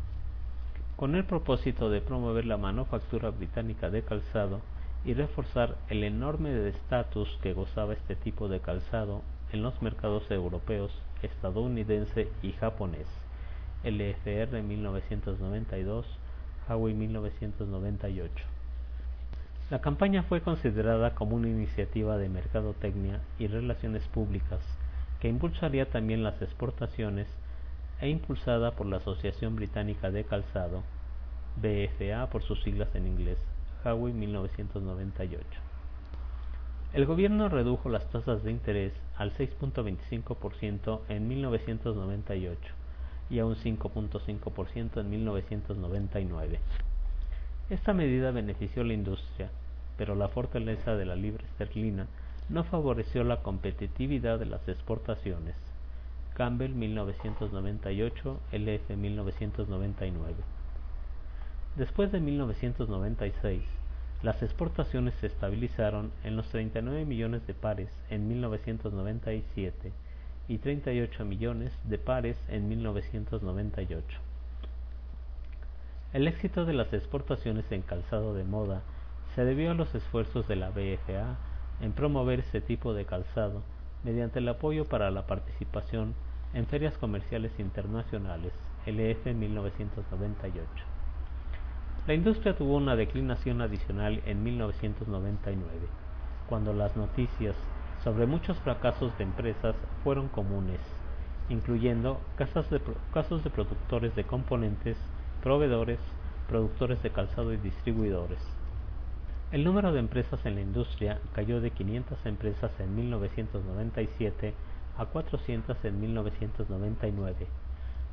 con el propósito de promover la manufactura británica de calzado y reforzar el enorme estatus que gozaba este tipo de calzado en los mercados europeos, estadounidense y japonés. LFR 1992, Howe 1998. La campaña fue considerada como una iniciativa de mercadotecnia y relaciones públicas que impulsaría también las exportaciones e impulsada por la Asociación Británica de Calzado, BFA por sus siglas en inglés, Howe 1998. El gobierno redujo las tasas de interés al 6.25% en 1998 y a un 5.5% en 1999. Esta medida benefició a la industria, pero la fortaleza de la libra esterlina no favoreció la competitividad de las exportaciones. Campbell 1998, LF 1999. Después de 1996, las exportaciones se estabilizaron en los 39 millones de pares en 1997 y 38 millones de pares en 1998. El éxito de las exportaciones en calzado de moda se debió a los esfuerzos de la BFA en promover este tipo de calzado mediante el apoyo para la participación en ferias comerciales internacionales, LF 1998. La industria tuvo una declinación adicional en 1999, cuando las noticias sobre muchos fracasos de empresas fueron comunes, incluyendo casos de productores de componentes, proveedores, productores de calzado y distribuidores. El número de empresas en la industria cayó de 500 empresas en 1997 a 400 en 1999,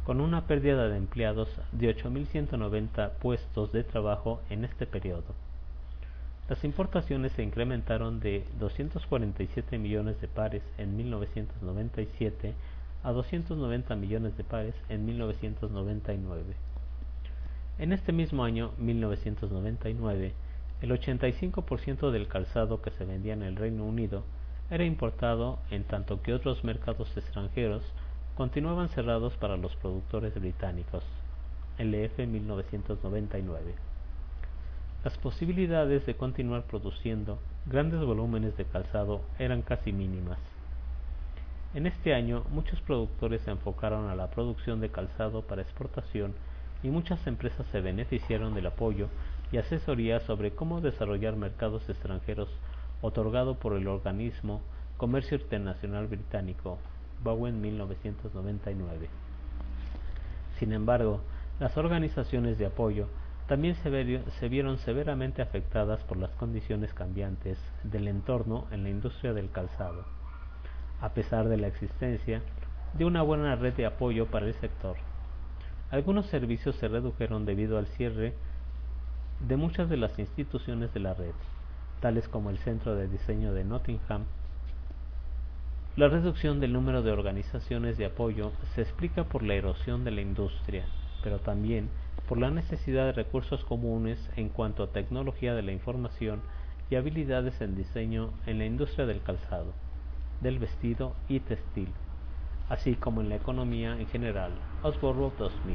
con una pérdida de empleados de 8.190 puestos de trabajo en este periodo. Las importaciones se incrementaron de 247 millones de pares en 1997 a 290 millones de pares en 1999. En este mismo año, 1999, el 85% del calzado que se vendía en el Reino Unido era importado, en tanto que otros mercados extranjeros continuaban cerrados para los productores británicos. LF 1999. Las posibilidades de continuar produciendo grandes volúmenes de calzado eran casi mínimas. En este año, muchos productores se enfocaron a la producción de calzado para exportación y muchas empresas se beneficiaron del apoyo y asesoría sobre cómo desarrollar mercados extranjeros otorgado por el organismo Comercio Internacional Británico, Bowen 1999. Sin embargo, las organizaciones de apoyo también se vieron severamente afectadas por las condiciones cambiantes del entorno en la industria del calzado, a pesar de la existencia de una buena red de apoyo para el sector. Algunos servicios se redujeron debido al cierre de muchas de las instituciones de la red, tales como el Centro de Diseño de Nottingham. La reducción del número de organizaciones de apoyo se explica por la erosión de la industria, pero también por la necesidad de recursos comunes en cuanto a tecnología de la información y habilidades en diseño en la industria del calzado, del vestido y textil, así como en la economía en general. Osborne 2000.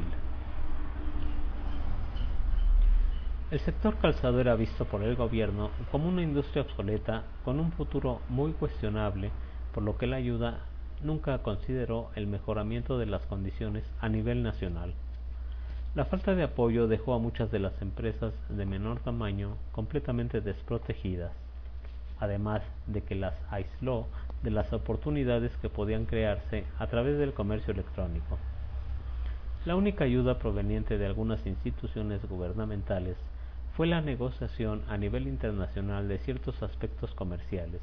El sector calzado era visto por el gobierno como una industria obsoleta con un futuro muy cuestionable, por lo que la ayuda nunca consideró el mejoramiento de las condiciones a nivel nacional. La falta de apoyo dejó a muchas de las empresas de menor tamaño completamente desprotegidas, además de que las aisló de las oportunidades que podían crearse a través del comercio electrónico. La única ayuda proveniente de algunas instituciones gubernamentales fue la negociación a nivel internacional de ciertos aspectos comerciales.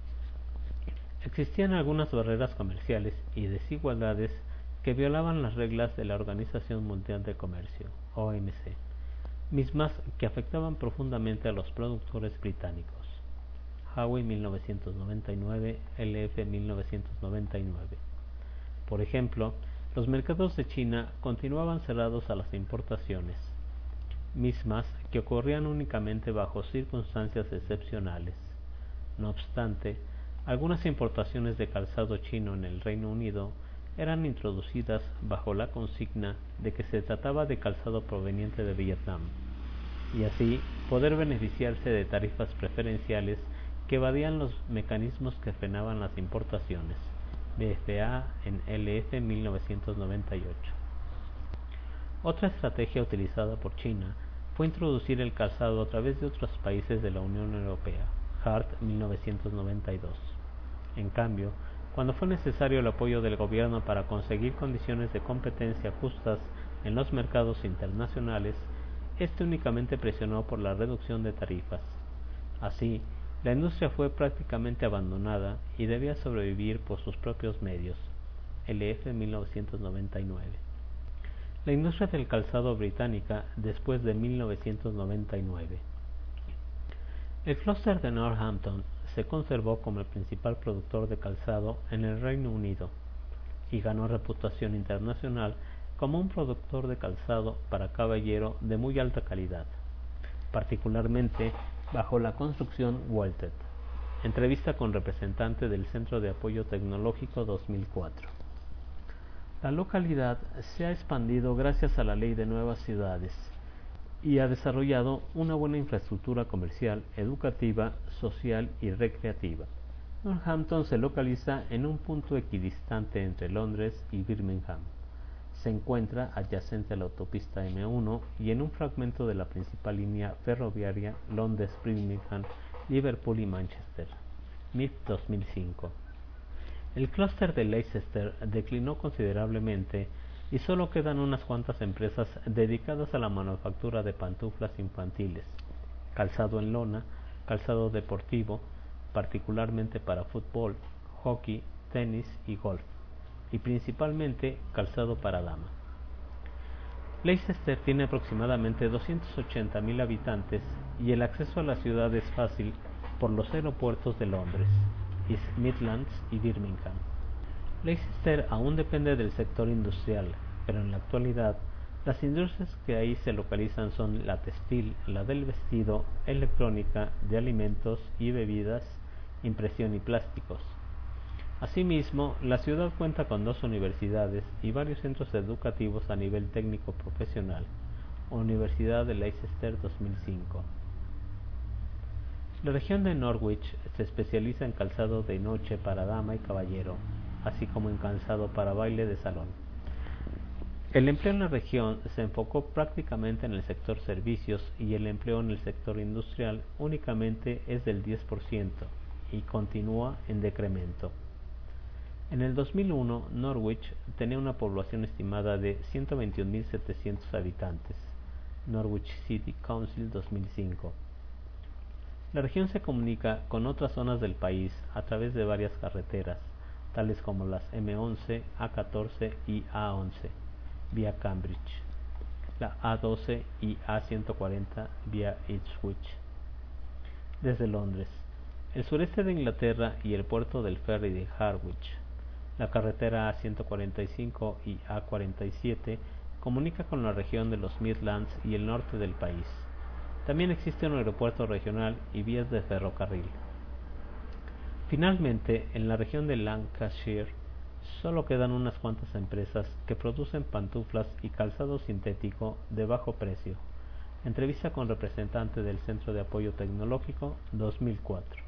Existían algunas barreras comerciales y desigualdades que violaban las reglas de la Organización Mundial de Comercio, OMC, mismas que afectaban profundamente a los productores británicos. Howe 1999, LF 1999. Por ejemplo, los mercados de China continuaban cerrados a las importaciones, mismas que ocurrían únicamente bajo circunstancias excepcionales. No obstante, algunas importaciones de calzado chino en el Reino Unido eran introducidas bajo la consigna de que se trataba de calzado proveniente de Vietnam, y así poder beneficiarse de tarifas preferenciales que evadían los mecanismos que frenaban las importaciones. BFA en LF 1998. Otra estrategia utilizada por China fue introducir el calzado a través de otros países de la Unión Europea. Hart 1992. En cambio, cuando fue necesario el apoyo del gobierno para conseguir condiciones de competencia justas en los mercados internacionales, este únicamente presionó por la reducción de tarifas. Así, la industria fue prácticamente abandonada y debía sobrevivir por sus propios medios. LF 1999. La industria del calzado británica después de 1999. El clúster de Northampton se conservó como el principal productor de calzado en el Reino Unido y ganó reputación internacional como un productor de calzado para caballero de muy alta calidad, particularmente bajo la construcción Welted. Entrevista con representante del Centro de Apoyo Tecnológico 2004. La localidad se ha expandido gracias a la Ley de Nuevas Ciudades y ha desarrollado una buena infraestructura comercial, educativa, social y recreativa. Northampton se localiza en un punto equidistante entre Londres y Birmingham. Se encuentra adyacente a la autopista M1 y en un fragmento de la principal línea ferroviaria Londres-Birmingham, Liverpool y Manchester. MIF 2005. El clúster de Leicester declinó considerablemente y solo quedan unas cuantas empresas dedicadas a la manufactura de pantuflas infantiles, calzado en lona, calzado deportivo, particularmente para fútbol, hockey, tenis y golf, y principalmente calzado para dama. Leicester tiene aproximadamente 280.000 habitantes y el acceso a la ciudad es fácil por los aeropuertos de Londres, East Midlands y Birmingham. Leicester aún depende del sector industrial, pero en la actualidad las industrias que ahí se localizan son la textil, la del vestido, electrónica, de alimentos y bebidas, impresión y plásticos. Asimismo, la ciudad cuenta con 2 universidades y varios centros educativos a nivel técnico profesional. Universidad de Leicester 2005. La región de Norwich se especializa en calzado de noche para dama y caballero, así como en calzado para baile de salón. El empleo en la región se enfocó prácticamente en el sector servicios y el empleo en el sector industrial únicamente es del 10% y continúa en decremento. En el 2001, Norwich tenía una población estimada de 121.700 habitantes. Norwich City Council 2005. La región se comunica con otras zonas del país a través de varias carreteras, tales como las M11, A14 y A11, vía Cambridge, la A12 y A140 vía Ipswich. Desde Londres, el sureste de Inglaterra y el puerto del ferry de Harwich, la carretera A145 y A47 comunica con la región de los Midlands y el norte del país. También existe un aeropuerto regional y vías de ferrocarril. Finalmente, en la región de Lancashire solo quedan unas cuantas empresas que producen pantuflas y calzado sintético de bajo precio. Entrevista con representante del Centro de Apoyo Tecnológico 2004.